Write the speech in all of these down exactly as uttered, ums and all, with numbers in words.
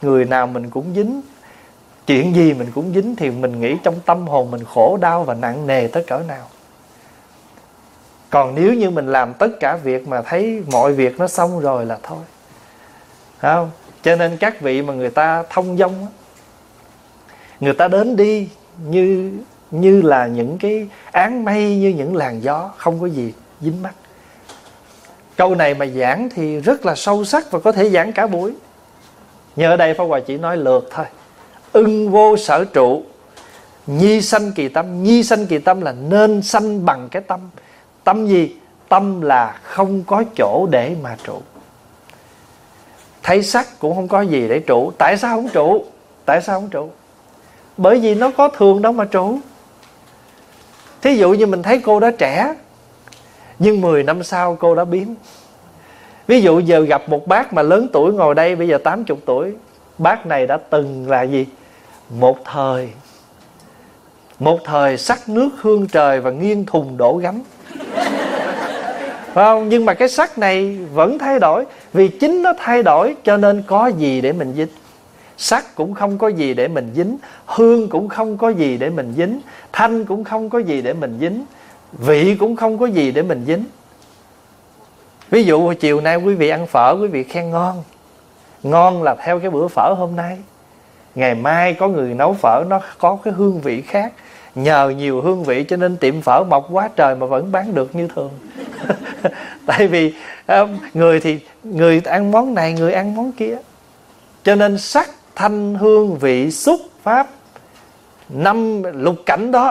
người nào mình cũng dính, chuyện gì mình cũng dính, thì mình nghĩ trong tâm hồn mình khổ đau và nặng nề tới cỡ nào. Còn nếu như mình làm tất cả việc mà thấy mọi việc nó xong rồi là thôi, phải không? Cho nên các vị mà người ta thông dong, người ta đến đi như như là những cái áng mây, như những làn gió, không có gì dính mắc. Câu này mà giảng thì rất là sâu sắc và có thể giảng cả buổi. Nhưng ở đây Pháp Hòa chỉ nói lượt thôi. Ưng vô sở trụ, nhi sanh kỳ tâm. Nhi sanh kỳ tâm là nên sanh bằng cái tâm. Tâm gì? Tâm là không có chỗ để mà trụ. Thấy sắc cũng không có gì để trụ. Tại sao không trụ? Tại sao không trụ? Bởi vì nó có thường đâu mà trụ. Thí dụ như mình thấy cô đó trẻ, nhưng mười năm sau cô đã biến. Ví dụ giờ gặp một bác mà lớn tuổi ngồi đây, bây giờ tám mươi tuổi. Bác này đã từng là gì? Một thời Một thời sắc nước hương trời và nghiêng thùng đổ gấm, phải không? Nhưng mà cái sắc này vẫn thay đổi. Vì chính nó thay đổi cho nên có gì để mình dính. Sắc cũng không có gì để mình dính, hương cũng không có gì để mình dính, thanh cũng không có gì để mình dính, vị cũng không có gì để mình dính. Ví dụ chiều nay quý vị ăn phở, quý vị khen ngon. Ngon là theo cái bữa phở hôm nay. Ngày mai có người nấu phở nó có cái hương vị khác. Nhờ nhiều hương vị cho nên tiệm phở mọc quá trời mà vẫn bán được như thường. Tại vì người thì người ăn món này, người ăn món kia. Cho nên sắc, thanh, hương, vị, xúc, pháp, năm lục cảnh đó,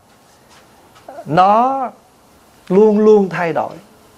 nó luôn luôn thay đổi.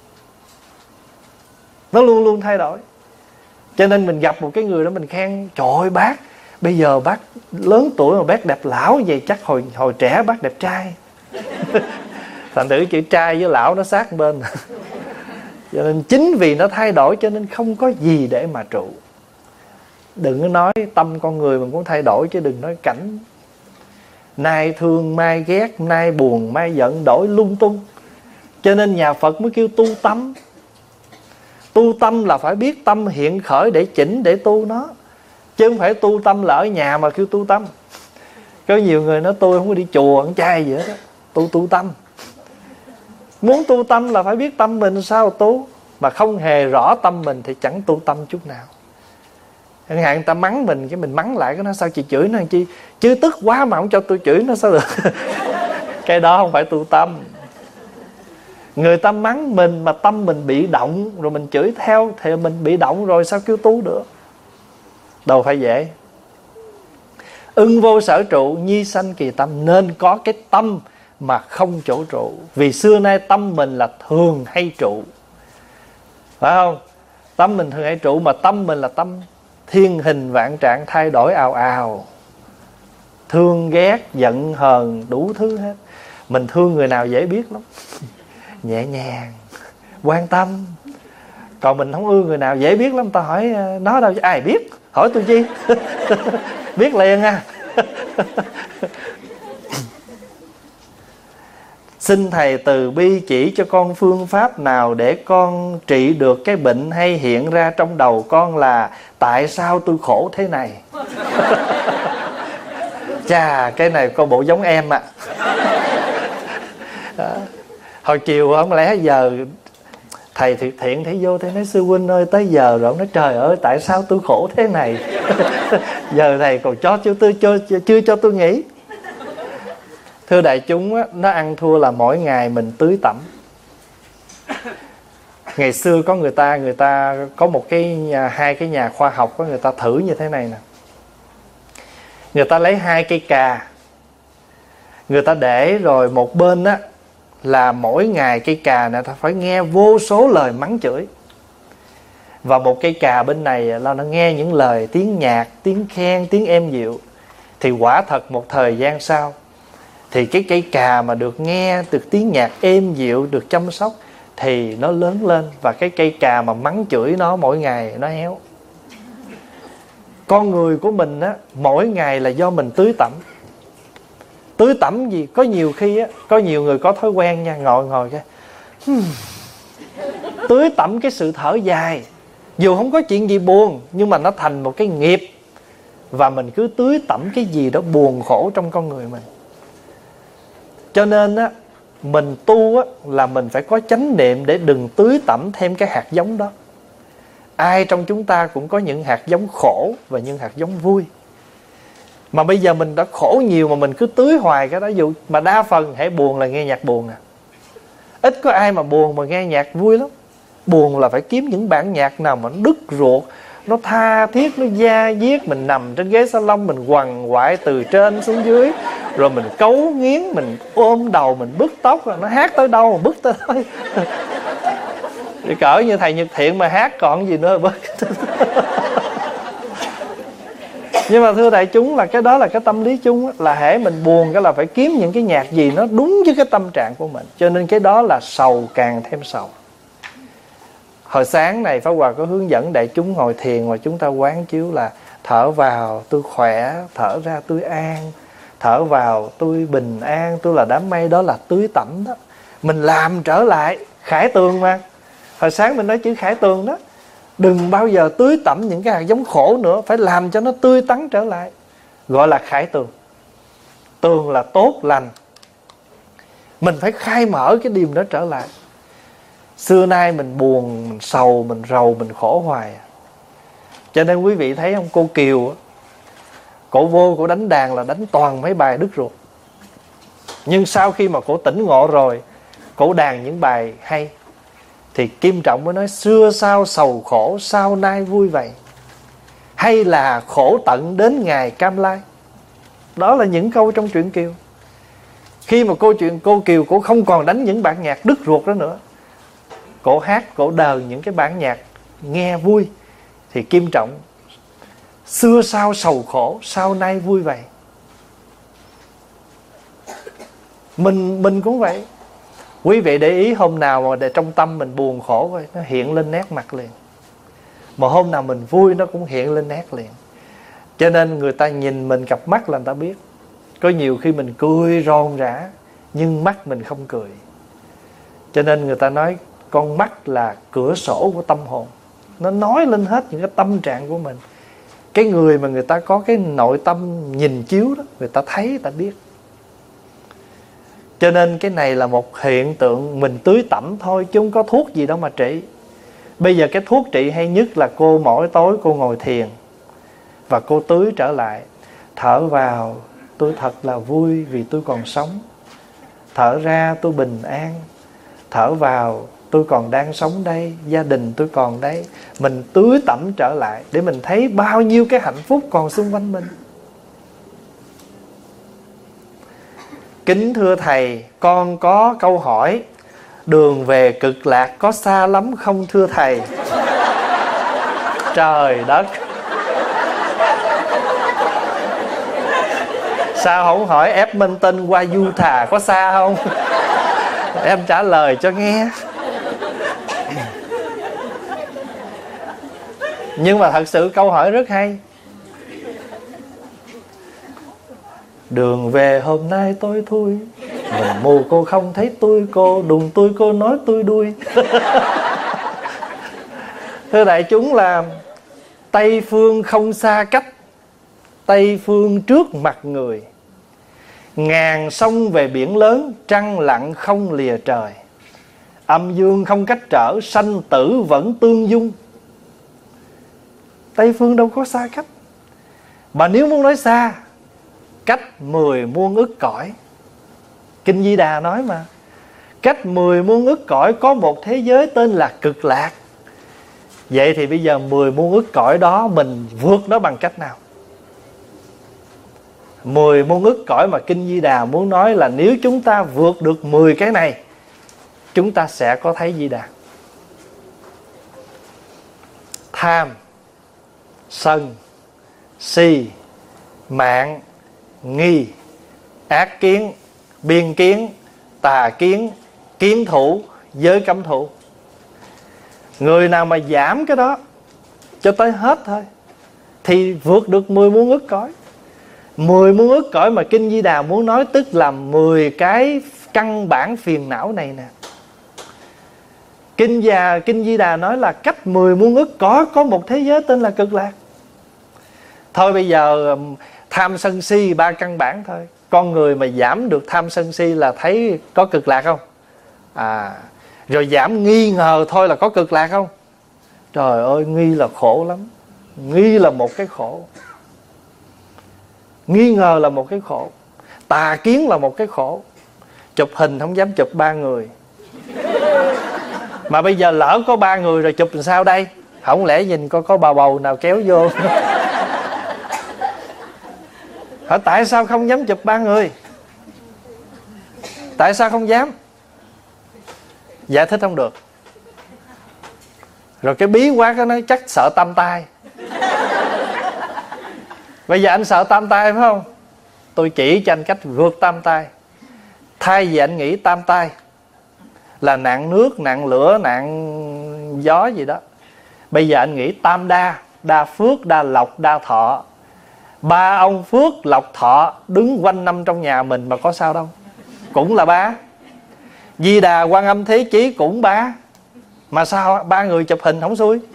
Nó luôn luôn thay đổi. Cho nên mình gặp một cái người đó mình khen: trời ơi bác, bây giờ bác lớn tuổi mà bác đẹp lão vậy, chắc hồi hồi trẻ bác đẹp trai. Thành thử chữ trai với lão nó sát bên. Cho nên chính vì nó thay đổi cho nên không có gì để mà trụ. Đừng có nói tâm con người mình cũng thay đổi, chứ đừng nói cảnh. Nay thương mai ghét, nay buồn mai giận, đổi lung tung. Cho nên nhà Phật mới kêu tu tâm. Tu tâm là phải biết tâm hiện khởi để chỉnh, để tu nó. Chứ không phải tu tâm là ở nhà mà kêu tu tâm. Có nhiều người nói tôi không có đi chùa ăn chay gì hết đó. Tu tu tâm. Muốn tu tâm là phải biết tâm mình sao tu. Mà không hề rõ tâm mình thì chẳng tu tâm chút nào. Chẳng hạn người ta mắng mình, cái mình mắng lại, cái nó sao chị chửi nó làm chi? Chứ tức quá mà không cho tôi chửi nó sao được? Cái đó không phải tu tâm. Người ta mắng mình mà tâm mình bị động, rồi mình chửi theo thì mình bị động rồi, sao kêu tu được? Đâu phải dễ. Ưng vô sở trụ, nhi sanh kỳ tâm. Nên có cái tâm mà không chỗ trụ. Vì xưa nay tâm mình là thường hay trụ, phải không? Tâm mình thường hay trụ. Mà tâm mình là tâm thiên hình vạn trạng, thay đổi ào ào, thương ghét, giận hờn, đủ thứ hết. Mình thương người nào dễ biết lắm. Nhẹ nhàng, quan tâm. Còn mình không ưa người nào dễ biết lắm. Ta hỏi nó đâu ai biết, hỏi tôi chi. Biết liền à. Xin Thầy từ bi chỉ cho con phương pháp nào để con trị được cái bệnh hay hiện ra trong đầu con là tại sao tôi khổ thế này. Chà, cái này có bộ giống em ạ. À. Hồi chiều không lẽ giờ thầy thiệt thiện thấy vô, thầy nói sư huynh ơi tới giờ rồi. Ông nói trời ơi tại sao tôi khổ thế này. Giờ thầy còn cho chưa, tôi, chưa, chưa cho tôi nghĩ. Thưa đại chúng á, nó ăn thua là mỗi ngày mình tưới tẩm. Ngày xưa có người ta Người ta có một cái nhà, hai cái nhà khoa học có người ta thử như thế này nè. Người ta lấy hai cây cà, người ta để rồi một bên á là mỗi ngày cây cà này ta phải nghe vô số lời mắng chửi, và một cây cà bên này là nó nghe những lời tiếng nhạc, tiếng khen, tiếng êm dịu. Thì quả thật một thời gian sau thì cái cây cà mà được nghe được tiếng nhạc êm dịu, được chăm sóc thì nó lớn lên. Và cái cây cà mà mắng chửi nó mỗi ngày nó héo. Con người của mình á, mỗi ngày là do mình tưới tẩm. Tưới tẩm gì? Có nhiều khi á, có nhiều người có thói quen nha, ngồi ngồi cái hmm. tưới tẩm cái sự thở dài. Dù không có chuyện gì buồn, nhưng mà nó thành một cái nghiệp. và mình cứ tưới tẩm cái gì đó buồn khổ trong con người mình. Cho nên á, mình tu á, là mình phải có chánh niệm để đừng tưới tẩm thêm cái hạt giống đó. Ai trong chúng ta cũng có những hạt giống khổ và những hạt giống vui. Mà bây giờ mình đã khổ nhiều mà mình cứ tưới hoài cái đó. Dụ mà đa phần hãy buồn là nghe nhạc buồn à. Ít có ai mà buồn mà nghe nhạc vui lắm. Buồn là phải kiếm những bản nhạc nào mà nó đứt ruột, nó tha thiết, nó da diết. Mình nằm trên ghế salon, mình quằn quại từ trên xuống dưới, rồi mình cấu nghiến, mình ôm đầu, mình bứt tóc. Rồi nó hát tới đâu mà bứt tới đó. Thì cỡ như thầy Nhật Thiện mà hát còn gì nữa bứt. Nhưng mà thưa đại chúng, là cái đó là cái tâm lý chung á, là hễ mình buồn cái là phải kiếm những cái nhạc gì nó đúng với cái tâm trạng của mình. Cho nên cái đó là sầu càng thêm sầu. Hồi sáng này Pháp Hòa có hướng dẫn đại chúng ngồi thiền mà chúng ta quán chiếu là thở vào tôi khỏe, thở ra tôi an, thở vào tôi bình an, tôi là đám mây. Đó là tưới tẩm đó. Mình làm trở lại khải tường mà. Hồi sáng mình nói chữ khải tường đó. Đừng bao giờ tưới tẩm những cái hạt giống khổ nữa, phải làm cho nó tươi tắn trở lại, gọi là khải tường. Tường là tốt lành. Mình phải khai mở cái điểm đó trở lại. Xưa nay mình buồn, mình sầu, mình rầu, mình khổ hoài. Cho nên quý vị thấy không, cô Kiều cổ vô cổ đánh đàn là đánh toàn mấy bài đứt ruột. Nhưng sau khi mà cổ tỉnh ngộ rồi, cổ đàn những bài hay, thì Kim Trọng mới nói xưa sao sầu khổ, sao nay vui vậy, hay là khổ tận đến ngày cam lai. Đó là những câu trong truyện Kiều. Khi mà câu chuyện cô Kiều cổ không còn đánh những bản nhạc đứt ruột đó nữa, cổ hát, cổ đờn những cái bản nhạc nghe vui, thì Kim Trọng xưa sao sầu khổ, sao nay vui vậy. Mình mình cũng vậy. Quý vị để ý hôm nào mà để trong tâm mình buồn khổ rồi, nó hiện lên nét mặt liền. Mà hôm nào mình vui nó cũng hiện lên nét liền. Cho nên người ta nhìn mình cặp mắt là người ta biết. Có nhiều khi mình cười ròn rã, nhưng mắt mình không cười. Cho nên người ta nói con mắt là cửa sổ của tâm hồn. Nó nói lên hết những cái tâm trạng của mình. Cái người mà người ta có cái nội tâm nhìn chiếu đó, người ta thấy, người ta biết. Cho nên cái này là một hiện tượng mình tưới tẩm thôi, chứ không có thuốc gì đâu mà trị. Bây giờ cái thuốc trị hay nhất là cô mỗi tối cô ngồi thiền và cô tưới trở lại. Thở vào tôi thật là vui vì tôi còn sống. Thở ra tôi bình an. Thở vào tôi còn đang sống đây, gia đình tôi còn đây. Mình tưới tẩm trở lại để mình thấy bao nhiêu cái hạnh phúc còn xung quanh mình. Kính thưa thầy, con có câu hỏi, đường về cực lạc có xa lắm không thưa thầy? Trời đất, sao không hỏi Edmonton qua Utah có xa không? Em trả lời cho nghe. Nhưng mà thật sự câu hỏi rất hay. Đường về hôm nay tôi thui, mình mù cô không thấy tôi, cô đùng tôi cô nói tôi đuôi. Thưa đại chúng, là Tây phương không xa cách, Tây phương trước mặt người. Ngàn sông về biển lớn, trăng lặng không lìa trời. Âm dương không cách trở, sanh tử vẫn tương dung. Tây phương đâu có xa cách. Mà nếu muốn nói xa, cách mười muôn ức cõi. Kinh Di Đà nói mà, cách mười muôn ức cõi có một thế giới tên là cực lạc. Vậy thì bây giờ mười muôn ức cõi đó mình vượt nó bằng cách nào? Mười muôn ức cõi mà Kinh Di Đà muốn nói là nếu chúng ta vượt được mười cái này, chúng ta sẽ có thấy Di Đà. Tham, sân, si, mạn, nghi, ác kiến, biên kiến, tà kiến, kiến thủ, giới cấm thủ. Người nào mà giảm cái đó cho tới hết thôi thì vượt được mười muôn ức cõi. Mười muôn ức cõi mà Kinh Di Đà muốn nói tức là mười cái căn bản phiền não này nè. Kinh Già, Kinh Di Đà nói là cách mười muôn ức cõi có một thế giới tên là cực lạc. Thôi bây giờ tham sân si ba căn bản thôi. Con người mà giảm được tham sân si là thấy có cực lạc không? À, rồi giảm nghi ngờ thôi là có cực lạc không? Trời ơi, nghi là khổ lắm. Nghi là một cái khổ. Nghi ngờ là một cái khổ. Tà kiến là một cái khổ. Chụp hình không dám chụp ba người. Mà bây giờ lỡ có ba người rồi chụp làm sao đây? Không lẽ nhìn có có bà bầu nào kéo vô? Hỏi tại sao không dám chụp ba người? Tại sao không dám? Giải thích không được. Rồi cái bí quá cái nói chắc sợ tam tai. Bây giờ anh sợ tam tai phải không? Tôi chỉ cho anh cách vượt tam tai. Thay vì anh nghĩ tam tai là nạn nước, nạn lửa, nạn gió gì đó, bây giờ anh nghĩ tam đa. Đa phước, đa lộc, đa thọ. Ba ông phước, lộc, thọ đứng quanh năm trong nhà mình mà có sao đâu. Cũng là ba. Di Đà, Quan Âm, Thế Chí cũng ba. Mà sao ba người chụp hình không xui?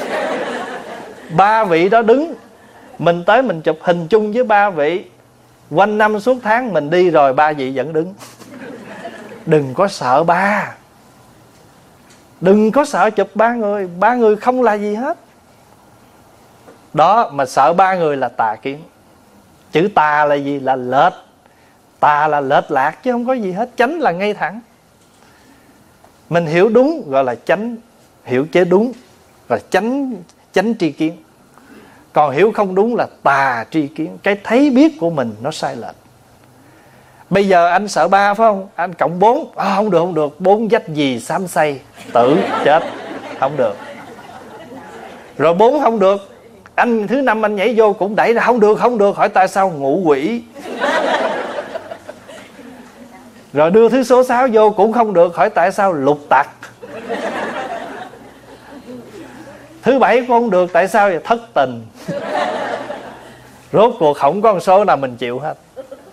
Ba vị đó đứng, mình tới mình chụp hình chung với ba vị. Quanh năm suốt tháng mình đi rồi ba vị vẫn đứng. Đừng có sợ ba. Đừng có sợ chụp ba người. Ba người không là gì hết. Đó, mà sợ ba người là tà kiến. Chữ tà là gì? Là lệch. Tà là lệch lạc chứ không có gì hết. Chánh là ngay thẳng. Mình hiểu đúng gọi là chánh. Hiểu chế đúng gọi là chánh, chánh tri kiến. Còn hiểu không đúng là tà tri kiến. Cái thấy biết của mình nó sai lệch. Bây giờ anh sợ ba phải không? Anh cộng bốn. À, không được, không được. Bốn dách gì xám xay tử chết. Không được. Rồi bốn không được. Anh thứ năm anh nhảy vô cũng đẩy ra. Không được, không được. Hỏi tại sao? Ngũ quỷ. Rồi đưa thứ số sáu vô cũng không được. Hỏi tại sao? Lục tặc. Thứ bảy cũng không được. Tại sao? Thất tình. Rốt cuộc không có con số nào mình chịu hết.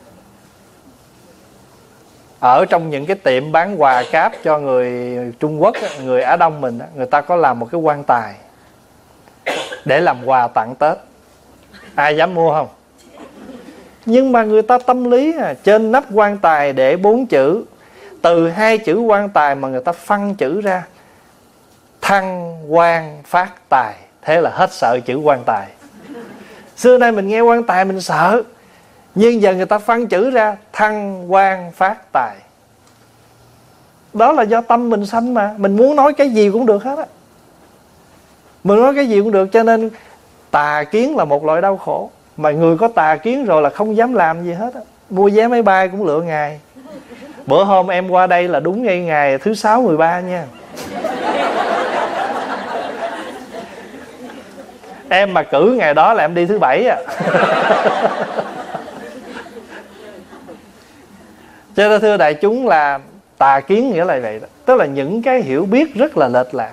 Ở trong những cái tiệm bán quà cáp cho người Trung Quốc, người Á Đông mình, người ta có làm một cái quan tài để làm quà tặng Tết. Ai dám mua không? Nhưng mà người ta tâm lý à, trên nắp quan tài để bốn chữ. Từ hai chữ quan tài mà người ta phân chữ ra: thăng quan phát tài. Thế là hết sợ chữ quan tài. Xưa nay mình nghe quan tài mình sợ, nhưng giờ người ta phân chữ ra: thăng quan phát tài. Đó là do tâm mình sanh mà. Mình muốn nói cái gì cũng được hết á. Mình nói cái gì cũng được. Cho nên tà kiến là một loại đau khổ. Mà người có tà kiến rồi là không dám làm gì hết á. Mua vé máy bay cũng lựa ngày. Bữa hôm em qua đây là đúng ngay ngày thứ sáu mười ba nha. Em mà cử ngày đó là em đi thứ bảy à. Cho nên thưa đại chúng là tà kiến nghĩa là vậy đó. Tức là những cái hiểu biết rất là lệch lạc.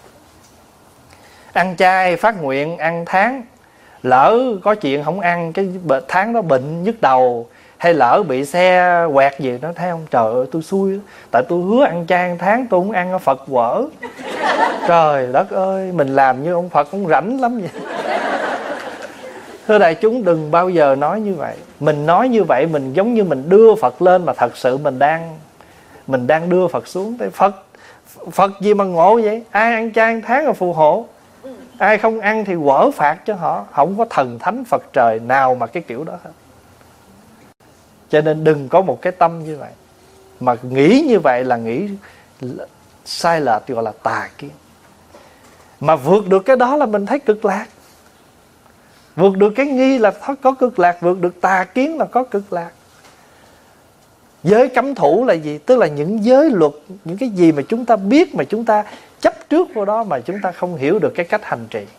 Ăn chay phát nguyện ăn tháng, lỡ có chuyện không ăn cái tháng đó bệnh nhức đầu, hay lỡ bị xe quẹt gì, nó thấy không? Trời ơi tôi xui. Tại tôi hứa ăn chay ăn tháng, tôi không ăn ở Phật quở. Trời đất ơi, mình làm như ông Phật cũng rảnh lắm vậy. Thưa đại chúng, đừng bao giờ nói như vậy. Mình nói như vậy mình giống như mình đưa Phật lên, mà thật sự mình đang Mình đang đưa Phật xuống. Tại Phật Phật gì mà ngộ vậy? Ai ăn chay ăn tháng là phù hộ, ai không ăn thì quở phạt cho họ. Không có thần thánh Phật trời nào mà cái kiểu đó hết. Cho nên đừng có một cái tâm như vậy. Mà nghĩ như vậy là nghĩ sai lệch, gọi là tà kiến. Mà vượt được cái đó là mình thấy cực lạc. Vượt được cái nghi là có cực lạc. Vượt được tà kiến là có cực lạc. Giới cấm thủ là gì? Tức là những giới luật, những cái gì mà chúng ta biết mà chúng ta chấp trước vào đó, mà chúng ta không hiểu được cái cách hành trì.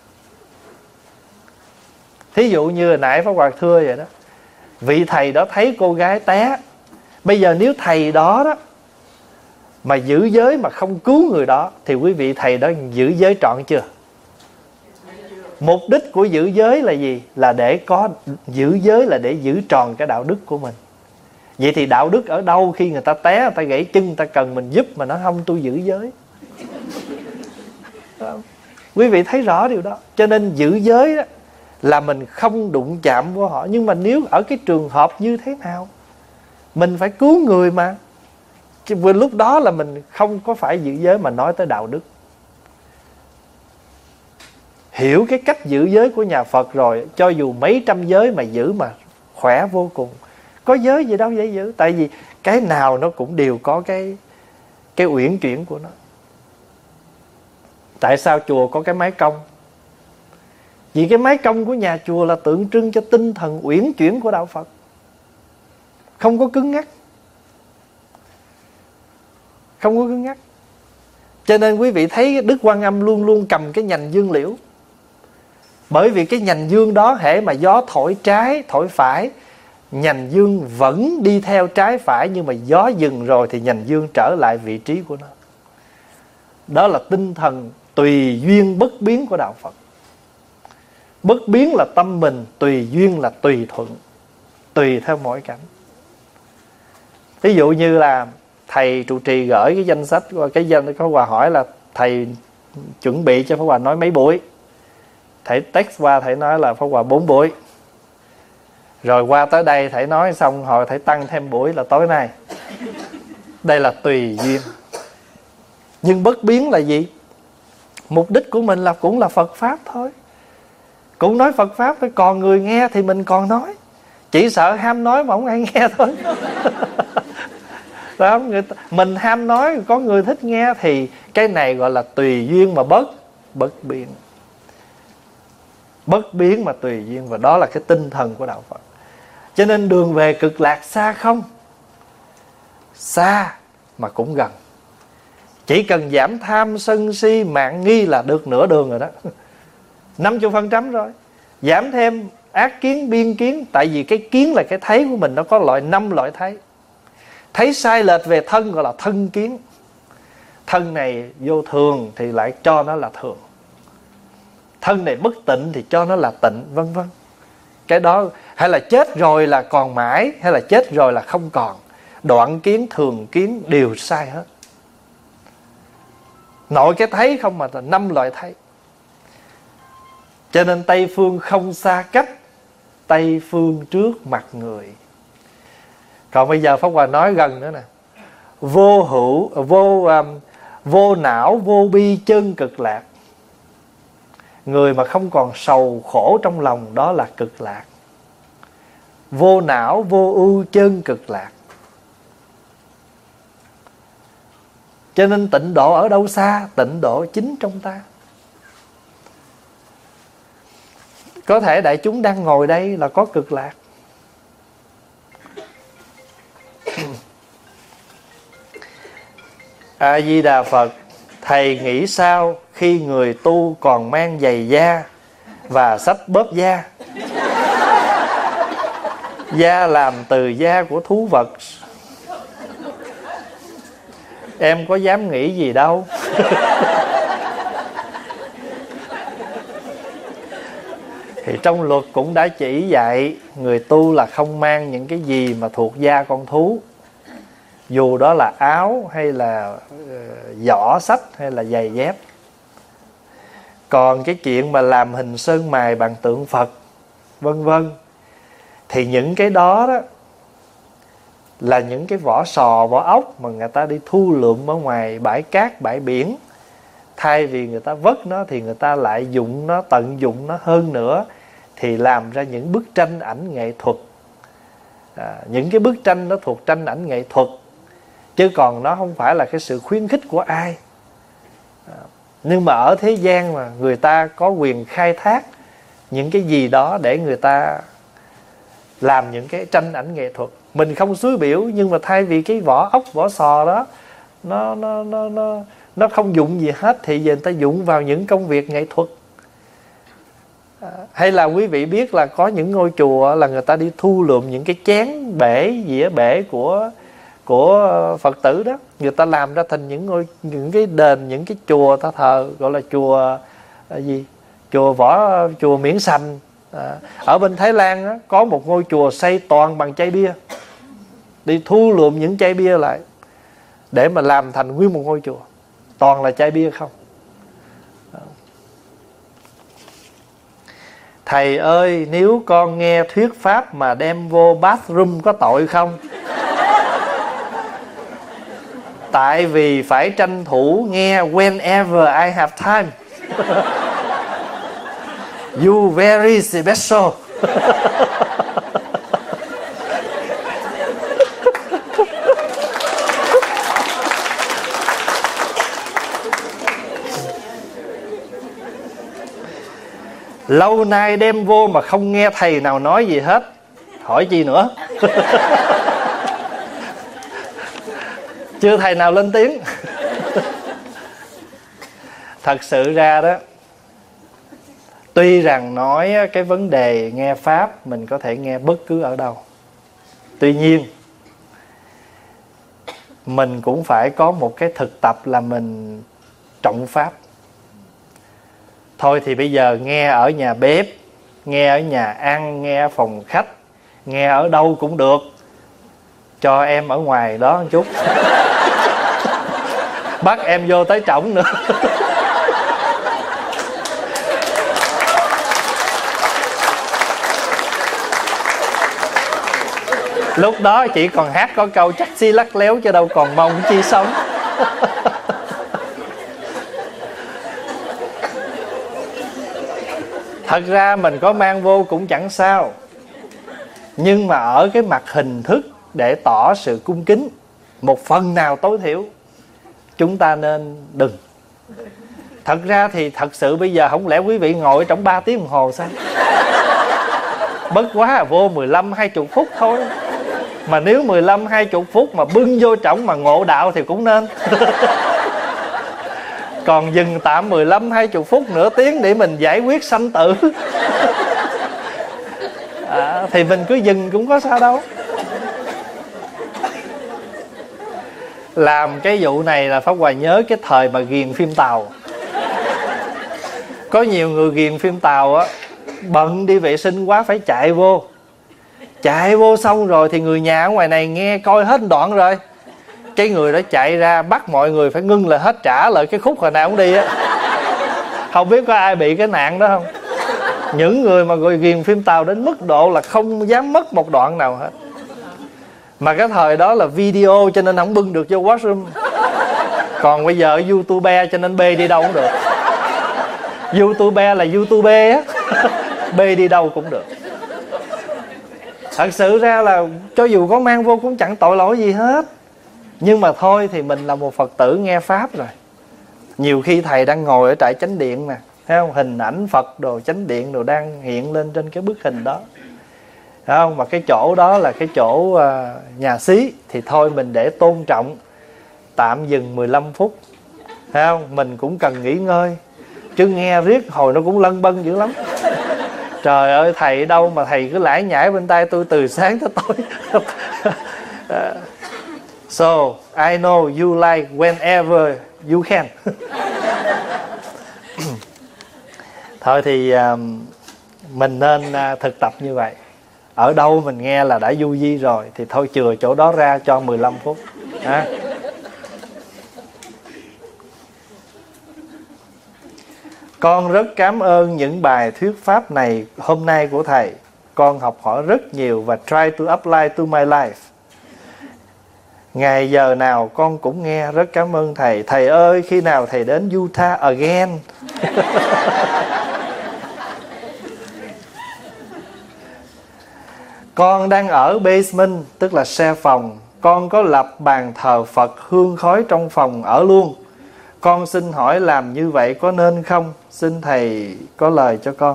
Thí dụ như hồi nãy Pháp Hòa thưa vậy đó, vị thầy đó thấy cô gái té. Bây giờ nếu thầy đó đó mà giữ giới mà không cứu người đó, thì quý vị thầy đó giữ giới trọn chưa? Mục đích của giữ giới là gì? Là để có, giữ giới là để giữ tròn cái đạo đức của mình. Vậy thì đạo đức ở đâu khi người ta té, người ta gãy chân, người ta cần mình giúp mà nó không tôi giữ giới? Quý vị thấy rõ điều đó. Cho nên giữ giới đó là mình không đụng chạm vô họ. Nhưng mà nếu ở cái trường hợp như thế nào, mình phải cứu người mà. Chứ vừa lúc đó là mình không có phải giữ giới mà nói tới đạo đức. Hiểu cái cách giữ giới của nhà Phật rồi, cho dù mấy trăm giới mà giữ mà khỏe vô cùng. Có giới gì đâu dễ giữ. Tại vì cái nào nó cũng đều có cái Cái uyển chuyển của nó. Tại sao chùa có cái mái cong? Vì cái mái cong của nhà chùa là tượng trưng cho tinh thần uyển chuyển của đạo Phật, không có cứng ngắc. Không có cứng ngắc. Cho nên quý vị thấy Đức Quan Âm luôn luôn cầm cái nhành dương liễu. Bởi vì cái nhành dương đó, hễ mà gió thổi trái, thổi phải, nhành dương vẫn đi theo trái phải. Nhưng mà gió dừng rồi thì nhành dương trở lại vị trí của nó. Đó là tinh thần tùy duyên bất biến của đạo Phật. Bất biến là tâm mình, tùy duyên là tùy thuận, tùy theo mỗi cảnh. Ví dụ như là thầy trụ trì gửi cái danh sách, cái danh có Hòa hỏi là thầy chuẩn bị cho Pháp Hòa nói mấy buổi. Thầy text qua, thầy nói là Pháp Hòa bốn buổi. Rồi qua tới đây thầy nói xong, hồi thầy tăng thêm buổi là tối nay. Đây là tùy duyên. Nhưng bất biến là gì? Mục đích của mình là cũng là Phật Pháp thôi. Cũng nói Phật Pháp thôi. Còn người nghe thì mình còn nói. Chỉ sợ ham nói mà không ai nghe thôi. Đó, người ta, mình ham nói, có người thích nghe. Thì cái này gọi là tùy duyên mà bất Bất biến. Bất biến mà tùy duyên. Và đó là cái tinh thần của đạo Phật. Cho nên đường về cực lạc xa không? Xa mà cũng gần. Chỉ cần giảm tham sân si mạn nghi là được nửa đường rồi đó. năm mươi phần trăm rồi. Giảm thêm ác kiến biên kiến. Tại vì cái kiến là cái thấy của mình, nó có loại năm loại thấy. Thấy sai lệch về thân gọi là thân kiến. Thân này vô thường thì lại cho nó là thường. Thân này bất tịnh thì cho nó là tịnh, vân vân. Cái đó hay là chết rồi là còn mãi, hay là chết rồi là không còn. Đoạn kiến, thường kiến đều sai hết. Nội cái thấy không mà là năm loại thấy. Cho nên Tây phương không xa cách, Tây phương trước mặt người. Còn bây giờ Pháp Hòa nói gần nữa nè. Vô hữu, vô um, vô não, vô bi chân cực lạc. Người mà không còn sầu khổ trong lòng, đó là cực lạc. Vô não, vô ưu chân cực lạc. Cho nên tịnh độ ở đâu xa? Tịnh độ chính trong ta. Có thể đại chúng đang ngồi đây là có cực lạc. A Di Đà Phật. Thầy nghĩ sao khi người tu còn mang giày da và sách bóp da? Da làm từ da của thú vật. Em có dám nghĩ gì đâu. Thì trong luật cũng đã chỉ dạy người tu là không mang những cái gì mà thuộc da con thú. Dù đó là áo hay là giỏ sách hay là giày dép. Còn cái chuyện mà làm hình sơn mài bằng tượng Phật vân vân, thì những cái đó đó là những cái vỏ sò, vỏ ốc mà người ta đi thu lượm ở ngoài bãi cát, bãi biển. Thay vì người ta vất nó thì người ta lại dụng nó, tận dụng nó hơn nữa, thì làm ra những bức tranh ảnh nghệ thuật. à, Những cái bức tranh nó thuộc tranh ảnh nghệ thuật, chứ còn nó không phải là cái sự khuyến khích của ai. à, Nhưng mà ở thế gian mà người ta có quyền khai thác những cái gì đó để người ta làm những cái tranh ảnh nghệ thuật. Mình không xúi biểu, nhưng mà thay vì cái vỏ ốc, vỏ sò đó nó nó nó nó nó không dụng gì hết, thì giờ người ta dụng vào những công việc nghệ thuật. à, Hay là quý vị biết là có những ngôi chùa là người ta đi thu lượm những cái chén bể, dĩa bể của của Phật tử đó, người ta làm ra thành những ngôi, những cái đền, những cái chùa ta thờ, gọi là chùa à, gì chùa võ, chùa Miễn Sành. à, Ở bên Thái Lan á, có một ngôi chùa xây toàn bằng chai bia. Đi thu lượm những chai bia lại để mà làm thành nguyên một ngôi chùa, toàn là chai bia không. thầy ơi, nếu con nghe thuyết pháp mà đem vô bathroom có tội không? Tại vì phải tranh thủ nghe whenever I have time. You very special. Lâu nay đem vô mà không nghe thầy nào nói gì hết, hỏi gì nữa. Chưa thầy nào lên tiếng. Thật sự ra đó, tuy rằng nói cái vấn đề nghe pháp mình có thể nghe bất cứ ở đâu, tuy nhiên mình cũng phải có một cái thực tập là mình trọng pháp. Thôi thì bây giờ nghe ở nhà bếp, nghe ở nhà ăn, nghe ở phòng khách, nghe ở đâu cũng được, cho em ở ngoài đó một chút. Bắt em vô tới trỏng nữa. Lúc đó chỉ còn hát có câu chắc xi lắc léo chứ đâu còn mong chi sống. Thật ra mình có mang vô cũng chẳng sao, nhưng mà ở cái mặt hình thức để tỏ sự cung kính một phần nào tối thiểu, chúng ta nên đừng. Thật ra thì thật sự bây giờ không lẽ quý vị ngồi trong ba tiếng đồng hồ sao? Bất quá là vô mười lăm hai mươi phút thôi. Mà nếu mười lăm hai mươi phút mà bưng vô trỏng mà ngộ đạo thì cũng nên. Còn dừng tạm mười lăm hai mươi phút nửa tiếng để mình giải quyết sanh tử, à, thì mình cứ dừng cũng có sao đâu. Làm cái vụ này là Pháp Hòa nhớ cái thời mà ghiền phim Tàu. Có nhiều người ghiền phim Tàu á, bận đi vệ sinh quá phải chạy vô. Chạy vô xong rồi thì người nhà ở ngoài này nghe coi hết đoạn rồi, cái người đó chạy ra bắt mọi người phải ngưng lại hết, trả lại cái khúc hồi nào cũng đi á. Không biết có ai bị cái nạn đó không? Những người mà người ghiền phim Tàu đến mức độ là không dám mất một đoạn nào hết. Mà cái thời đó là video cho nên không bưng được vô washroom. Còn bây giờ YouTube cho nên bê đi đâu cũng được. YouTube là YouTube á. Bê đi đâu cũng được. Thật sự ra là cho dù có mang vô cũng chẳng tội lỗi gì hết. Nhưng mà thôi thì mình là một Phật tử nghe pháp rồi. Nhiều khi thầy đang ngồi ở trại chánh điện nè, thấy không? Hình ảnh Phật đồ chánh điện đồ đang hiện lên trên cái bức hình đó, thấy không? Mà cái chỗ đó là cái chỗ uh, nhà xí, thì thôi mình để tôn trọng tạm dừng mười lăm phút, thấy không? Mình cũng cần nghỉ ngơi, chứ nghe riết hồi nó cũng lân bân dữ lắm. Trời ơi, thầy đâu mà thầy cứ lải nhải bên tai tôi từ sáng tới tối. uh, So I know you like whenever you can. Thôi thì uh, mình nên uh, thực tập như vậy. Ở đâu mình nghe là đã du di rồi thì thôi chừa chỗ đó ra cho mười lăm phút. À. Con rất cảm ơn những bài thuyết pháp này hôm nay của thầy. Con học hỏi rất nhiều và try to apply to my life. Ngày giờ nào con cũng nghe, rất cảm ơn thầy. Thầy ơi, khi nào thầy đến Utah again? Con đang ở basement, tức là xe phòng. Con có lập bàn thờ Phật hương khói trong phòng ở luôn. Con xin hỏi làm như vậy có nên không? Xin thầy có lời cho con.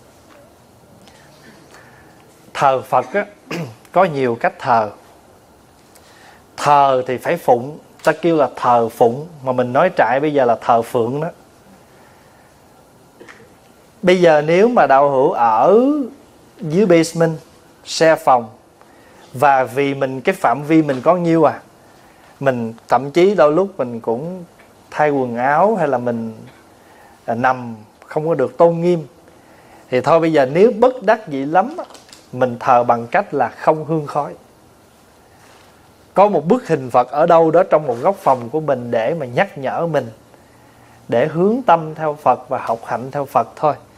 Thờ Phật á, có nhiều cách thờ. Thờ thì phải phụng, ta kêu là thờ phụng, mà mình nói trại bây giờ là thờ phượng đó. Bây giờ nếu mà đạo hữu ở dưới basement, xe phòng, và vì mình cái phạm vi mình có nhiêu à, mình thậm chí đôi lúc mình cũng thay quần áo hay là mình nằm không có được tôn nghiêm, thì thôi bây giờ nếu bất đắc dĩ lắm, mình thờ bằng cách là không hương khói. Có một bức hình Phật ở đâu đó trong một góc phòng của mình để mà nhắc nhở mình, để hướng tâm theo Phật và học hạnh theo Phật thôi.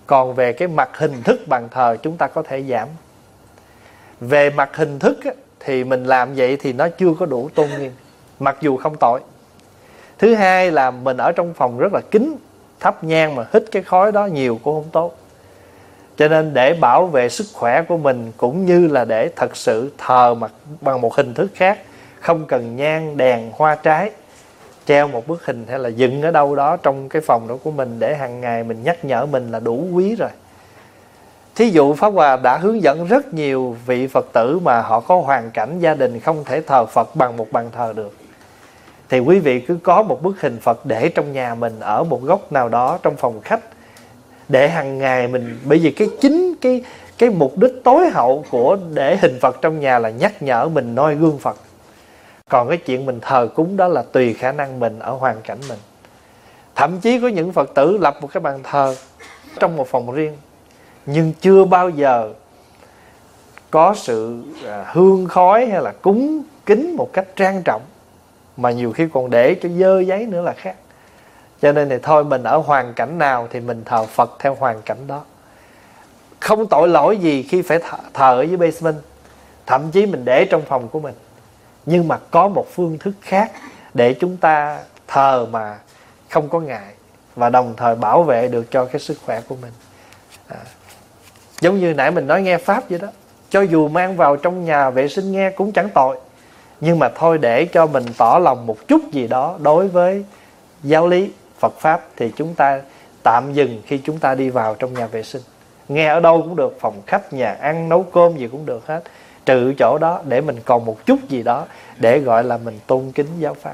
Còn về cái mặt hình thức bàn thờ chúng ta có thể giảm. Về mặt hình thức á, thì mình làm vậy thì nó chưa có đủ tôn nghiêm, mặc dù không tội. Thứ hai là mình ở trong phòng rất là kín, thắp nhang mà hít cái khói đó nhiều cũng không tốt. Cho nên để bảo vệ sức khỏe của mình, cũng như là để thật sự thờ mặt bằng một hình thức khác, không cần nhang đèn hoa trái, treo một bức hình hay là dựng ở đâu đó trong cái phòng đó của mình để hàng ngày mình nhắc nhở mình là đủ quý rồi. Thí dụ Pháp Hòa đã hướng dẫn rất nhiều vị Phật tử mà họ có hoàn cảnh gia đình không thể thờ Phật bằng một bàn thờ được, thì quý vị cứ có một bức hình Phật để trong nhà mình ở một góc nào đó trong phòng khách, để hàng ngày mình, bởi vì cái chính cái cái mục đích tối hậu của để hình Phật trong nhà là nhắc nhở mình noi gương Phật. Còn cái chuyện mình thờ cúng đó là tùy khả năng mình ở hoàn cảnh mình. Thậm chí có những Phật tử lập một cái bàn thờ trong một phòng riêng, nhưng chưa bao giờ có sự hương khói hay là cúng kính một cách trang trọng, mà nhiều khi còn để cho dơ giấy nữa là khác. Cho nên thì thôi, mình ở hoàn cảnh nào thì mình thờ Phật theo hoàn cảnh đó. Không tội lỗi gì khi phải thờ, thờ ở dưới basement, thậm chí mình để trong phòng của mình. Nhưng mà có một phương thức khác để chúng ta thờ mà không có ngại, và đồng thời bảo vệ được cho cái sức khỏe của mình. à, Giống như nãy mình nói nghe Pháp vậy đó, cho dù mang vào trong nhà vệ sinh nghe cũng chẳng tội, nhưng mà thôi để cho mình tỏ lòng một chút gì đó đối với giáo lý Phật Pháp thì chúng ta tạm dừng khi chúng ta đi vào trong nhà vệ sinh. Nghe ở đâu cũng được, phòng khách, nhà ăn, nấu cơm gì cũng được hết, trừ chỗ đó để mình còn một chút gì đó để gọi là mình tôn kính giáo Pháp.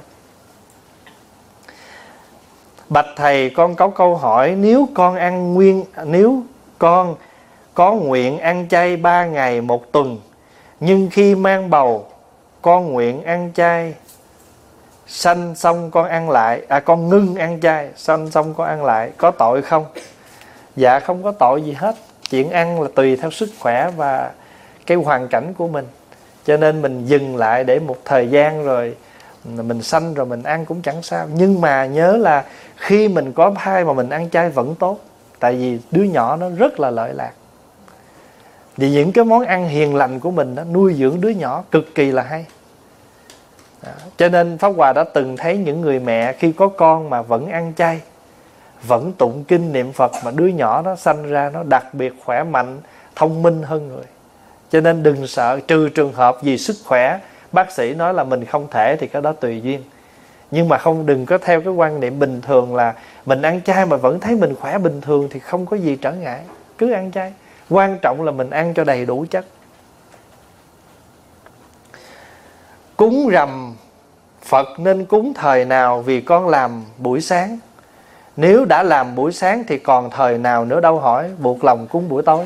Bạch thầy, con có câu hỏi, nếu con ăn nguyên nếu con có nguyện ăn chay ba ngày một tuần, nhưng khi mang bầu con nguyện ăn chay, sanh xong con ăn lại, à con ngưng ăn chay, sanh xong con ăn lại, có tội không? Dạ không có tội gì hết. Chuyện ăn là tùy theo sức khỏe và cái hoàn cảnh của mình. Cho nên mình dừng lại để một thời gian rồi mình sanh rồi mình ăn cũng chẳng sao. Nhưng mà nhớ là khi mình có thai mà mình ăn chay vẫn tốt, tại vì đứa nhỏ nó rất là lợi lạc. Vì những cái món ăn hiền lành của mình đó, nuôi dưỡng đứa nhỏ cực kỳ là hay. Đó. Cho nên Pháp Hòa đã từng thấy những người mẹ khi có con mà vẫn ăn chay, vẫn tụng kinh niệm Phật, mà đứa nhỏ nó sanh ra nó đặc biệt khỏe mạnh, thông minh hơn người. Cho nên đừng sợ, trừ trường hợp vì sức khỏe bác sĩ nói là mình không thể thì cái đó tùy duyên. Nhưng mà không, đừng có theo cái quan niệm bình thường là mình ăn chay mà vẫn thấy mình khỏe bình thường thì không có gì trở ngại, cứ ăn chay. Quan trọng là mình ăn cho đầy đủ chất. Cúng rằm Phật nên cúng thời nào, vì con làm buổi sáng. Nếu đã làm buổi sáng thì còn thời nào nữa đâu hỏi, buộc lòng cúng buổi tối.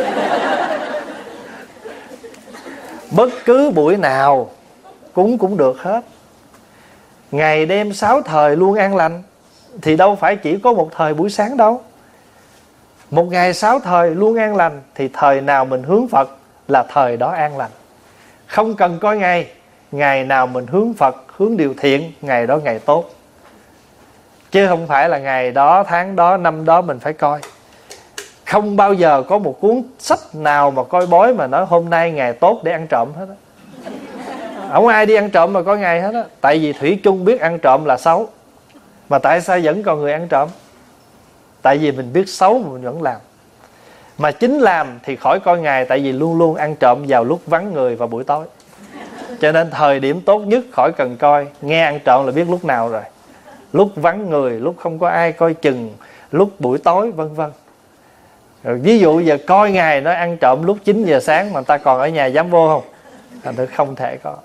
Bất cứ buổi nào cúng cũng được hết. Ngày đêm sáu thời luôn an lành, thì đâu phải chỉ có một thời buổi sáng đâu. Một ngày sáu thời luôn an lành thì thời nào mình hướng Phật là thời đó an lành. Không cần coi ngày, ngày nào mình hướng Phật, hướng điều thiện, ngày đó ngày tốt. Chứ không phải là ngày đó, tháng đó, năm đó mình phải coi. Không bao giờ có một cuốn sách nào mà coi bói mà nói hôm nay ngày tốt để ăn trộm hết á. Không ai đi ăn trộm mà có ngày hết á. Tại vì thủy chung biết ăn trộm là xấu. Mà tại sao vẫn còn người ăn trộm? Tại vì mình biết xấu mà mình vẫn làm. Mà chính làm thì khỏi coi ngày, tại vì luôn luôn ăn trộm vào lúc vắng người và buổi tối. Cho nên thời điểm tốt nhất khỏi cần coi. Nghe ăn trộm là biết lúc nào rồi. Lúc vắng người, lúc không có ai coi chừng, lúc buổi tối, vân vân. Rồi ví dụ giờ coi ngày nó ăn trộm lúc chín giờ sáng mà người ta còn ở nhà dám vô không? Thành thử không thể có.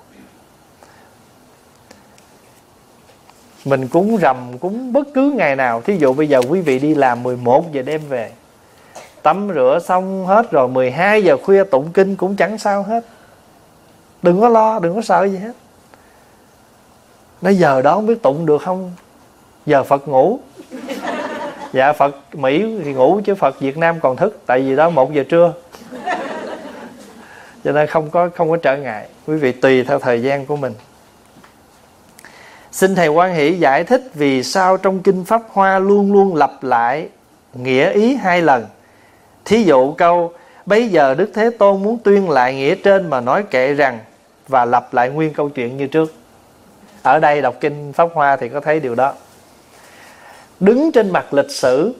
Mình cúng rằm, cúng bất cứ ngày nào. Thí dụ bây giờ quý vị đi làm mười một giờ đêm về, tắm rửa xong hết rồi, mười hai giờ khuya tụng kinh cũng chẳng sao hết. Đừng có lo, đừng có sợ gì hết. Nói giờ đó không biết tụng được không? Giờ Phật ngủ. Dạ Phật Mỹ thì ngủ chứ Phật Việt Nam còn thức. Tại vì đó một giờ trưa. Cho nên không có, không có trở ngại. Quý vị tùy theo thời gian của mình. Xin Thầy Hoan Hỷ giải thích vì sao trong Kinh Pháp Hoa luôn luôn lặp lại nghĩa ý hai lần. Thí dụ câu bây giờ Đức Thế Tôn muốn tuyên lại nghĩa trên mà nói kệ rằng, và lặp lại nguyên câu chuyện như trước. Ở đây đọc kinh Pháp Hoa thì có thấy điều đó. Đứng trên mặt lịch sử,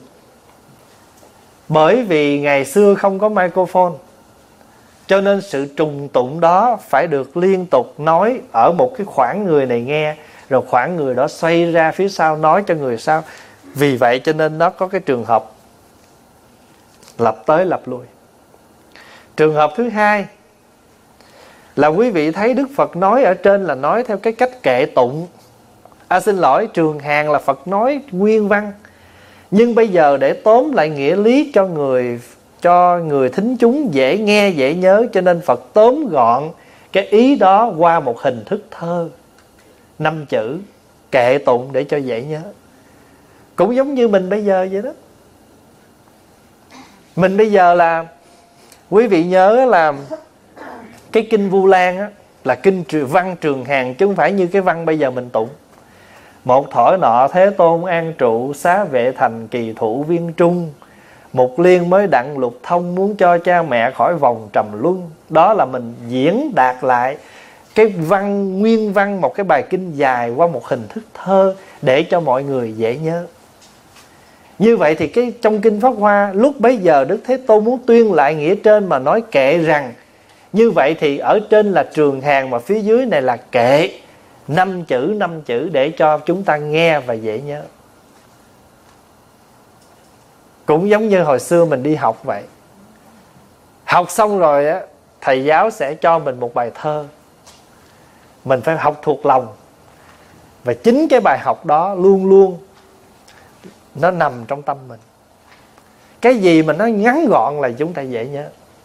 bởi vì ngày xưa không có microphone, cho nên sự trùng tụng đó phải được liên tục nói ở một cái khoảng người này nghe, rồi khoảng người đó xoay ra phía sau nói cho người sau. Vì vậy cho nên nó có cái trường hợp lặp tới lặp lui. Trường hợp thứ hai là quý vị thấy Đức Phật nói ở trên là nói theo cái cách kệ tụng. À xin lỗi, Trường Hàng là Phật nói nguyên văn. Nhưng bây giờ để tóm lại nghĩa lý cho người cho người thính chúng dễ nghe, dễ nhớ, cho nên Phật tóm gọn cái ý đó qua một hình thức thơ, năm chữ, kệ tụng để cho dễ nhớ. Cũng giống như mình bây giờ vậy đó. Mình bây giờ là, quý vị nhớ là cái kinh Vu Lan á, là kinh văn Trường Hàng, chứ không phải như cái văn bây giờ mình tụng. Một thỏi nọ Thế Tôn an trụ, xá vệ thành kỳ thụ viên trung. Một liên mới đặng lục thông, muốn cho cha mẹ khỏi vòng trầm luân. Đó là mình diễn đạt lại cái văn, nguyên văn một cái bài kinh dài qua một hình thức thơ để cho mọi người dễ nhớ. Như vậy thì cái trong kinh Pháp Hoa, lúc bấy giờ Đức Thế Tôn muốn tuyên lại nghĩa trên mà nói kệ rằng. Như vậy thì ở trên là Trường Hàng, mà phía dưới này là kệ, năm chữ năm chữ để cho chúng ta nghe và dễ nhớ. Cũng giống như hồi xưa mình đi học vậy. Học xong rồi á, thầy giáo sẽ cho mình một bài thơ, mình phải học thuộc lòng. Và chính cái bài học đó luôn luôn nó nằm trong tâm mình. Cái gì mà nó ngắn gọn là chúng ta dễ nhớ.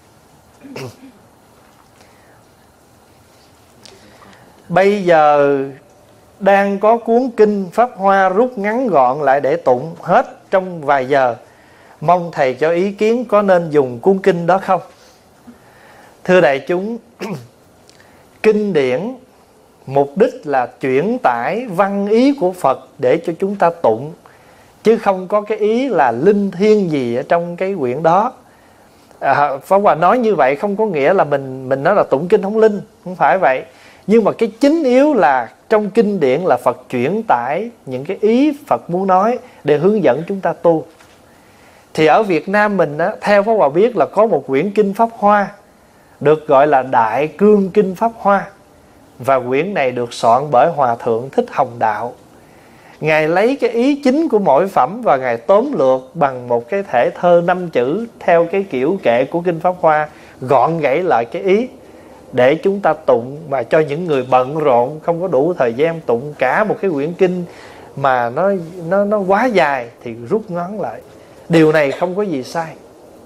Bây giờ đang có cuốn kinh Pháp Hoa rút ngắn gọn lại để tụng hết trong vài giờ. Mong thầy cho ý kiến có nên dùng cuốn kinh đó không? Thưa đại chúng, kinh điển mục đích là chuyển tải văn ý của Phật để cho chúng ta tụng, chứ không có cái ý là linh thiêng gì ở trong cái quyển đó. à, Pháp Hòa nói như vậy không có nghĩa là mình mình nói là tụng kinh không linh, không phải vậy. Nhưng mà cái chính yếu là trong kinh điển là Phật chuyển tải những cái ý Phật muốn nói để hướng dẫn chúng ta tu. Thì ở Việt Nam mình á, theo Pháp Hòa biết là có một quyển kinh Pháp Hoa được gọi là Đại Cương Kinh Pháp Hoa. Và quyển này được soạn bởi Hòa Thượng Thích Hồng Đạo. Ngài lấy cái ý chính của mỗi phẩm và Ngài tóm lược bằng một cái thể thơ năm chữ theo cái kiểu kệ của kinh Pháp Hoa, gọn gãy lại cái ý để chúng ta tụng. Mà cho những người bận rộn không có đủ thời gian tụng cả một cái quyển kinh mà nó nó nó quá dài thì rút ngắn lại. Điều này không có gì sai.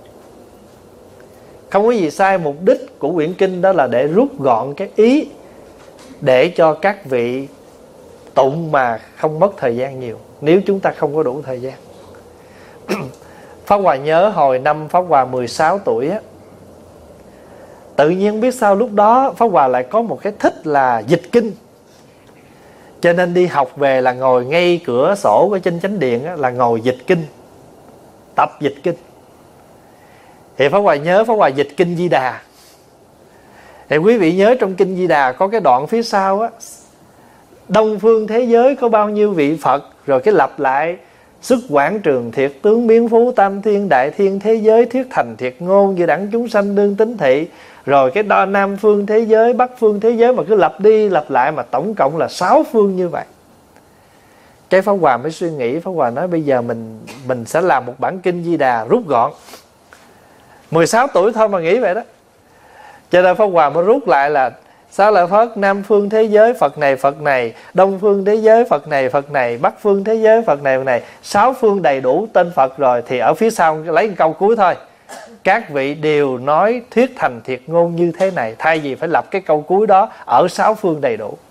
Không có gì sai. Mục đích của quyển kinh đó là để rút gọn cái ý, để cho các vị tụng mà không mất thời gian nhiều, nếu chúng ta không có đủ thời gian. Pháp Hòa nhớ hồi năm Pháp Hòa mười sáu tuổi á, tự nhiên biết sao lúc đó Pháp Hòa lại có một cái thích là dịch kinh. Cho nên đi học về là ngồi ngay cửa sổ ở trên chánh điện á, là ngồi dịch kinh, tập dịch kinh. Thì Pháp Hòa nhớ Pháp Hòa dịch kinh Di Đà. Thì quý vị nhớ trong kinh Di Đà có cái đoạn phía sau á, Đông phương thế giới có bao nhiêu vị Phật, rồi cái lặp lại sức quảng trường thiệt tướng biến phú tam thiên đại thiên thế giới thuyết thành thiệt ngôn như đẳng chúng sanh đương tính thị. Rồi cái đo nam phương thế giới bắc phương thế giới mà cứ lặp đi lặp lại mà tổng cộng là sáu phương như vậy. Cái Pháp Hòa mới suy nghĩ, Pháp Hòa nói bây giờ mình mình sẽ làm một bản kinh Di Đà rút gọn. mười sáu tuổi thôi mà nghĩ vậy đó. Cho nên Pháp Hòa mới rút lại là Xá lợi Phất, nam phương thế giới Phật này Phật này, đông phương thế giới Phật này Phật này, bắc phương thế giới Phật này Phật này, sáu phương đầy đủ tên Phật rồi. Thì ở phía sau lấy một câu cuối thôi, các vị đều nói thuyết thành thiệt ngôn như thế này. Thay vì phải lập cái câu cuối đó ở sáu phương đầy đủ.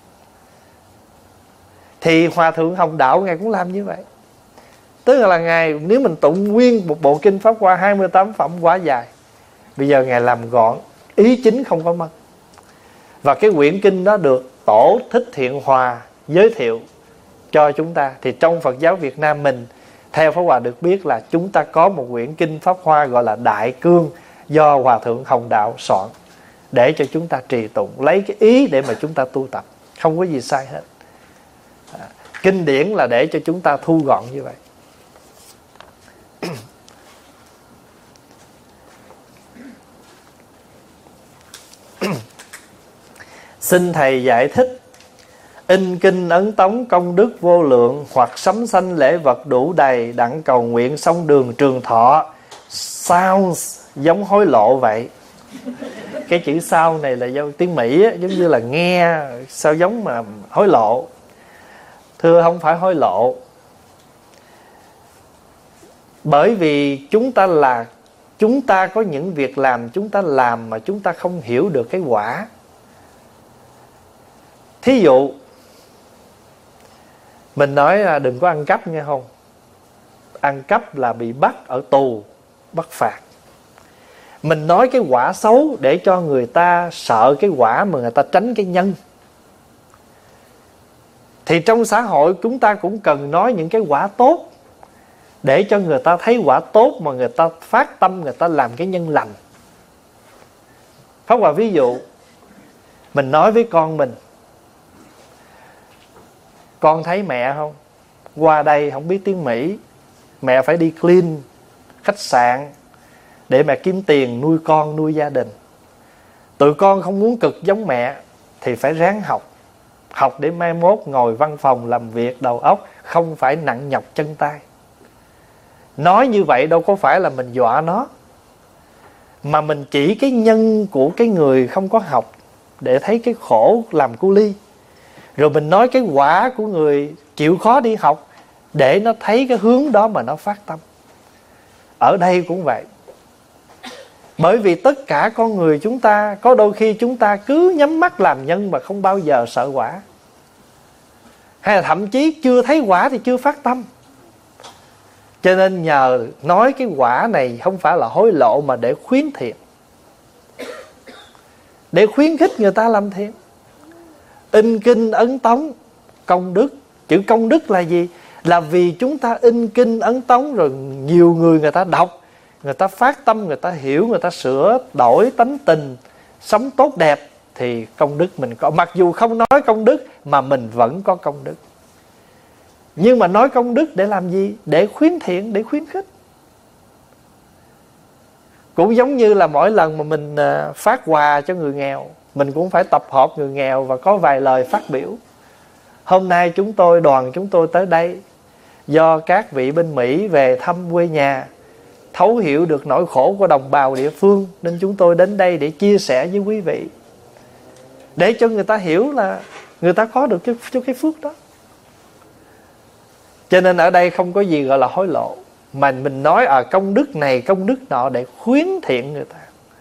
Thì Hòa Thượng Hồng Đạo Ngài cũng làm như vậy. Tức là Ngài nếu mình tụng nguyên một bộ kinh Pháp Hoa hai mươi tám phẩm quá dài, bây giờ Ngài làm gọn, ý chính không có mất. Và cái quyển kinh đó được Tổ Thích Thiện Hòa giới thiệu cho chúng ta. Thì trong Phật giáo Việt Nam mình Theo Pháp Hòa được biết là chúng ta có một quyển kinh Pháp Hoa gọi là Đại Cương, do Hòa Thượng Hồng Đạo soạn để cho chúng ta trì tụng, lấy cái ý để mà chúng ta tu tập, không có gì sai hết. À, kinh điển là để cho chúng ta thu gọn như vậy. Xin Thầy giải thích: in kinh ấn tống công đức vô lượng, hoặc sắm sanh lễ vật đủ đầy, đặng cầu nguyện xong đường trường thọ, sounds giống hối lộ vậy. Cái chữ sau này là do tiếng Mỹ á, giống như là nghe sao giống mà hối lộ. Thưa, không phải hối lộ. Bởi vì chúng ta là Chúng ta có những việc làm chúng ta làm mà chúng ta không hiểu được cái quả. Thí dụ mình nói là đừng có ăn cắp nghe không? Ăn cắp là bị bắt ở tù, bắt phạt. Mình nói cái quả xấu để cho người ta sợ cái quả mà người ta tránh cái nhân. Thì trong xã hội chúng ta cũng cần nói những cái quả tốt để cho người ta thấy quả tốt mà người ta phát tâm, người ta làm cái nhân lành. Pháp Hòa ví dụ, mình nói với con mình: con thấy mẹ không? Qua đây không biết tiếng Mỹ, mẹ phải đi clean khách sạn để mẹ kiếm tiền nuôi con, nuôi gia đình. Tụi con không muốn cực giống mẹ thì phải ráng học. Học để mai mốt ngồi văn phòng làm việc đầu óc, không phải nặng nhọc chân tay. Nói như vậy đâu có phải là mình dọa nó, mà mình chỉ cái nhân của cái người không có học để thấy cái khổ làm cu ly. Rồi mình nói cái quả của người chịu khó đi học để nó thấy cái hướng đó mà nó phát tâm. Ở đây cũng vậy. Bởi vì tất cả con người chúng ta, có đôi khi chúng ta cứ nhắm mắt làm nhân mà không bao giờ sợ quả. Hay là thậm chí chưa thấy quả thì chưa phát tâm. Cho nên nhờ nói cái quả này không phải là hối lộ, mà để khuyến thiện, để khuyến khích người ta làm thiện. In kinh ấn tống công đức. Chữ công đức là gì? Là vì chúng ta in kinh ấn tống rồi nhiều người người ta đọc, người ta phát tâm, người ta hiểu, người ta sửa đổi tánh tình, sống tốt đẹp, thì công đức mình có. Mặc dù không nói công đức mà mình vẫn có công đức. Nhưng mà nói công đức để làm gì? Để khuyến thiện, để khuyến khích. Cũng giống như là mỗi lần mà mình phát quà cho người nghèo, mình cũng phải tập hợp người nghèo và có vài lời phát biểu. Hôm nay chúng tôi, đoàn chúng tôi tới đây do các vị bên Mỹ về thăm quê nhà, thấu hiểu được nỗi khổ của đồng bào địa phương, nên chúng tôi đến đây để chia sẻ với quý vị, để cho người ta hiểu là người ta có được cái, cái phước đó. Cho nên ở đây không có gì gọi là hối lộ, mà mình nói ở à, công đức này công đức nọ để khuyến thiện người ta.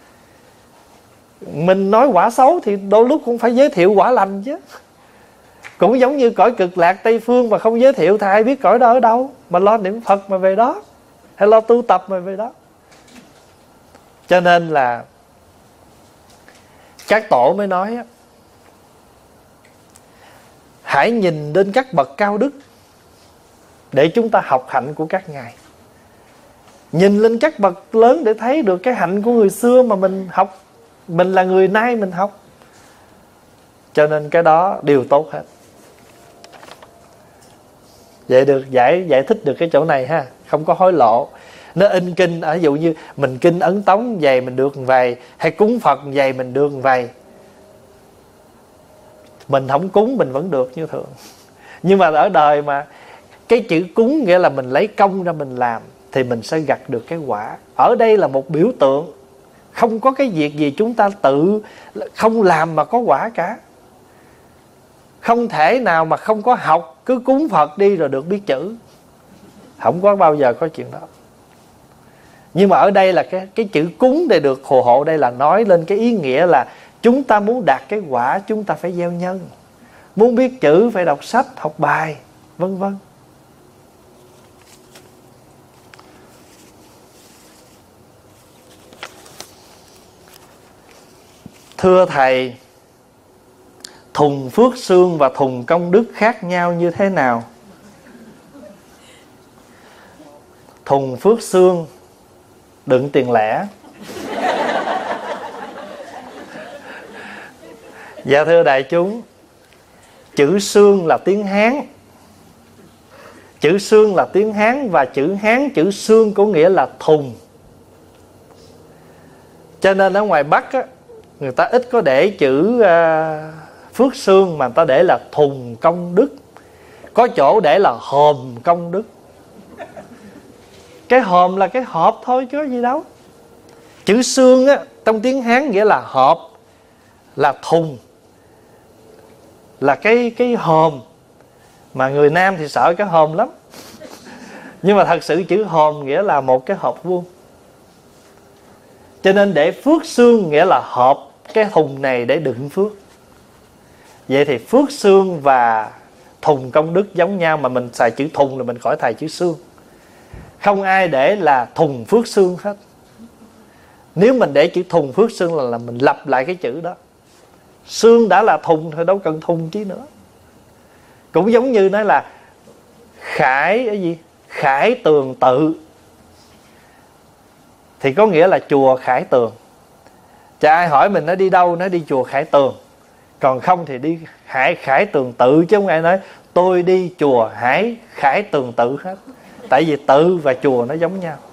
Mình nói quả xấu thì đôi lúc cũng phải giới thiệu quả lành chứ. Cũng giống như cõi cực lạc Tây Phương mà không giới thiệu thì ai biết cõi đó ở đâu. Mà lo niệm Phật mà về đó, hay lo tu tập mà về đó. Cho nên là các tổ mới nói á, hãy nhìn đến các bậc cao đức để chúng ta học hạnh của các ngài. Nhìn lên các bậc lớn để thấy được cái hạnh của người xưa mà mình học. Mình là người nay mình học. Cho nên cái đó đều tốt hết. Vậy được giải giải thích được cái chỗ này ha. Không có hối lộ. Nó in kinh, ví dụ như mình kinh ấn tống vậy mình được vầy, hay cúng Phật vậy mình được vầy. Mình không cúng mình vẫn được như thường. Nhưng mà ở đời mà cái chữ cúng nghĩa là mình lấy công ra mình làm, thì mình sẽ gặt được cái quả. Ở đây là một biểu tượng. Không có cái việc gì chúng ta tự không làm mà có quả cả. Không thể nào mà không có học, cứ cúng Phật đi rồi được biết chữ. Không có bao giờ có chuyện đó. Nhưng mà ở đây là cái, cái chữ cúng để được phù hộ, đây là nói lên cái ý nghĩa là chúng ta muốn đạt cái quả, chúng ta phải gieo nhân. Muốn biết chữ phải đọc sách, học bài, vân vân. Thưa Thầy, thùng phước xương và thùng công đức khác nhau như thế nào? thùng phước xương đựng tiền lẻ. Dạ thưa đại chúng, chữ xương là tiếng Hán. Chữ xương là tiếng Hán, và chữ Hán, chữ xương có nghĩa là thùng. Cho nên ở ngoài Bắc á, người ta ít có để chữ uh, phước xương, mà người ta để là thùng công đức. Có chỗ để là hòm công đức. Cái hòm là cái hộp thôi chứ có gì đâu. Chữ xương á, trong tiếng Hán nghĩa là hộp, là thùng, là cái, cái hòm. Mà người Nam thì sợ cái hòm lắm. Nhưng mà thật sự chữ hòm nghĩa là một cái hộp vuông. Cho nên để phước xương nghĩa là hộp, cái thùng này để đựng phước. Vậy thì phước xương và thùng công đức giống nhau, mà mình xài chữ thùng là mình khỏi xài chữ xương. Không ai để là thùng phước xương hết. Nếu mình để chữ thùng phước xương là, là mình lặp lại cái chữ đó. Xương đã là thùng thôi, đâu cần thùng chứ nữa. Cũng giống như nói là khải cái gì? Khải tường tự, thì có nghĩa là chùa Khải Tường. Chả ai hỏi mình nó đi đâu, nó đi chùa Khải Tường. Còn không thì đi Hải Khải Tường Tự, chứ không ai nói tôi đi chùa Hải Khải Tường Tự hết. Tại vì tự và chùa nó giống nhau.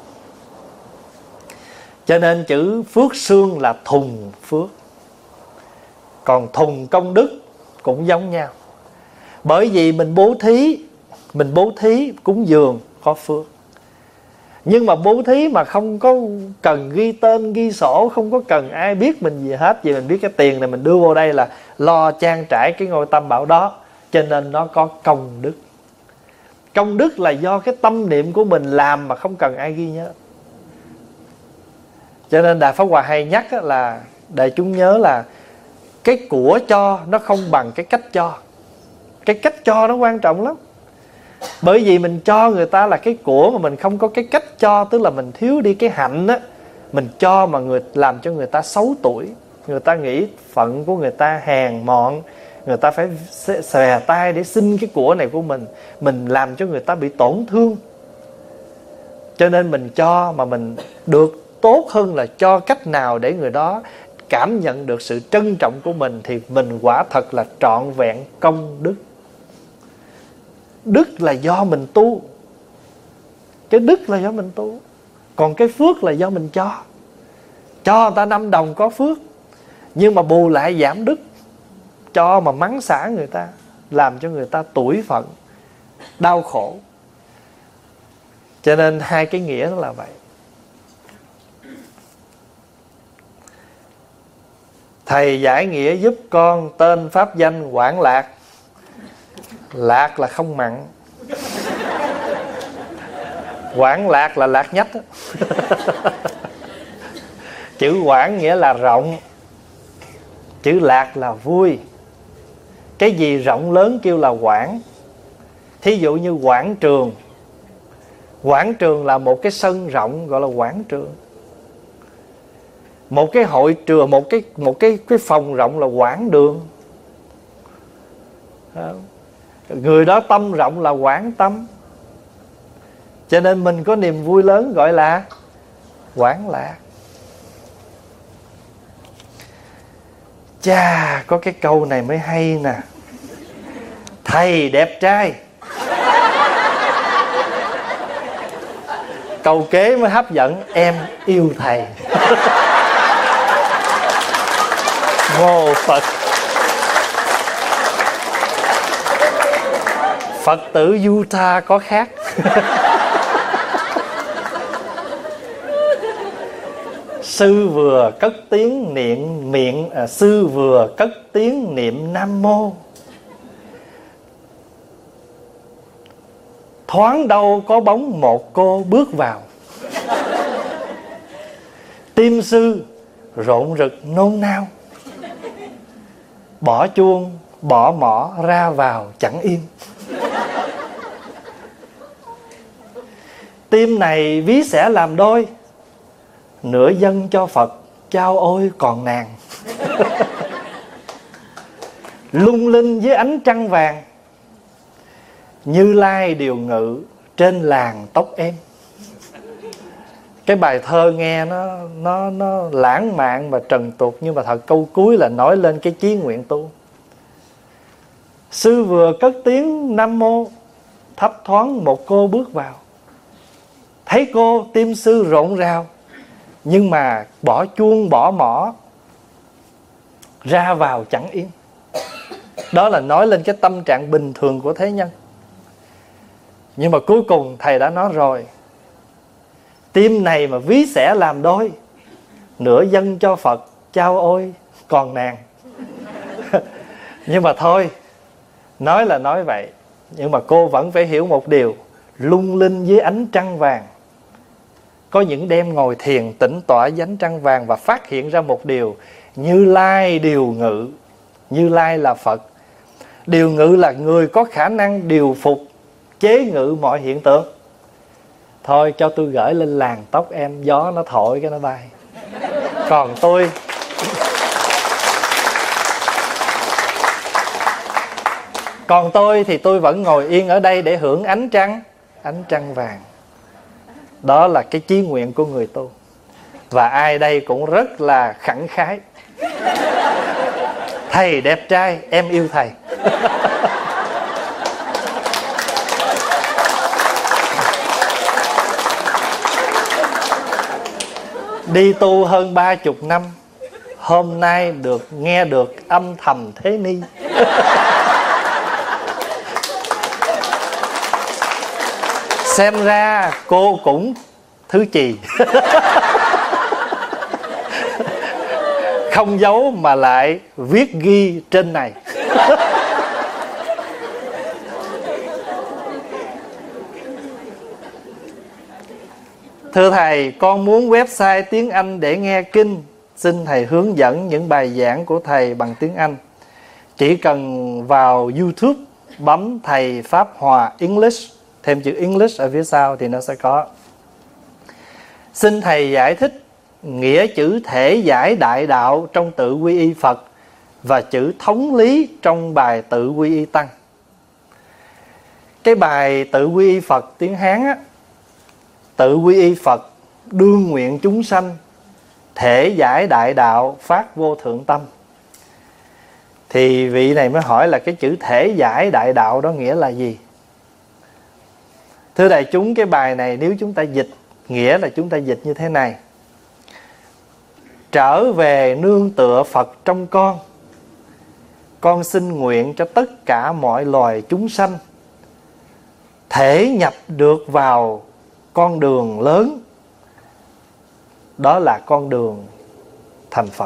Cho nên chữ phước xương là thùng phước, còn thùng công đức cũng giống nhau. Bởi vì mình bố thí, mình bố thí cúng dường có phước. Nhưng mà bố thí mà không có cần ghi tên, ghi sổ, không có cần ai biết mình gì hết. Vì mình biết cái tiền này mình đưa vô đây là lo trang trải cái ngôi tam bảo đó, cho nên nó có công đức. Công đức là do cái tâm niệm của mình làm mà không cần ai ghi nhớ. Cho nên Đại Pháp Hòa hay nhắc là đại chúng nhớ là cái của cho nó không bằng cái cách cho. Cái cách cho nó quan trọng lắm. Bởi vì mình cho người ta là cái của, mà mình không có cái cách cho, tức là mình thiếu đi cái hạnh á. Mình cho mà người làm cho người ta xấu tuổi, người ta nghĩ phận của người ta hèn mọn, người ta phải xòe tay để xin cái của này của mình. Mình làm cho người ta bị tổn thương. Cho nên mình cho mà mình được tốt hơn là cho cách nào để người đó cảm nhận được sự trân trọng của mình, thì mình quả thật là trọn vẹn công đức. Đức là do mình tu. Cái đức là do mình tu. Còn cái phước là do mình cho. Cho người ta năm đồng có phước, nhưng mà bù lại giảm đức. Cho mà mắng xả người ta, làm cho người ta tủi phận, đau khổ. Cho nên hai cái nghĩa nó là vậy. Thầy giải nghĩa giúp con tên pháp danh Quảng Lạc. Lạc là không mặn, Quảng Lạc là lạc nhách. Chữ Quảng nghĩa là rộng, chữ Lạc là vui. Cái gì rộng lớn kêu là quảng. Thí dụ như quảng trường. Quảng trường là một cái sân rộng, gọi là quảng trường. Một cái hội trường, một cái một cái cái phòng rộng là quảng đường. Người đó tâm rộng là quảng tâm. Cho nên mình có niềm vui lớn gọi là Quảng Lạc. Chà, có cái câu này mới hay nè. Thầy đẹp trai. Câu kế mới hấp dẫn. Em yêu thầy. Mô Phật. Phật tử Utah có khác. Sư vừa cất tiếng niệm miệng à, sư vừa cất tiếng niệm Nam Mô, thoáng đâu có bóng một cô bước vào. Tim sư rộn rực nôn nao, bỏ chuông bỏ mỏ ra vào chẳng im. Tim này ví sẽ làm đôi, nửa dâng cho Phật trao ôi còn nàng. Lung linh với ánh trăng vàng, Như Lai điều ngự trên làn tóc em. Cái bài thơ nghe nó nó nó lãng mạn và trần tục, nhưng mà thật câu cuối là nói lên cái chí nguyện tu. Sư vừa cất tiếng Nam Mô, thấp thoáng một cô bước vào. Thấy cô tim sư rộn rào, nhưng mà bỏ chuông bỏ mỏ, ra vào chẳng yên. Đó là nói lên cái tâm trạng bình thường của thế nhân. Nhưng mà cuối cùng thầy đã nói rồi, tim này mà ví xẻ làm đôi, nửa dâng cho Phật, chao ôi còn nàng. Nhưng mà thôi, nói là nói vậy, nhưng mà cô vẫn phải hiểu một điều. Lung linh dưới ánh trăng vàng, có những đêm ngồi thiền tĩnh tọa dưới ánh trăng vàng, và phát hiện ra một điều: Như Lai điều ngự. Như Lai là Phật. Điều ngự là người có khả năng điều phục, chế ngự mọi hiện tượng. Thôi cho tôi gửi lên làng tóc em, gió nó thổi cái nó bay. Còn tôi Còn tôi thì tôi vẫn ngồi yên ở đây để hưởng ánh trăng, ánh trăng vàng. Đó là cái chí nguyện của người tu. Và ai đây cũng rất là khẳng khái. Thầy đẹp trai, em yêu thầy. Đi tu hơn ba chục năm, hôm nay được nghe được âm thầm thế ni. Xem ra cô cũng thứ trì. Không giấu mà lại viết ghi trên này. Thưa thầy, con muốn website tiếng Anh để nghe kinh. Xin thầy hướng dẫn những bài giảng của thầy bằng tiếng Anh. Chỉ cần vào YouTube bấm thầy Pháp Hòa English, thêm chữ English ở phía sau thì nó sẽ có. Xin thầy giải thích nghĩa chữ thể giải đại đạo trong tự quy y Phật và chữ thống lý trong bài tự quy y Tăng. Cái bài tự quy y Phật tiếng Hán á, tự quy y Phật đương nguyện chúng sanh, thể giải đại đạo phát vô thượng tâm. Thì vị này mới hỏi là cái chữ thể giải đại đạo đó nghĩa là gì? Thưa đại chúng, cái bài này nếu chúng ta dịch, nghĩa là chúng ta dịch như thế này: trở về nương tựa Phật trong con, con xin nguyện cho tất cả mọi loài chúng sanh thể nhập được vào con đường lớn. Đó là con đường thành Phật.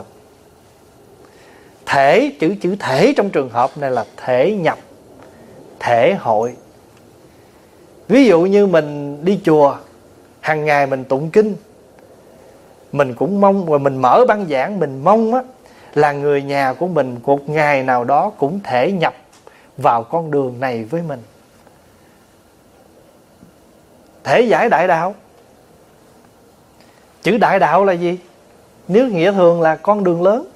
Thể, chữ chữ thể trong trường hợp này là thể nhập, thể hội. Ví dụ như mình đi chùa, hàng ngày mình tụng kinh, mình cũng mong, và mình mở băng giảng, mình mong á, là người nhà của mình một ngày nào đó cũng thể nhập vào con đường này với mình. Thể giải đại đạo. Chữ đại đạo là gì? Nếu nghĩa thường là con đường lớn.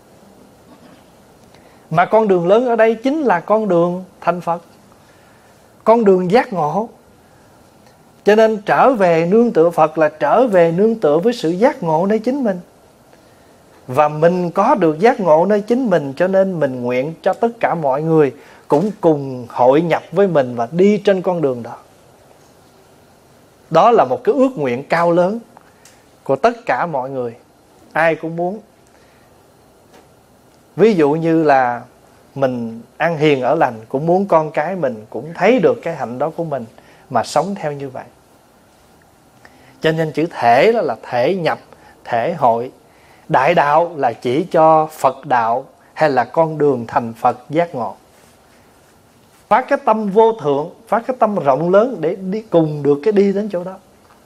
Mà con đường lớn ở đây chính là con đường thành Phật, con đường giác ngộ. Cho nên trở về nương tựa Phật là trở về nương tựa với sự giác ngộ nơi chính mình. Và mình có được giác ngộ nơi chính mình, cho nên mình nguyện cho tất cả mọi người cũng cùng hội nhập với mình và đi trên con đường đó. Đó là một cái ước nguyện cao lớn của tất cả mọi người. Ai cũng muốn. Ví dụ như là mình ăn hiền ở lành, cũng muốn con cái mình cũng thấy được cái hạnh đó của mình mà sống theo như vậy. Cho nên chữ thể đó là thể nhập, thể hội. Đại đạo là chỉ cho Phật đạo hay là con đường thành Phật giác ngộ. Phát cái tâm vô thượng, phát cái tâm rộng lớn để đi cùng được cái đi đến chỗ đó.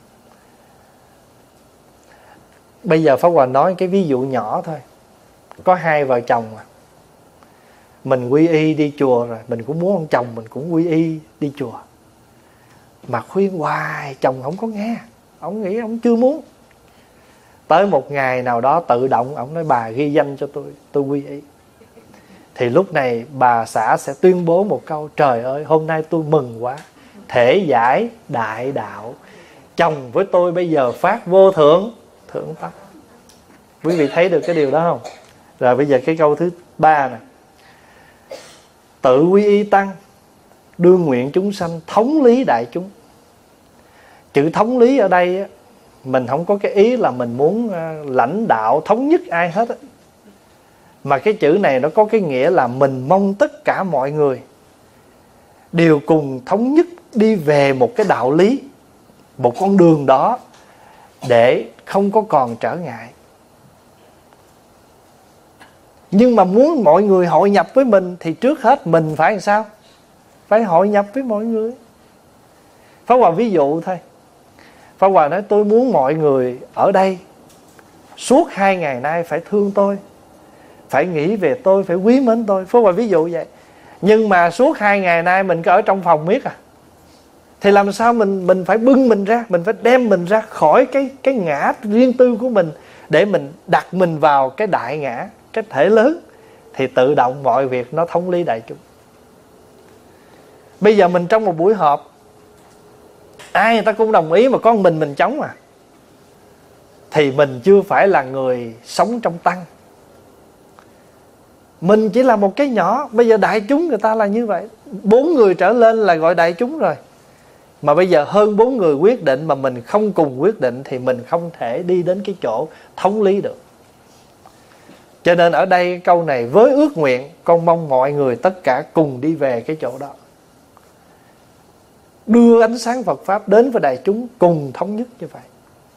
Bây giờ Pháp Hòa nói cái ví dụ nhỏ thôi. Có hai vợ chồng mà mình quy y đi chùa rồi, mình cũng muốn ông chồng mình cũng quy y đi chùa. Mà khuyên hoài chồng không có nghe, ông nghĩ ông chưa muốn. Tới một ngày nào đó tự động ông nói bà ghi danh cho tôi, tôi quy y. Thì lúc này bà xã sẽ tuyên bố một câu: trời ơi, hôm nay tôi mừng quá, thể giải đại đạo. chồng với tôi bây giờ phát vô thượng thượng tâm. Quý vị thấy được cái điều đó không? Rồi bây giờ cái câu thứ ba nè. Tự quy y tăng, đương nguyện chúng sanh, thống lý đại chúng. Chữ thống lý ở đây mình không có cái ý là mình muốn lãnh đạo thống nhất ai hết á, mà cái chữ này nó có cái nghĩa là mình mong tất cả mọi người đều cùng thống nhất đi về một cái đạo lý, một con đường đó, để không có còn trở ngại. Nhưng mà muốn mọi người hội nhập với mình thì trước hết mình phải làm sao? Phải hội nhập với mọi người. Pháp Hòa ví dụ thôi. Pháp Hòa nói tôi muốn mọi người ở đây suốt hai ngày nay phải thương tôi, phải nghĩ về tôi, phải quý mến tôi. Pháp Hòa ví dụ vậy. Nhưng mà suốt hai ngày nay mình cứ ở trong phòng miết à, thì làm sao mình mình phải bưng mình ra, mình phải đem mình ra khỏi cái cái ngã riêng tư của mình, để mình đặt mình vào cái đại ngã, cái thể lớn, thì tự động mọi việc nó thống lý đại chúng. Bây giờ mình trong một buổi họp, ai người ta cũng đồng ý mà con mình mình chống à, thì mình chưa phải là người sống trong tăng. Mình chỉ là một cái nhỏ. Bây giờ đại chúng người ta là như vậy, bốn người trở lên là gọi đại chúng rồi. Mà bây giờ hơn bốn người quyết định mà mình không cùng quyết định, thì mình không thể đi đến cái chỗ thống lý được. Cho nên ở đây câu này với ước nguyện, con mong mọi người tất cả cùng đi về cái chỗ đó, đưa ánh sáng Phật Pháp đến với đại chúng, cùng thống nhất như vậy.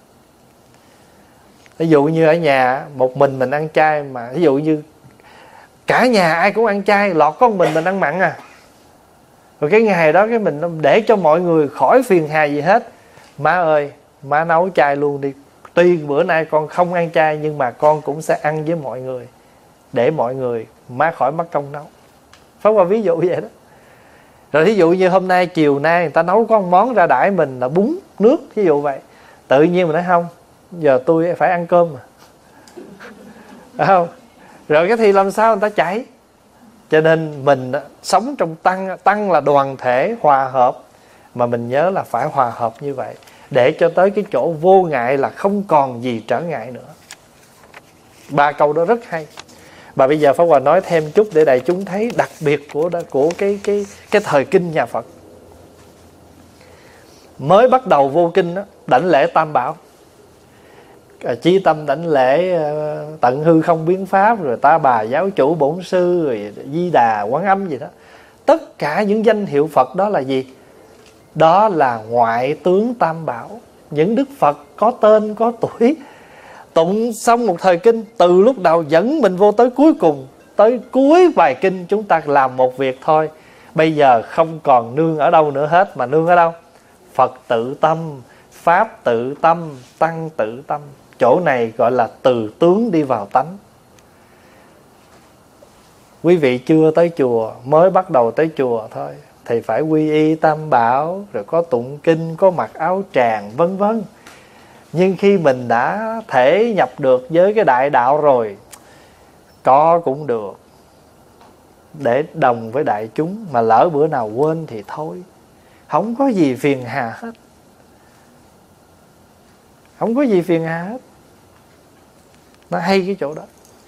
Ví dụ như ở nhà một mình mình ăn chay, mà ví dụ như cả nhà ai cũng ăn chay, lọt có một mình mình ăn mặn à, rồi cái ngày đó cái mình để cho mọi người khỏi phiền hà gì hết. Má ơi, má nấu chay luôn đi. Tuy bữa nay con không ăn chay, nhưng mà con cũng sẽ ăn với mọi người, để mọi người má khỏi mất công nấu. Pháp Hòa ví dụ vậy đó. Rồi ví dụ như hôm nay chiều nay người ta nấu có một món ra đãi mình là bún nước, ví dụ vậy. Tự nhiên mình nói không, giờ tôi phải ăn cơm mà, phải không? Rồi cái thì làm sao người ta chạy. Cho nên mình sống trong tăng, tăng là đoàn thể hòa hợp, mà mình nhớ là phải hòa hợp như vậy, để cho tới cái chỗ vô ngại là không còn gì trở ngại nữa. Ba câu đó rất hay. Và bây giờ Pháp Hòa nói thêm chút để đại chúng thấy đặc biệt của của cái cái cái thời kinh nhà Phật. Mới bắt đầu vô kinh đó, đảnh lễ Tam Bảo, chí tâm đảnh lễ tận hư không biến pháp, rồi Ta Bà giáo chủ bổn sư, rồi Di Đà Quán Âm gì đó. Tất cả những danh hiệu Phật đó là gì? Đó là ngoại tướng Tam Bảo, những Đức Phật có tên có tuổi. Tụng xong một thời kinh, từ lúc đầu dẫn mình vô tới cuối cùng, tới cuối bài kinh chúng ta làm một việc thôi. Bây giờ không còn nương ở đâu nữa hết, mà nương ở đâu? Phật tự tâm, Pháp tự tâm, Tăng tự tâm. Chỗ này gọi là từ tướng đi vào tánh. Quý vị chưa tới chùa, mới bắt đầu tới chùa thôi, thì phải quy y Tam Bảo, rồi có tụng kinh, có mặc áo tràng, vân vân. Nhưng khi mình đã thể nhập được với cái đại đạo rồi, có cũng được, để đồng với đại chúng. Mà lỡ bữa nào quên thì thôi, không có gì phiền hà hết. Không có gì phiền hà hết. Nó hay cái chỗ đó.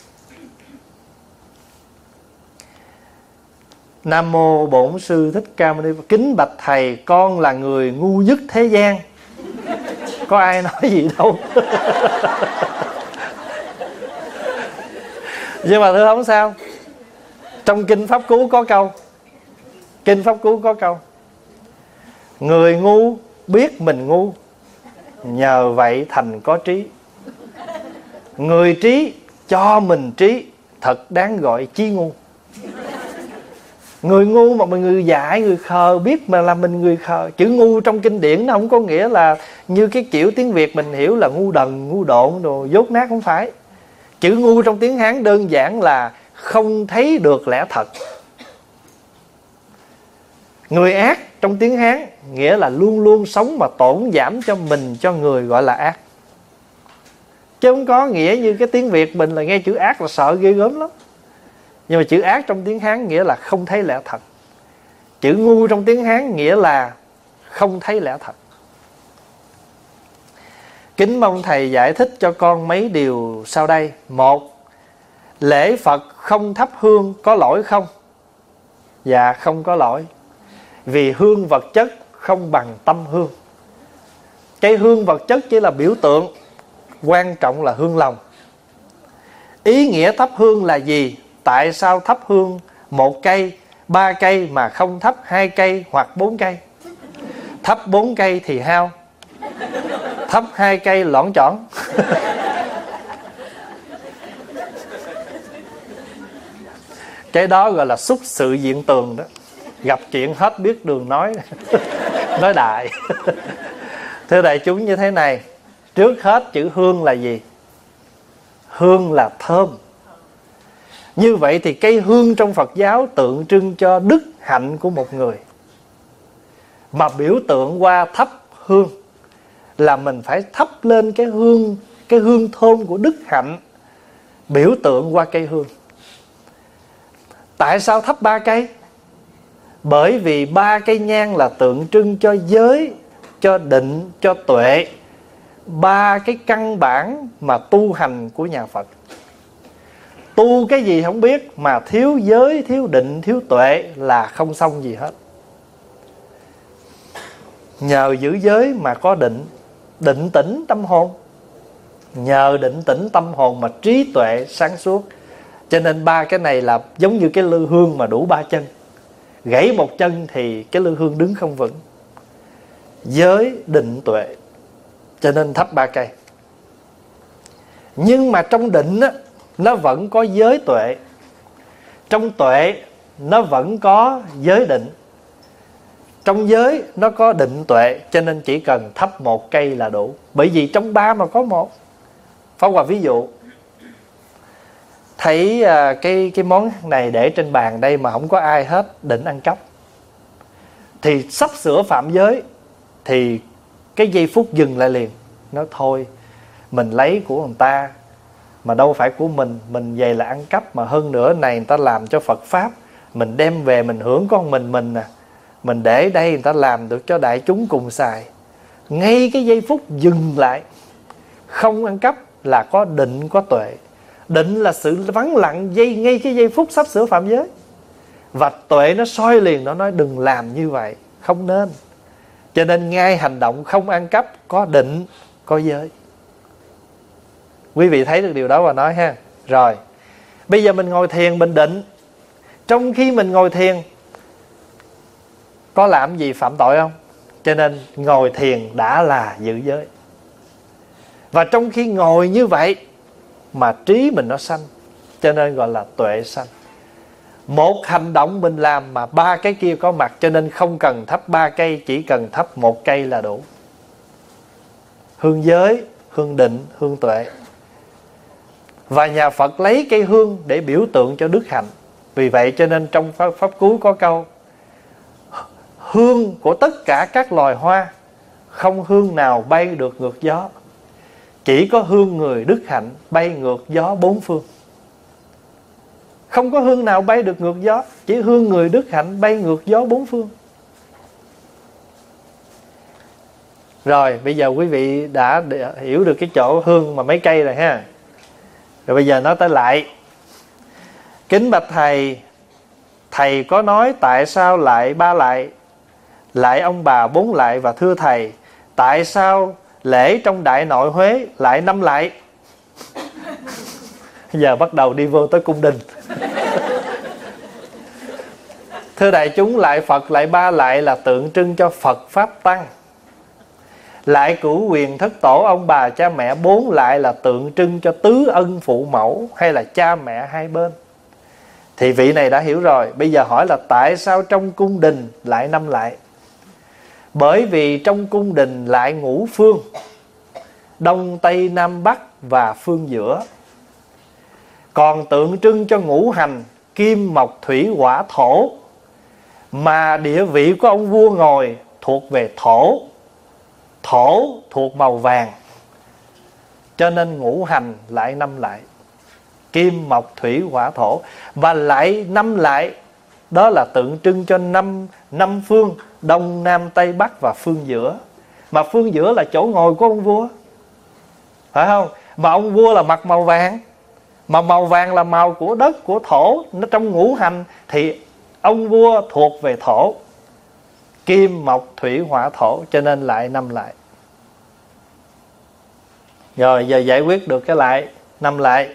Nam mô Bổn Sư Thích Ca Mâu Ni Phật. Kính bạch thầy, con là người ngu nhất thế gian. Có ai nói gì đâu. Nhưng mà thưa không sao. Trong Kinh Pháp Cú có câu, Kinh Pháp Cú có câu: người ngu biết mình ngu, nhờ vậy thành có trí. Người trí cho mình trí, thật đáng gọi chí ngu. Người ngu mà mình người dại, người khờ, biết mà là mình người khờ. Chữ ngu trong kinh điển nó không có nghĩa là như cái kiểu tiếng Việt mình hiểu là ngu đần, ngu độn, đồ dốt nát, không phải. Chữ ngu trong tiếng Hán đơn giản là không thấy được lẽ thật. Người ác trong tiếng Hán nghĩa là luôn luôn sống mà tổn giảm cho mình, cho người, gọi là ác. Chứ không có nghĩa như cái tiếng Việt mình là nghe chữ ác là sợ ghê gớm lắm. Nhưng mà chữ ác trong tiếng Hán nghĩa là không thấy lẽ thật. Chữ ngu trong tiếng Hán nghĩa là không thấy lẽ thật. Kính mong Thầy giải thích cho con mấy điều sau đây. Một, lễ Phật không thắp hương có lỗi không? Dạ không có lỗi. Vì hương vật chất không bằng tâm hương. Cái hương vật chất chỉ là biểu tượng, quan trọng là hương lòng. Ý nghĩa thắp hương là gì? Tại sao thắp hương một cây, ba cây mà không thắp hai cây hoặc bốn cây? Thắp bốn cây thì hao, thắp hai cây lõn chỏn. Cái đó gọi là xúc sự diện tường đó. Gặp chuyện hết biết đường nói. Nói đại. Thưa đại chúng như thế này. Trước hết chữ hương là gì? Hương là thơm. Như vậy thì cây hương trong Phật giáo tượng trưng cho đức hạnh của một người. Mà biểu tượng qua thắp hương là mình phải thắp lên cái hương, cái hương thơm của đức hạnh, biểu tượng qua cây hương. Tại sao thắp ba cây? Bởi vì ba cây nhang là tượng trưng cho giới, cho định, cho tuệ. Ba cái căn bản mà tu hành của nhà Phật. Tu cái gì không biết mà thiếu giới, thiếu định, thiếu tuệ là không xong gì hết. Nhờ giữ giới mà có định, định tĩnh tâm hồn. Nhờ định tĩnh tâm hồn mà trí tuệ sáng suốt. Cho nên ba cái này là giống như cái lư hương mà đủ ba chân. Gãy một chân thì cái lư hương đứng không vững. Giới, định, tuệ. Cho nên thắp ba cây. Nhưng mà trong định á, nó vẫn có giới tuệ. Trong tuệ nó vẫn có giới định. Trong giới nó có định tuệ. Cho nên chỉ cần thắp một cây là đủ. Bởi vì trong ba mà có một. Pháp Hòa ví dụ. Thấy cái, cái món này để trên bàn đây mà không có ai hết định ăn cắp, thì sắp sửa phạm giới, thì cái giây phút dừng lại liền. Nói thôi, mình lấy của người ta mà đâu phải của mình, mình về là ăn cắp. Mà hơn nữa này người ta làm cho Phật Pháp, mình đem về mình hưởng con mình mình à. Mình để đây người ta làm được cho đại chúng cùng xài. Ngay cái giây phút dừng lại, không ăn cắp là có định, có tuệ. Định là sự vắng lặng giây, ngay cái giây phút sắp sửa phạm giới. Và tuệ nó soi liền, nó nói đừng làm như vậy, không nên. Cho nên ngay hành động không ăn cắp có định, có giới. Quý vị thấy được điều đó và nói ha. Rồi, bây giờ mình ngồi thiền, mình định. Trong khi mình ngồi thiền, có làm gì phạm tội không? Cho nên ngồi thiền đã là giữ giới. Và trong khi ngồi như vậy mà trí mình nó sanh, cho nên gọi là tuệ sanh. Một hành động mình làm mà ba cái kia có mặt. Cho nên không cần thắp ba cây, chỉ cần thắp một cây là đủ. Hương giới, hương định, hương tuệ. Và nhà Phật lấy cây hương để biểu tượng cho đức hạnh. Vì vậy cho nên trong Pháp, pháp Cú có câu: hương của tất cả các loài hoa, không hương nào bay được ngược gió. Chỉ có hương người đức hạnh bay ngược gió bốn phương. Không có hương nào bay được ngược gió, chỉ hương người đức hạnh bay ngược gió bốn phương. Rồi bây giờ quý vị đã hiểu được cái chỗ hương mà mấy cây rồi ha. Rồi bây giờ nói tới lại. Kính bạch Thầy, Thầy có nói tại sao lại ba lại, lại ông bà bốn lại, và thưa Thầy, tại sao lễ trong Đại Nội Huế lại năm lại? Giờ bắt đầu đi vô tới cung đình. Thưa đại chúng, lại Phật lại ba lại là tượng trưng cho Phật Pháp Tăng. Lại cửu quyền thất tổ ông bà cha mẹ bốn lại là tượng trưng cho tứ ân phụ mẫu, hay là cha mẹ hai bên. Thì vị này đã hiểu rồi. Bây giờ hỏi là tại sao trong cung đình lại năm lại? Bởi vì trong cung đình lại ngũ phương: Đông, Tây, Nam, Bắc và phương giữa. Còn tượng trưng cho ngũ hành kim, mộc, thủy, hỏa, thổ. Mà địa vị của ông vua ngồi thuộc về thổ. Thổ thuộc màu vàng. Cho nên ngũ hành lại năm lại: kim, mộc, thủy, hỏa, thổ. Và lại năm lại, đó là tượng trưng cho năm, năm phương: Đông, Nam, Tây, Bắc và phương giữa. Mà phương giữa là chỗ ngồi của ông vua. phải không? Mà ông vua là mặt màu vàng, mà màu vàng là màu của đất, của thổ. Nó trong ngũ hành thì ông vua thuộc về thổ, kim mộc thủy hỏa thổ, cho nên lại năm lại. Rồi giờ giải quyết được cái lại, năm lại.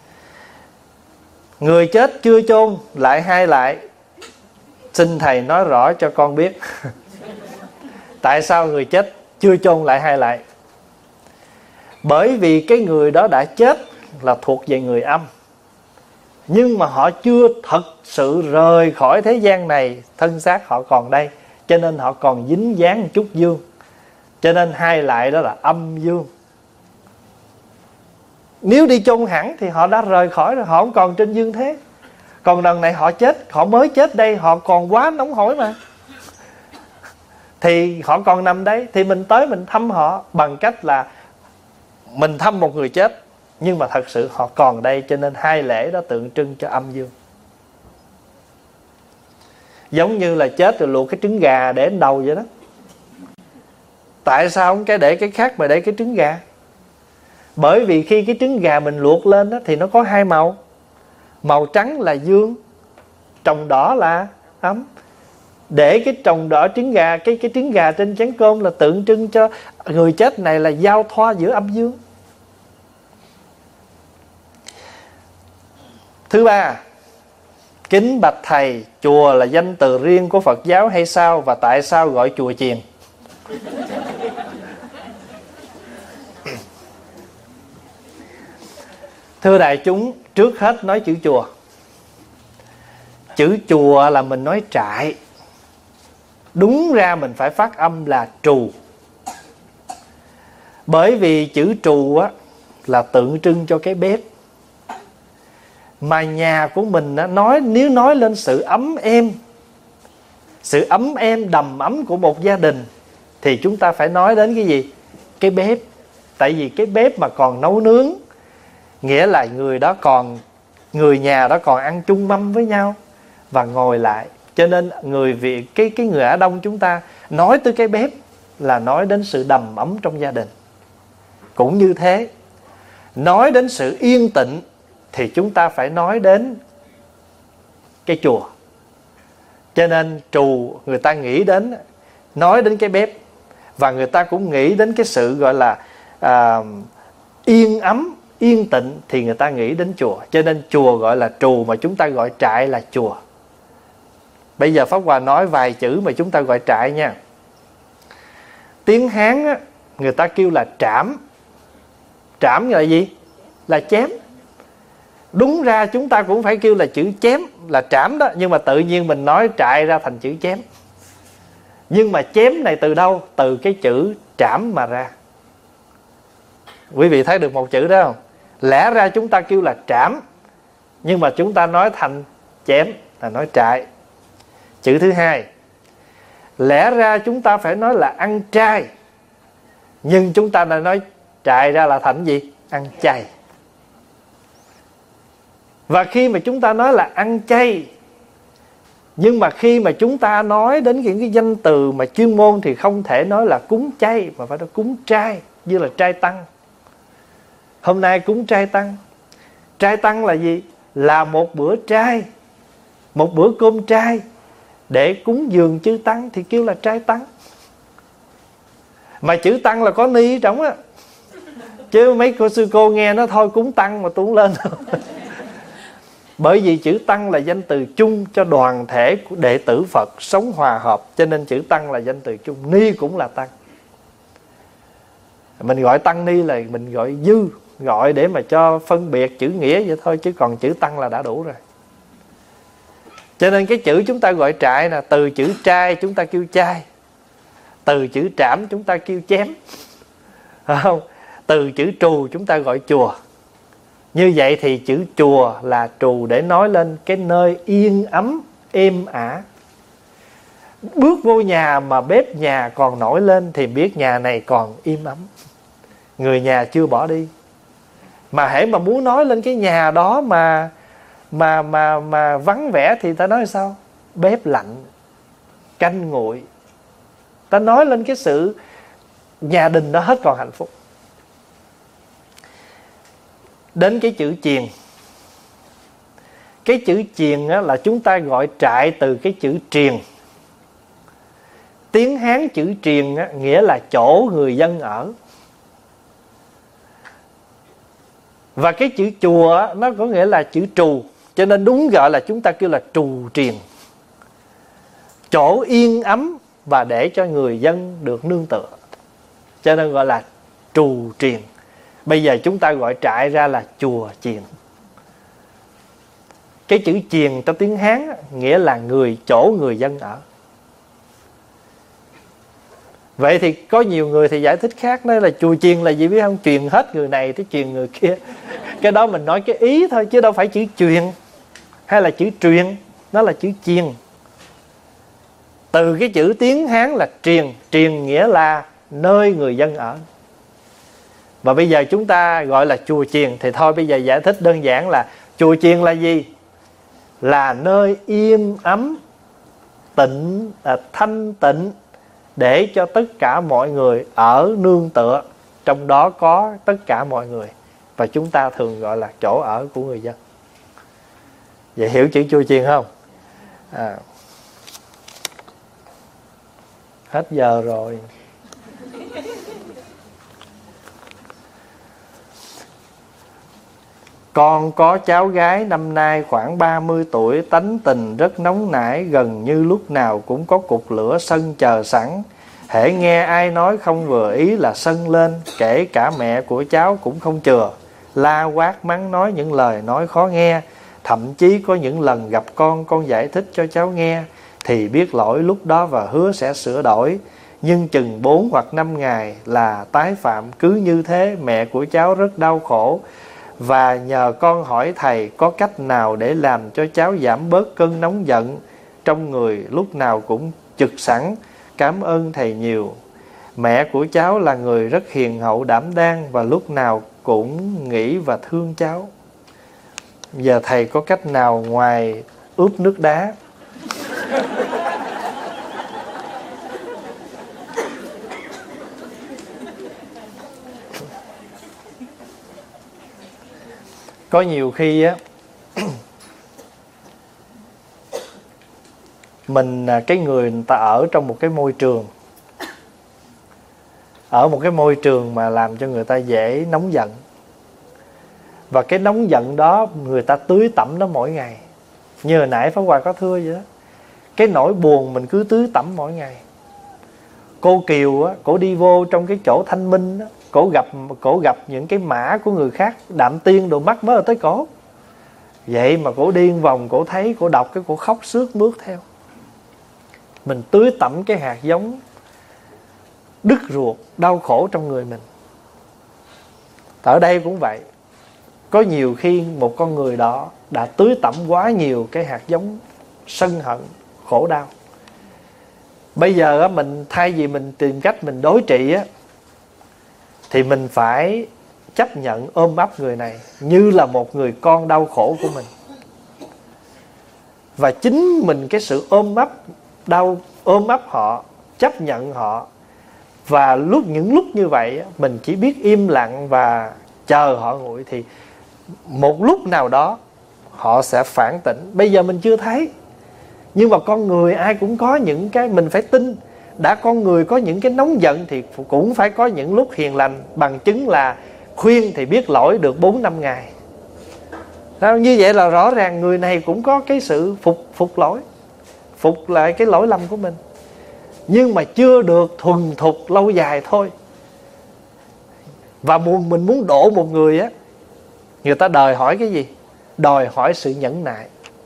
Người chết chưa chôn lại hai lại. Xin thầy nói rõ cho con biết tại sao người chết chưa chôn lại hai lại? Bởi vì cái người đó đã chết là thuộc về người âm, nhưng mà họ chưa thật sự rời khỏi thế gian này, thân xác họ còn đây, cho nên họ còn dính dáng một chút dương. Cho nên hai lại đó là âm dương. Nếu đi chôn hẳn thì họ đã rời khỏi rồi, họ không còn trên dương thế. Còn lần này họ chết, họ mới chết đây, họ còn quá nóng hổi mà, thì họ còn nằm đấy. Thì mình tới mình thăm họ bằng cách là mình thăm một người chết, nhưng mà thật sự họ còn đây. Cho nên hai lễ đó tượng trưng cho âm dương. Giống như là chết rồi luộc cái trứng gà để lên đầu vậy đó. Tại sao không cái để cái khác mà để cái trứng gà? Bởi vì khi cái trứng gà mình luộc lên đó, thì nó có hai màu. Màu trắng là dương, trồng đỏ là ấm. Để cái trồng đỏ trứng gà, Cái cái trứng gà trên chén cơm là tượng trưng cho người chết này là giao thoa giữa âm dương. Thứ ba, kính bạch thầy, chùa là danh từ riêng của Phật giáo hay sao? Và tại sao gọi chùa chiền? Thưa đại chúng, trước hết nói chữ chùa. Chữ chùa là mình nói trại. Đúng ra mình phải phát âm là trù. Bởi vì chữ trù á, là tượng trưng cho cái bếp. Mà nhà của mình á, nói nếu nói lên sự ấm êm, sự ấm êm đầm ấm của một gia đình, thì chúng ta phải nói đến cái gì? Cái bếp. Tại vì cái bếp mà còn nấu nướng, nghĩa là người đó còn, người nhà đó còn ăn chung mâm với nhau và ngồi lại. Cho nên người Việt, cái, cái người Á Đông chúng ta nói tới cái bếp là nói đến sự đầm ấm trong gia đình. Cũng như thế, nói đến sự yên tĩnh thì chúng ta phải nói đến cái chùa. Cho nên trù người ta nghĩ đến, nói đến cái bếp. Và người ta cũng nghĩ đến cái sự gọi là à, yên ấm, yên tĩnh, thì người ta nghĩ đến chùa. Cho nên chùa gọi là trù, mà chúng ta gọi trại là chùa. Bây giờ Pháp Hòa nói vài chữ mà chúng ta gọi trại nha. Tiếng Hán á, người ta kêu là trảm. Trảm là gì? Là chém. Đúng ra chúng ta cũng phải kêu là chữ chém, là trảm đó. Nhưng mà tự nhiên mình nói trại ra thành chữ chém. Nhưng mà chém này từ đâu? Từ cái chữ trảm mà ra. Quý vị thấy được một chữ đó không? Lẽ ra chúng ta kêu là trảm, nhưng mà chúng ta nói thành chém, là nói trại. Chữ thứ hai, lẽ ra chúng ta phải nói là ăn trai, nhưng chúng ta đã nói trại ra là thành gì? Ăn chay. Và khi mà chúng ta nói là ăn chay, nhưng mà khi mà chúng ta nói đến những cái danh từ mà chuyên môn thì không thể nói là cúng chay, mà phải nói cúng trai, như là trai tăng. Hôm nay cúng trai tăng. Trai tăng là gì? Là một bữa trai, một bữa cơm trai để cúng dường chư tăng thì kêu là trai tăng. Mà chữ tăng là có ni ở trong á, chứ mấy cô sư cô nghe nó thôi cúng tăng mà tôi không lên đâu. Bởi vì chữ tăng là danh từ chung cho đoàn thể của đệ tử Phật sống hòa hợp, cho nên chữ tăng là danh từ chung. Ni cũng là tăng. Mình gọi tăng ni là mình gọi dư, gọi để mà cho phân biệt chữ nghĩa vậy thôi, chứ còn chữ tăng là đã đủ rồi. Cho nên cái chữ chúng ta gọi trại nè, từ chữ trai chúng ta kêu chai, từ chữ trảm chúng ta kêu chém, không? Từ chữ trù chúng ta gọi chùa. Như vậy thì chữ chùa là trù để nói lên cái nơi yên ấm, êm ả. Bước vô nhà mà bếp nhà còn nổi lên thì biết nhà này còn im ấm, người nhà chưa bỏ đi. Mà hễ mà muốn nói lên cái nhà đó mà mà mà mà vắng vẻ thì ta nói sao? Bếp lạnh, canh nguội. Ta nói lên cái sự gia đình đó hết còn hạnh phúc. đến cái chữ chiền. Cái chữ chiền á, là chúng ta gọi trại từ cái chữ triền. Tiếng Hán chữ triền á, nghĩa là chỗ người dân ở. Và cái chữ chùa á, nó có nghĩa là chữ trù. Cho nên đúng gọi là chúng ta kêu là trù triền. Chỗ yên ấm và để cho người dân được nương tựa. Cho nên gọi là trù triền. Bây giờ chúng ta gọi trại ra là chùa chiền. Cái chữ chiền trong tiếng Hán á, nghĩa là người chỗ người dân ở. Vậy thì có nhiều người thì giải thích khác, nói là chùa chiền là gì biết không? Truyền hết người này tới truyền người kia. Cái đó mình nói cái ý thôi, chứ đâu phải chữ truyền hay là chữ truyền. Nó là chữ chiền. Từ cái chữ tiếng Hán là triền. Triền nghĩa là nơi người dân ở. Và bây giờ chúng ta gọi là chùa chiền. Thì thôi bây giờ giải thích đơn giản là chùa chiền là gì? Là nơi yên ấm, tịnh, à, thanh tịnh, để cho tất cả mọi người ở nương tựa. Trong đó có tất cả mọi người. Và chúng ta thường gọi là chỗ ở của người dân. Vậy hiểu chữ chùa chiền không? À. Hết giờ rồi. Con có cháu gái năm nay khoảng ba mươi tuổi, tánh tình rất nóng nảy, gần như lúc nào cũng có cục lửa sân chờ sẵn. Hễ nghe ai nói không vừa ý là sân lên, kể cả mẹ của cháu cũng không chừa, la quát mắng nói những lời nói khó nghe. Thậm chí có những lần gặp con, con giải thích cho cháu nghe thì biết lỗi lúc đó và hứa sẽ sửa đổi. Nhưng chừng bốn hoặc năm ngày là tái phạm. Cứ như thế mẹ của cháu rất đau khổ. Và nhờ con hỏi thầy có cách nào để làm cho cháu giảm bớt cơn nóng giận trong người, lúc nào cũng trực sẵn. Cảm ơn thầy nhiều. Mẹ của cháu là người rất hiền hậu đảm đang và lúc nào cũng nghĩ và thương cháu. Giờ thầy có cách nào ngoài ướp nước đá? Có nhiều khi á, mình cái người người ta ở trong một cái môi trường, ở một cái môi trường mà làm cho người ta dễ nóng giận. Và cái nóng giận đó người ta tưới tẩm nó mỗi ngày. Như hồi nãy Pháp Hòa có thưa vậy đó. Cái nỗi buồn mình cứ tưới tẩm mỗi ngày. Cô Kiều á, cổ đi vô trong cái chỗ thanh minh á, cổ gặp cổ gặp những cái mã của người khác đạm tiên đồ mắc mới ở tới cổ. Vậy mà cổ điên vòng, cổ thấy, cổ đọc cái cổ khóc sướt mướt theo. Mình tưới tẩm cái hạt giống đứt ruột, đau khổ trong người mình. Ở đây cũng vậy. Có nhiều khi một con người đó đã tưới tẩm quá nhiều cái hạt giống sân hận, khổ đau. Bây giờ á, mình thay vì mình tìm cách mình đối trị á, thì mình phải chấp nhận ôm ấp người này như là một người con đau khổ của mình. Và chính mình cái sự ôm ấp đau, ôm ấp họ, chấp nhận họ. Và lúc những lúc như vậy mình chỉ biết im lặng và chờ họ nguội, thì một lúc nào đó họ sẽ phản tỉnh. Bây giờ mình chưa thấy, nhưng mà con người ai cũng có những cái mình phải tin. Đã con người có những cái nóng giận thì cũng phải có những lúc hiền lành. Bằng chứng là khuyên thì biết lỗi được bốn năm ngày. Như vậy là rõ ràng người này cũng có cái sự phục, phục lỗi, phục lại cái lỗi lầm của mình, nhưng mà chưa được thuần thục lâu dài thôi. Và mình muốn độ một người á, người ta đòi hỏi cái gì? Đòi hỏi sự nhẫn nại.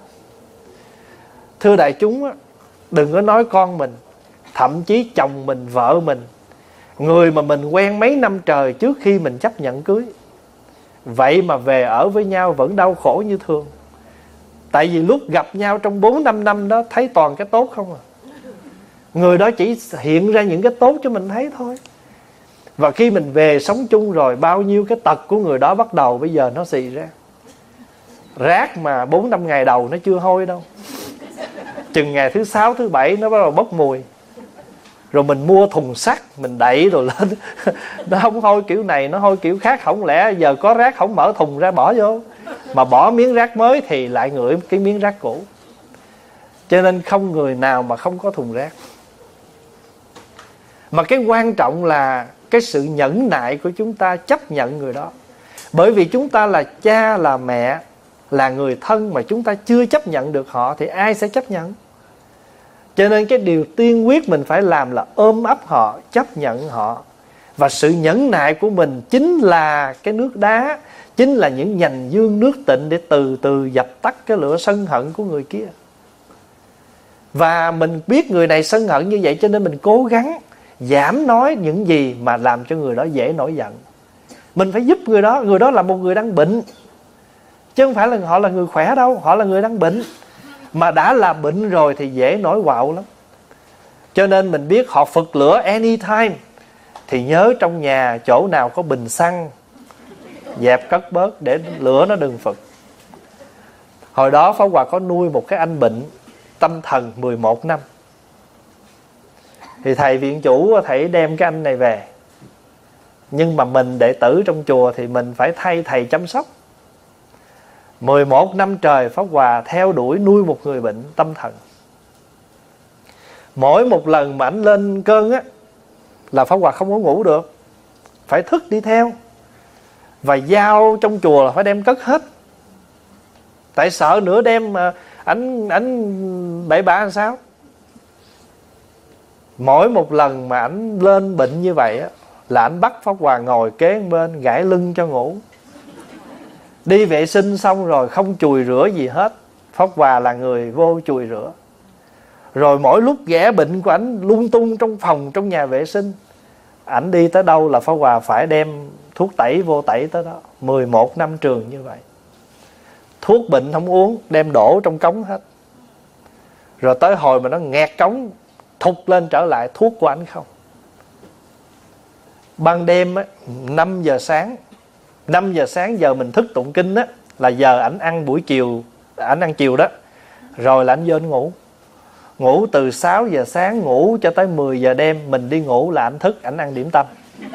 Thưa đại chúng á, đừng có nói con mình, thậm chí chồng mình, vợ mình, người mà mình quen mấy năm trời trước khi mình chấp nhận cưới, vậy mà về ở với nhau vẫn đau khổ như thường. Tại vì lúc gặp nhau trong bốn năm năm đó thấy toàn cái tốt không à. Người đó chỉ hiện ra những cái tốt cho mình thấy thôi. Và khi mình về sống chung rồi, bao nhiêu cái tật của người đó bắt đầu bây giờ nó xì ra. Rác mà bốn năm ngày đầu nó chưa hôi đâu, chừng ngày thứ sáu, thứ bảy nó bắt đầu bốc mùi. rồi mình mua thùng sắt mình đẩy rồi lên. Nó không hôi kiểu này, nó hôi kiểu khác. Không lẽ giờ có rác không mở thùng ra bỏ vô, mà bỏ miếng rác mới thì lại ngửi cái miếng rác cũ. Cho nên không người nào mà không có thùng rác. Mà cái quan trọng là cái sự nhẫn nại của chúng ta chấp nhận người đó. Bởi vì chúng ta là cha, là mẹ, là người thân mà chúng ta chưa chấp nhận được họ thì ai sẽ chấp nhận? Cho nên cái điều tiên quyết mình phải làm là ôm ấp họ, chấp nhận họ. Và sự nhẫn nại của mình chính là cái nước đá, chính là những nhành dương nước tịnh để từ từ dập tắt cái lửa sân hận của người kia. Và mình biết người này sân hận như vậy, cho nên mình cố gắng giảm nói những gì mà làm cho người đó dễ nổi giận. Mình phải giúp người đó. Người đó là một người đang bệnh, chứ không phải là họ là người khỏe đâu. Họ là người đang bệnh. Mà đã là bệnh rồi thì dễ nổi quạo lắm. Cho nên mình biết họ phật lửa anytime thì nhớ trong nhà chỗ nào có bình xăng dẹp cất bớt để lửa nó đừng phật. Hồi đó Pháp Hòa có nuôi một cái anh bệnh tâm thần mười một năm. Thì thầy viện chủ thầy đem cái anh này về. Nhưng mà mình đệ tử trong chùa thì mình phải thay thầy chăm sóc. Mười một năm trời Pháp Hòa theo đuổi nuôi một người bệnh tâm thần. Mỗi một lần mà ảnh lên cơn á là Pháp Hòa không có ngủ được, phải thức đi theo. Và dao trong chùa là phải đem cất hết. Tại sợ nửa đêm mà ảnh ảnh bậy bạ làm sao. Mỗi một lần mà ảnh lên bệnh như vậy á là ảnh bắt Pháp Hòa ngồi kế bên gãi lưng cho ngủ. Đi vệ sinh xong rồi không chùi rửa gì hết, Pháp Hòa là người vô chùi rửa. Rồi mỗi lúc ghẻ bệnh của ảnh lung tung trong phòng, trong nhà vệ sinh, ảnh đi tới đâu là Pháp Hòa phải đem thuốc tẩy vô tẩy tới đó. Mười một năm trường như vậy. Thuốc bệnh không uống, đem đổ trong cống hết. Rồi tới hồi mà nó nghẹt cống, thụt lên trở lại, thuốc của ảnh không. Ban đêm á, năm giờ sáng năm giờ sáng giờ mình thức tụng kinh á, là giờ ảnh ăn buổi chiều, ảnh ăn chiều đó. Rồi là ảnh vô ảnh ngủ. Ngủ từ sáu giờ sáng ngủ cho tới mười giờ đêm. Mình đi ngủ là ảnh thức, ảnh ăn điểm tâm.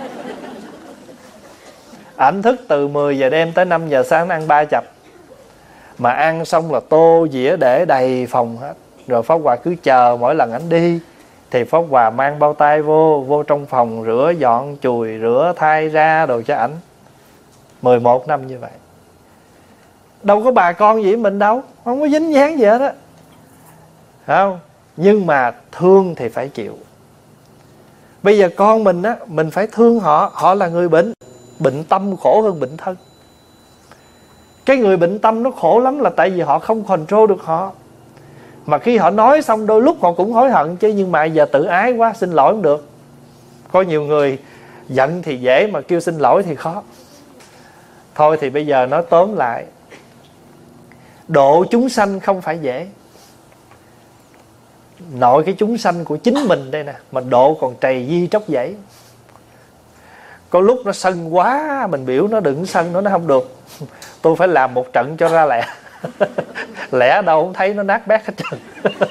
Ảnh thức từ mười giờ đêm tới năm giờ sáng ăn ba chập. Mà ăn xong là tô dĩa để đầy phòng hết. Rồi Pháp Hòa cứ chờ mỗi lần ảnh đi thì Pháp Hòa mang bao tay vô, vô trong phòng rửa dọn chùi rửa thay ra đồ cho ảnh. Mười một năm như vậy. Đâu có bà con gì với mình đâu, không có dính dáng gì hết á, không? Nhưng mà thương thì phải chịu. Bây giờ con mình á, mình phải thương họ. Họ là người bệnh. Bệnh tâm khổ hơn bệnh thân. Cái người bệnh tâm nó khổ lắm là tại vì họ không control được họ. Mà khi họ nói xong đôi lúc họ cũng hối hận chứ. Nhưng mà giờ tự ái quá, xin lỗi không được. Có nhiều người giận thì dễ mà kêu xin lỗi thì khó. Thôi thì bây giờ nói tóm lại, độ chúng sanh không phải dễ. Nội cái chúng sanh của chính mình đây nè, mà độ còn trầy di tróc dãy. Có lúc nó sân quá, mình biểu nó đừng sân nó, nó không được. Tôi phải làm một trận cho ra lẽ. Lẽ đâu không thấy nó nát bét hết trơn.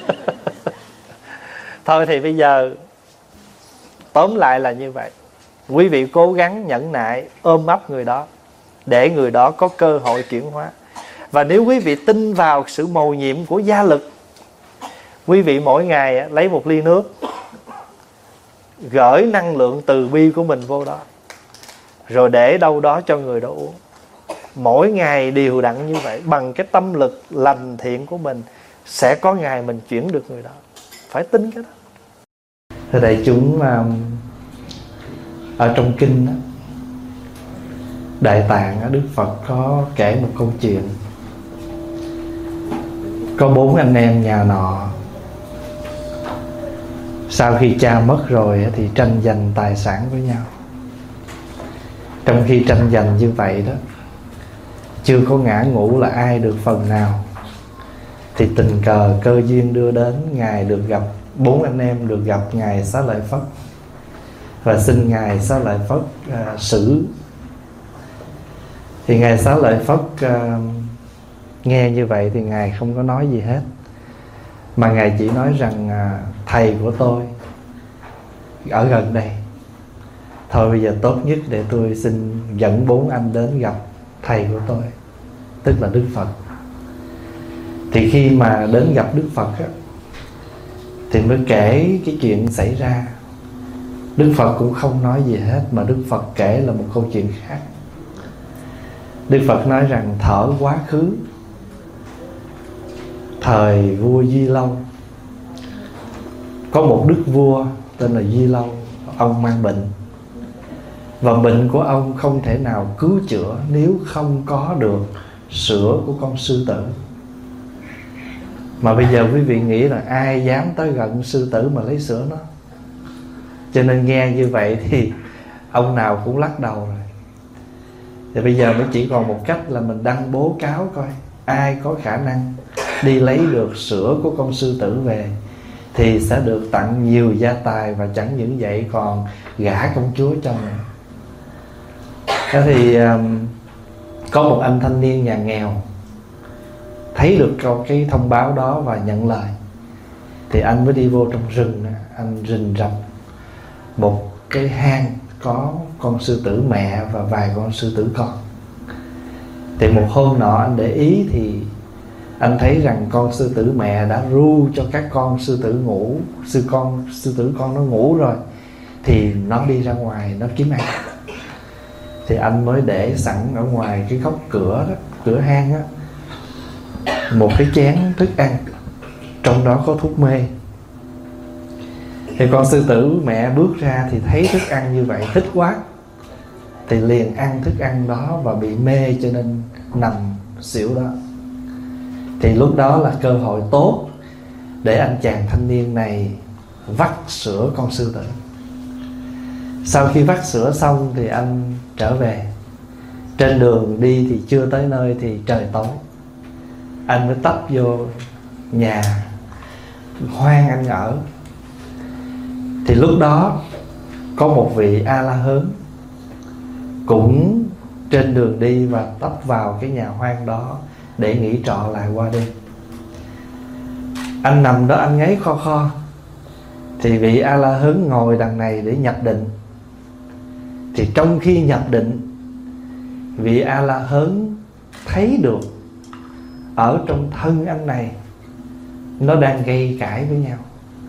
Thôi thì bây giờ tóm lại là như vậy. Quý vị cố gắng nhẫn nại, ôm ấp người đó, để người đó có cơ hội chuyển hóa. Và nếu quý vị tin vào sự mầu nhiệm của gia lực, quý vị mỗi ngày lấy một ly nước, gửi năng lượng từ bi của mình vô đó, rồi để đâu đó cho người đó uống. Mỗi ngày đều đặn như vậy, bằng cái tâm lực lành thiện của mình, sẽ có ngày mình chuyển được người đó. Phải tin cái đó. Thưa đại chúng, ở trong kinh đó, Đại Tạng Đức Phật có kể một câu chuyện. Có bốn anh em nhà nọ, sau khi cha mất rồi thì tranh giành tài sản với nhau. Trong khi tranh giành như vậy đó, chưa có ngã ngũ là ai được phần nào, thì tình cờ cơ duyên đưa đến, Ngài được gặp, bốn anh em được gặp Ngài Xá Lợi Phất, và xin Ngài Xá Lợi Phất uh, xử. Thì Ngài Xá Lợi Phất uh, nghe như vậy thì Ngài không có nói gì hết, mà Ngài chỉ nói rằng uh, thầy của tôi ở gần đây. Thôi bây giờ tốt nhất để tôi xin dẫn bốn anh đến gặp thầy của tôi, tức là Đức Phật. Thì khi mà đến gặp Đức Phật á, thì mới kể cái chuyện xảy ra. Đức Phật cũng không nói gì hết, mà Đức Phật kể là một câu chuyện khác. Đức Phật nói rằng thở quá khứ, thời vua Di Lâu, có một đức vua tên là Di Lâu. Ông mang bệnh, và bệnh của ông không thể nào cứu chữa nếu không có được sữa của con sư tử. Mà bây giờ quý vị nghĩ là ai dám tới gần sư tử mà lấy sữa nó? Cho nên nghe như vậy thì ông nào cũng lắc đầu rồi. Thì bây giờ mới chỉ còn một cách là mình đăng bố cáo coi ai có khả năng đi lấy được sữa của con sư tử về thì sẽ được tặng nhiều gia tài, và chẳng những vậy còn gả công chúa cho mình. Thế thì um, có một anh thanh niên nhà nghèo thấy được cái thông báo đó và nhận lời. Thì anh mới đi vô trong rừng, anh rình rập một cái hang có con sư tử mẹ và vài con sư tử con. Thì một hôm nọ anh để ý thì anh thấy rằng con sư tử mẹ đã ru cho các con sư tử ngủ, sư con sư tử con nó ngủ rồi, thì nó đi ra ngoài nó kiếm ăn. Thì anh mới để sẵn ở ngoài cái góc cửa đó, cửa hang á, một cái chén thức ăn, trong đó có thuốc mê. Thì con sư tử mẹ bước ra thì thấy thức ăn như vậy thích quá, thì liền ăn thức ăn đó và bị mê cho nên nằm xỉu đó. Thì lúc đó là cơ hội tốt để anh chàng thanh niên này vắt sữa con sư tử. Sau khi vắt sữa xong thì anh trở về. Trên đường đi thì chưa tới nơi thì trời tối. Anh mới tấp vô nhà hoang anh ở. Thì lúc đó có một vị A-la-hớn cũng trên đường đi và tấp vào cái nhà hoang đó để nghỉ trọ lại qua đêm. Anh nằm đó anh ngáy kho kho, thì vị A-la-hớn ngồi đằng này để nhập định. Thì trong khi nhập định, vị A-la-hớn thấy được ở trong thân anh này nó đang gây cãi với nhau.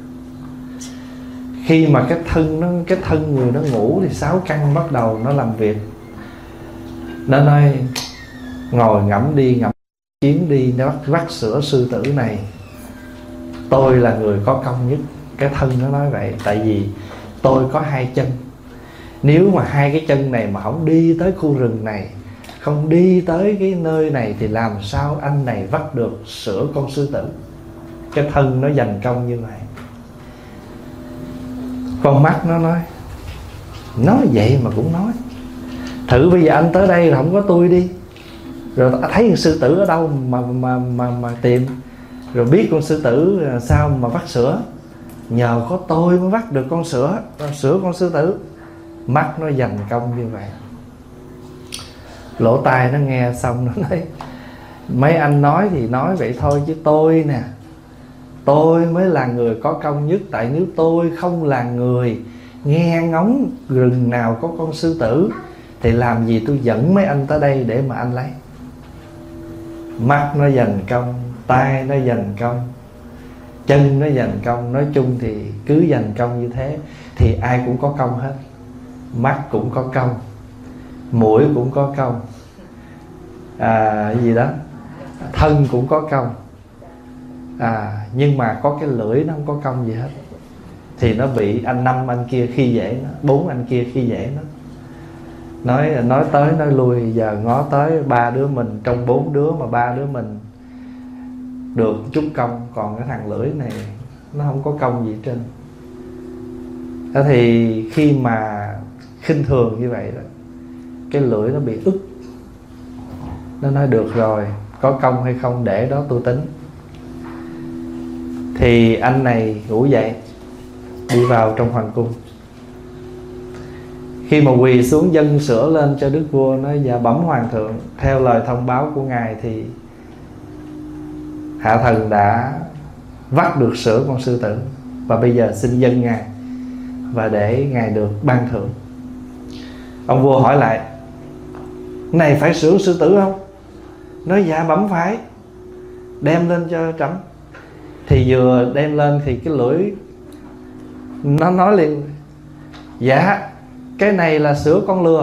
Khi mà cái thân nó, cái thân người nó ngủ thì sáu căn bắt đầu nó làm việc. Nó nói ngồi ngẫm đi ngẫm chiến đi, nó bắt vắt sữa sư tử này, tôi là người có công nhất. Cái thân nó nói vậy, tại vì tôi có hai chân. Nếu mà hai cái chân này mà không đi tới khu rừng này, không đi tới cái nơi này, thì làm sao anh này vắt được sữa con sư tử? Cái thân nó dành công như vậy. Con mắt nó nói, nói vậy mà cũng nói. Thử bây giờ anh tới đây là không có tôi đi, rồi thấy con sư tử ở đâu mà mà mà mà tìm, rồi biết con sư tử sao mà vắt sữa. Nhờ có tôi mới vắt được con sữa, sữa con sư tử. Mắt nó dành công như vậy. Lỗ tai nó nghe xong nó nói, mấy anh nói thì nói vậy thôi, chứ tôi nè, tôi mới là người có công nhất. Tại nếu tôi không là người nghe ngóng rừng nào có con sư tử thì làm gì tôi dẫn mấy anh tới đây để mà anh lấy. Mắt nó dành công, tai nó dành công, chân nó dành công. Nói chung thì cứ dành công như thế thì ai cũng có công hết. Mắt cũng có công, mũi cũng có công, à, gì đó, thân cũng có công, à, nhưng mà có cái lưỡi nó không có công gì hết. Thì nó bị anh năm anh kia khi dễ nó, bốn anh kia khi dễ nó. Nói nói tới nói lui, giờ ngó tới ba đứa mình, trong bốn đứa mà ba đứa mình được chút công, còn cái thằng lưỡi này nó không có công gì hết trơn. Thế thì khi mà khinh thường như vậy đó, cái lưỡi nó bị ức. Nó nói được rồi, có công hay không để đó tôi tính. Thì anh này ngủ dậy, đi vào trong hoàng cung. Khi mà quỳ xuống dâng sữa lên cho đức vua, nói dạ bẩm hoàng thượng, theo lời thông báo của ngài thì hạ thần đã vắt được sữa con sư tử, và bây giờ xin dâng ngài. và để Ngài được ban thưởng. Ông vua hỏi lại: này phải sửa sư tử không? Nói dạ bẩm phải. Đem lên cho trẫm. Thì vừa đem lên thì cái lưỡi nó nói liền: dạ cái này là sữa con lừa.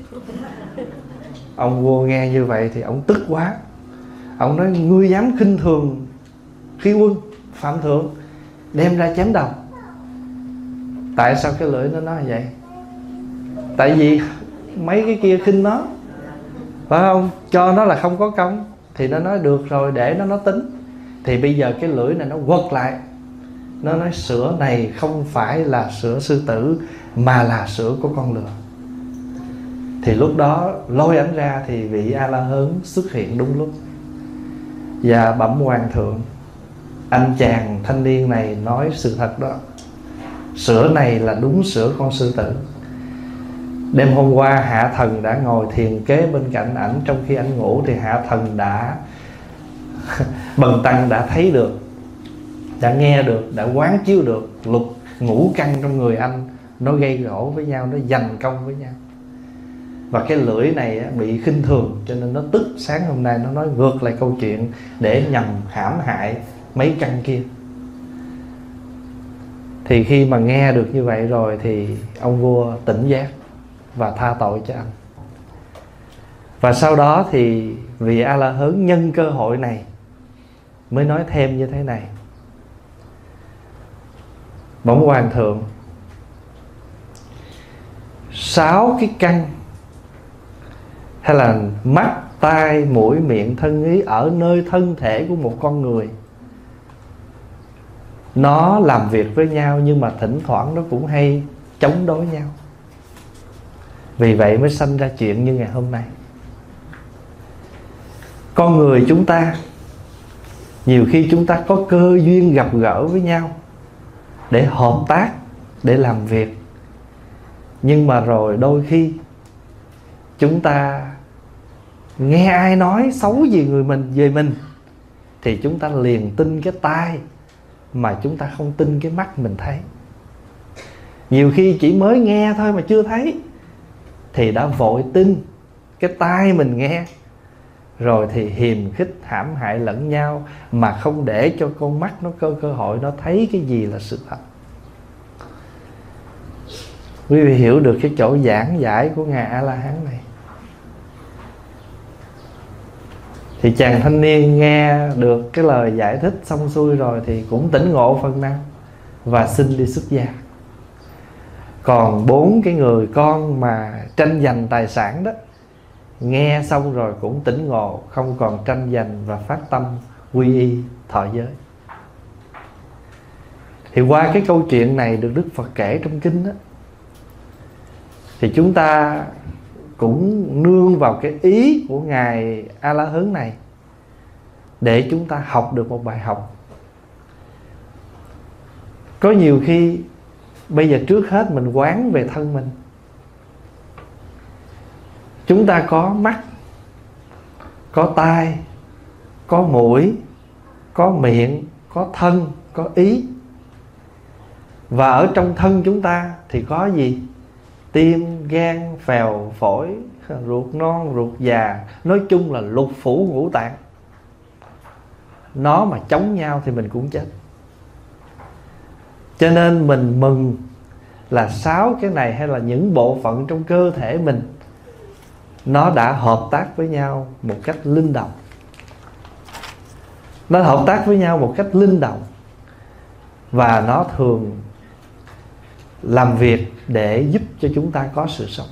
Ông vua nghe như vậy thì ông tức quá. Ông nói: ngươi dám khinh thường khi quân phạm thượng, đem ra chém đầu. Tại sao cái lưỡi nó nói vậy? Tại vì mấy cái kia khinh nó, phải không? Cho nó là không có công thì nó nói được rồi, để nó nó tính. Thì bây giờ cái lưỡi này nó quật lại, nó nói sữa này không phải là sữa sư tử mà là sữa của con lừa. Thì lúc đó lôi ảnh ra thì vị A La Hớn xuất hiện đúng lúc. Và bẩm hoàng thượng, anh chàng thanh niên này nói sự thật đó, sữa này là đúng sữa con sư tử. Đêm hôm qua hạ thần đã ngồi thiền kế bên cạnh ảnh, trong khi ảnh ngủ thì hạ thần đã bần tăng đã thấy được, đã nghe được, đã quán chiếu được lục ngũ căn trong người anh nó gây gỗ với nhau, nó giành công với nhau. Và cái lưỡi này bị khinh thường cho nên nó tức. Sáng hôm nay nó nói ngược lại câu chuyện để nhằm hãm hại mấy căn kia. Thì khi mà nghe được như vậy rồi thì ông vua tỉnh giác và tha tội cho anh. Và sau đó thì vị A La Hớn nhân cơ hội này mới nói thêm như thế này: bẩm hoàng thượng, sáu cái căn hay là mắt, tai, mũi, miệng, thân, ý ở nơi thân thể của một con người, nó làm việc với nhau nhưng mà thỉnh thoảng nó cũng hay chống đối nhau. Vì vậy mới sanh ra chuyện như ngày hôm nay. Con người chúng ta, nhiều khi chúng ta có cơ duyên gặp gỡ với nhau để hợp tác, để làm việc. Nhưng mà rồi đôi khi chúng ta nghe ai nói xấu gì người mình về mình thì chúng ta liền tin cái tai mà chúng ta không tin cái mắt mình thấy. Nhiều khi chỉ mới nghe thôi mà chưa thấy thì đã vội tin cái tai mình nghe, rồi thì hiềm khích hãm hại lẫn nhau mà không để cho con mắt nó có cơ hội nó thấy cái gì là sự thật. Quý vị hiểu được cái chỗ giảng giải của Ngài A La Hán này. Thì chàng thanh niên nghe được cái lời giải thích xong xuôi rồi thì cũng tỉnh ngộ phần nào và xin đi xuất gia. Còn bốn cái người con mà tranh giành tài sản đó, nghe xong rồi cũng tỉnh ngộ, không còn tranh giành và phát tâm quy y thọ giới. Thì qua cái câu chuyện này được Đức Phật kể trong kinh đó, thì chúng ta cũng nương vào cái ý của Ngài A La Hớn này để chúng ta học được một bài học. Có nhiều khi bây giờ trước hết mình quán về thân mình. Chúng ta có mắt, có tai, có mũi, có miệng, có thân, có ý. Và ở trong thân chúng ta thì có gì? Tim, gan, phèo, phổi, ruột non, ruột già. Nói chung là lục phủ ngũ tạng. Nó mà chống nhau thì mình cũng chết. Cho nên mình mừng là sáu cái này hay là những bộ phận trong cơ thể mình nó đã hợp tác với nhau một cách linh động. Nó hợp tác với nhau một cách linh động. Và nó thường làm việc để giúp cho chúng ta có sự sống.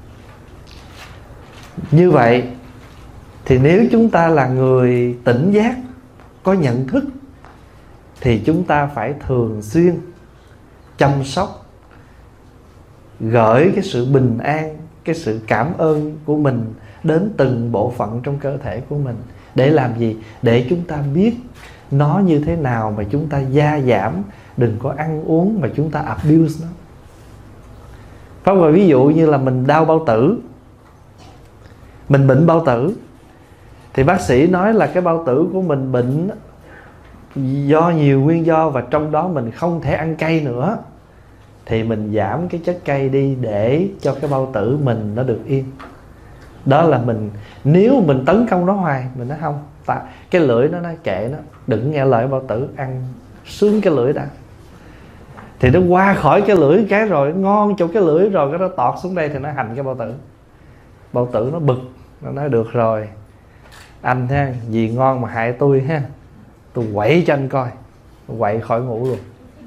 Như vậy thì nếu chúng ta là người tỉnh giác, có nhận thức, thì chúng ta phải thường xuyên chăm sóc, gửi cái sự bình an, cái sự cảm ơn của mình đến từng bộ phận trong cơ thể của mình. Để làm gì? Để chúng ta biết nó như thế nào mà chúng ta gia giảm. Đừng có ăn uống mà chúng ta abuse nó. Phải không? Ví dụ như là mình đau bao tử, mình bệnh bao tử, thì bác sĩ nói là cái bao tử của mình bệnh do nhiều nguyên do, và trong đó mình không thể ăn cay nữa, thì mình giảm cái chất cay đi để cho cái bao tử mình nó được yên. Đó là mình, nếu mình tấn công nó hoài, mình nói không, tại cái lưỡi nó nói kệ nó, đừng nghe lời bao tử, ăn sướng cái lưỡi đã. Thì nó qua khỏi cái lưỡi cái rồi, ngon chỗ cái lưỡi rồi, cái nó tọt xuống đây thì nó hành cái bao tử. Bao tử nó bực, nó nói được rồi anh ha, gì ngon mà hại tôi ha, tôi quậy cho anh coi. Quậy khỏi ngủ luôn.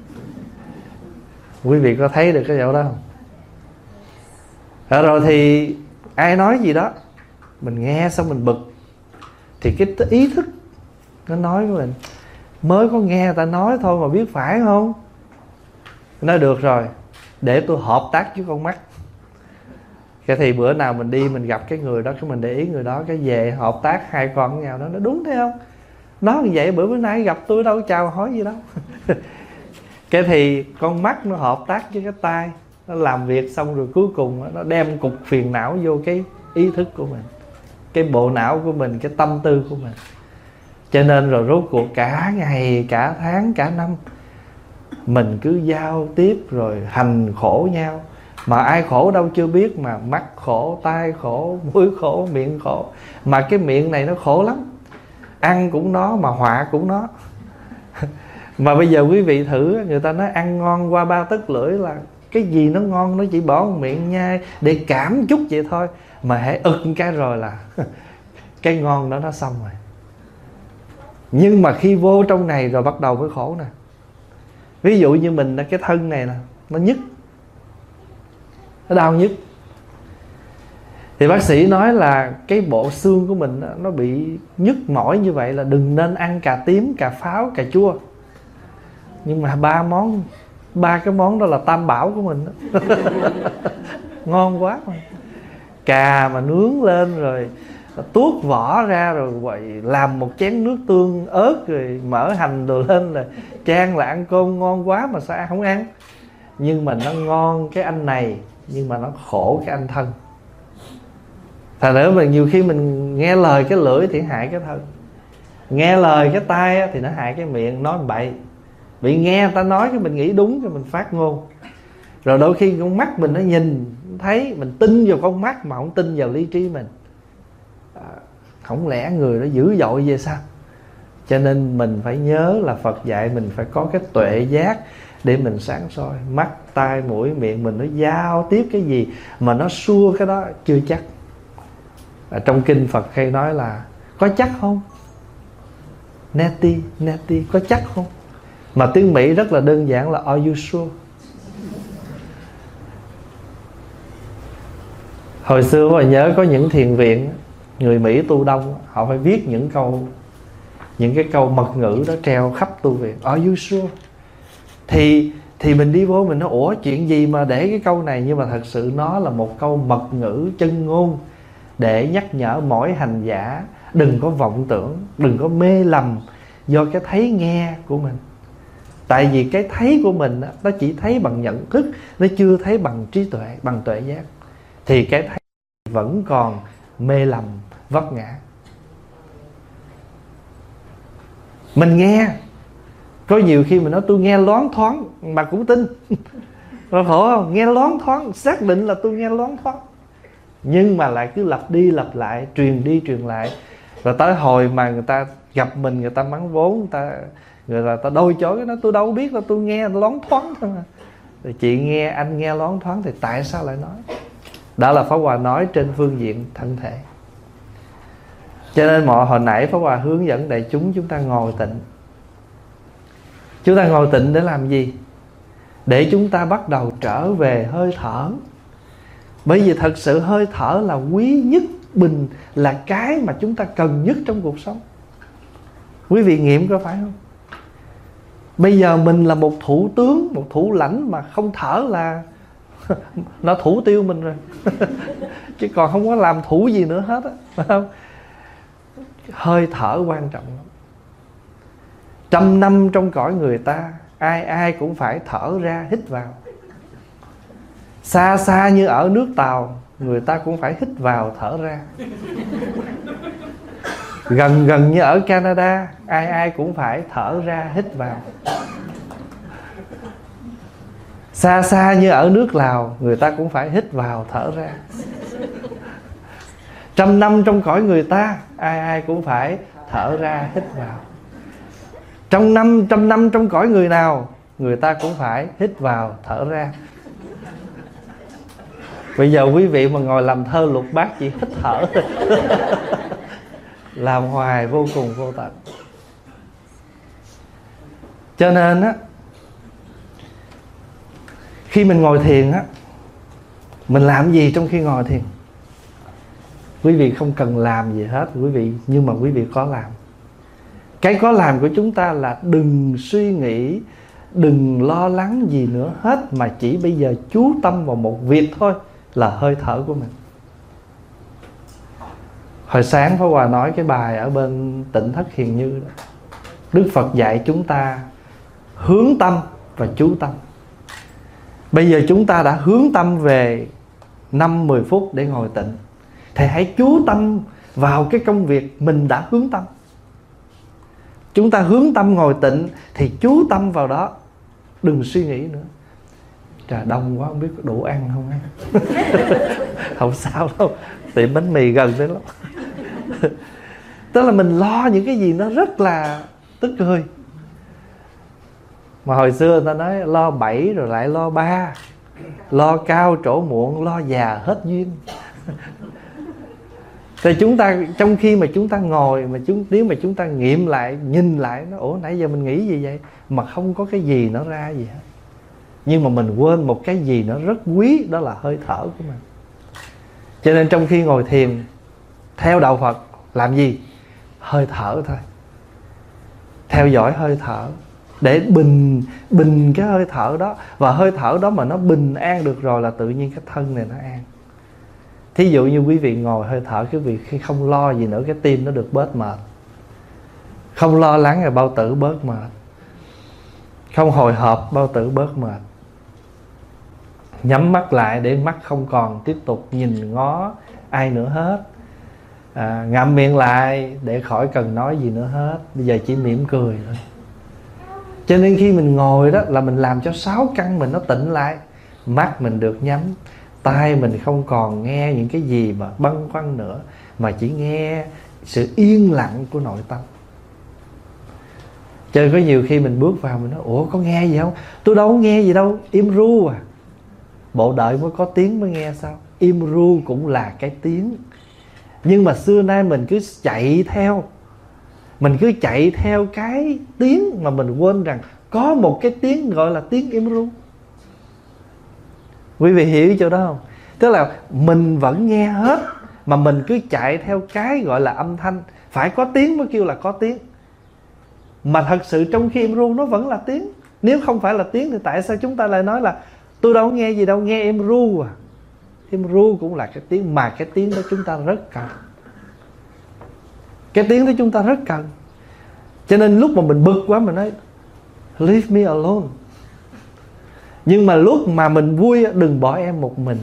Quý vị có thấy được cái chỗ đó không? Rồi thì ai nói gì đó mình nghe xong mình bực, thì cái ý thức nó nói với mình, mới có nghe người ta nói thôi mà biết phải không. Nói được rồi, để tôi hợp tác với con mắt. Cái thì bữa nào mình đi mình gặp cái người đó, cái mình để ý người đó, cái về hợp tác hai con với nhau đó. Nó đúng thế không? Nói như vậy bữa bữa nay gặp tôi đâu chào hỏi gì đâu. Cái thì con mắt nó hợp tác với cái tai, nó làm việc xong rồi cuối cùng nó đem cục phiền não vô cái ý thức của mình, cái bộ não của mình, cái tâm tư của mình. Cho nên rồi rốt cuộc cả ngày, cả tháng, cả năm mình cứ giao tiếp rồi hành khổ nhau. Mà ai khổ đâu chưa biết, mà mắt khổ, tai khổ, mũi khổ, miệng khổ. Mà cái miệng này nó khổ lắm, ăn cũng nó mà họa cũng nó. Mà bây giờ quý vị thử, người ta nói ăn ngon qua ba tấc lưỡi, là cái gì nó ngon nó chỉ bỏ một miệng nhai để cảm chút vậy thôi. Mà hãy ực cái rồi là cái ngon đó nó xong rồi. Nhưng mà khi vô trong này rồi bắt đầu mới khổ nè. Ví dụ như mình, cái thân này nè, nó nhức, nó đau nhức, thì bác sĩ nói là cái bộ xương của mình nó bị nhức mỏi như vậy là đừng nên ăn cà tím, cà pháo, cà chua. Nhưng mà ba món, ba cái món đó là tam bảo của mình đó. Ngon quá mà. Cà mà nướng lên rồi tuốt vỏ ra rồi vậy, làm một chén nước tương ớt rồi mỡ hành đồ lên là chan là ăn cơm ngon quá, mà sao không ăn. Nhưng mà nó ngon cái anh này, nhưng mà nó khổ cái anh thân. Thành nữa mà nhiều khi mình nghe lời cái lưỡi thì hại cái thân, nghe lời cái tai thì nó hại cái miệng, nói bậy. Bị nghe người ta nói cái mình nghĩ đúng, cái mình phát ngôn. Rồi đôi khi con mắt mình nó nhìn thấy, mình tin vào con mắt mà không tin vào lý trí mình. À, không lẽ người đó dữ dội vậy sao? Cho nên mình phải nhớ là Phật dạy mình phải có cái tuệ giác để mình sáng soi. Mắt, tai, mũi, miệng mình nó giao tiếp cái gì mà nó xua cái đó chưa chắc. À, trong kinh Phật hay nói là có chắc không? Neti, neti, có chắc không? Mà tiếng Mỹ rất là đơn giản là are you sure? Hồi xưa mà nhớ có những thiền viện, người Mỹ tu đông, họ phải viết những câu, những cái câu mật ngữ đó treo khắp tu viện. Are you sure? Thì thì mình đi vô mình nói ủa chuyện gì mà để cái câu này, nhưng mà thật sự nó là một câu mật ngữ chân ngôn để nhắc nhở mỗi hành giả đừng có vọng tưởng, đừng có mê lầm do cái thấy nghe của mình. Tại vì cái thấy của mình nó chỉ thấy bằng nhận thức, nó chưa thấy bằng trí tuệ, bằng tuệ giác. Thì cái thấy vẫn còn mê lầm, vấp ngã. Mình nghe, có nhiều khi mình nói tôi nghe loáng thoáng mà cũng tin. Rồi khổ không? Nghe loáng thoáng, xác định là tôi nghe loáng thoáng, nhưng mà lại cứ lặp đi lặp lại, truyền đi truyền lại. Rồi tới hồi mà người ta gặp mình, người ta mắng vốn, người ta người ta, ta đôi chối cái đó, tôi đâu biết là tôi nghe loáng thoáng thôi mà. Rồi chị nghe, anh nghe loáng thoáng thì tại sao lại nói? Đó là Pháp Hòa nói trên phương diện thân thể. Cho nên mọi hồi nãy Pháp Hòa hướng dẫn đại chúng chúng ta ngồi tịnh. Chúng ta ngồi tịnh để làm gì? Để chúng ta bắt đầu trở về hơi thở. Bởi vì thật sự hơi thở là quý nhất, bình là cái mà chúng ta cần nhất trong cuộc sống. Quý vị nghiệm có phải không? Bây giờ mình là một thủ tướng, một thủ lãnh mà không thở là nó thủ tiêu mình rồi. Chứ còn không có làm thủ gì nữa hết á, phải không? Hơi thở quan trọng lắm. Trăm năm trong cõi người ta, ai ai cũng phải thở ra hít vào. Xa xa như ở nước Tàu, người ta cũng phải hít vào thở ra. Gần gần như ở Canada, ai ai cũng phải thở ra hít vào. Xa xa như ở nước Lào, người ta cũng phải hít vào thở ra. Trăm năm trong cõi người ta, ai ai cũng phải thở ra hít vào. Trong năm trăm năm trong cõi người nào, người ta cũng phải hít vào thở ra. Bây giờ quý vị mà ngồi làm thơ lục bát chỉ hít thở làm hoài vô cùng vô tận. Cho nên á, khi mình ngồi thiền á, mình làm gì trong khi ngồi thiền? Quý vị không cần làm gì hết quý vị, nhưng mà quý vị có làm. Cái có làm của chúng ta là đừng suy nghĩ, đừng lo lắng gì nữa hết, mà chỉ bây giờ chú tâm vào một việc thôi, là hơi thở của mình. Hồi sáng Pháp Hòa nói cái bài ở bên Tỉnh Thất Hiền Như đó, Đức Phật dạy chúng ta hướng tâm và chú tâm. Bây giờ chúng ta đã hướng tâm về năm mười phút để ngồi tịnh, thì hãy chú tâm vào cái công việc mình đã hướng tâm. Chúng ta hướng tâm ngồi tịnh thì chú tâm vào đó, đừng suy nghĩ nữa. Trời đông quá không biết có đủ ăn không á. Không sao đâu, tiệm bánh mì gần đấy lắm. Tức là mình lo những cái gì nó rất là tức cười. Mà hồi xưa người ta nói lo bảy rồi lại lo ba, lo cao trổ muộn, lo già hết duyên. Thì chúng ta trong khi mà chúng ta ngồi, mà chúng nếu mà chúng ta nghiệm lại, nhìn lại nó, ủa nãy giờ mình nghĩ gì vậy, mà không có cái gì nó ra gì hết. Nhưng mà mình quên một cái gì nó rất quý, đó là hơi thở của mình. Cho nên trong khi ngồi thiền theo đạo Phật làm gì? Hơi thở thôi. Theo dõi hơi thở để bình bình cái hơi thở đó. Và hơi thở đó mà nó bình an được rồi là tự nhiên cái thân này nó an. Thí dụ như quý vị ngồi hơi thở, quý vị khi không lo gì nữa, cái tim nó được bớt mệt, không lo lắng rồi bao tử bớt mệt, không hồi hộp bao tử bớt mệt. Nhắm mắt lại để mắt không còn tiếp tục nhìn ngó ai nữa hết. à, Ngậm miệng lại để khỏi cần nói gì nữa hết. Bây giờ chỉ mỉm cười thôi. Cho nên khi mình ngồi đó là mình làm cho sáu căn mình nó tịnh lại. Mắt mình được nhắm, tai mình không còn nghe những cái gì mà băn khoăn nữa, mà chỉ nghe sự yên lặng của nội tâm. Cho nên có nhiều khi mình bước vào mình nói, ủa có nghe gì không? Tôi đâu có nghe gì đâu, im ru à. Bộ đợi mới có tiếng mới nghe sao? Im ru cũng là cái tiếng. Nhưng mà xưa nay mình cứ chạy theo, mình cứ chạy theo cái tiếng mà mình quên rằng có một cái tiếng gọi là tiếng im ru. Quý vị hiểu chỗ đó không? Tức là mình vẫn nghe hết, mà mình cứ chạy theo cái gọi là âm thanh. Phải có tiếng mới kêu là có tiếng. Mà thật sự trong khi im ru nó vẫn là tiếng. Nếu không phải là tiếng thì tại sao chúng ta lại nói là tôi đâu nghe gì đâu, nghe im ru à. Im ru cũng là cái tiếng, mà cái tiếng đó chúng ta rất cần. Cái tiếng đó chúng ta rất cần. Cho nên lúc mà mình bực quá mình nói leave me alone. Nhưng mà lúc mà mình vui, đừng bỏ em một mình.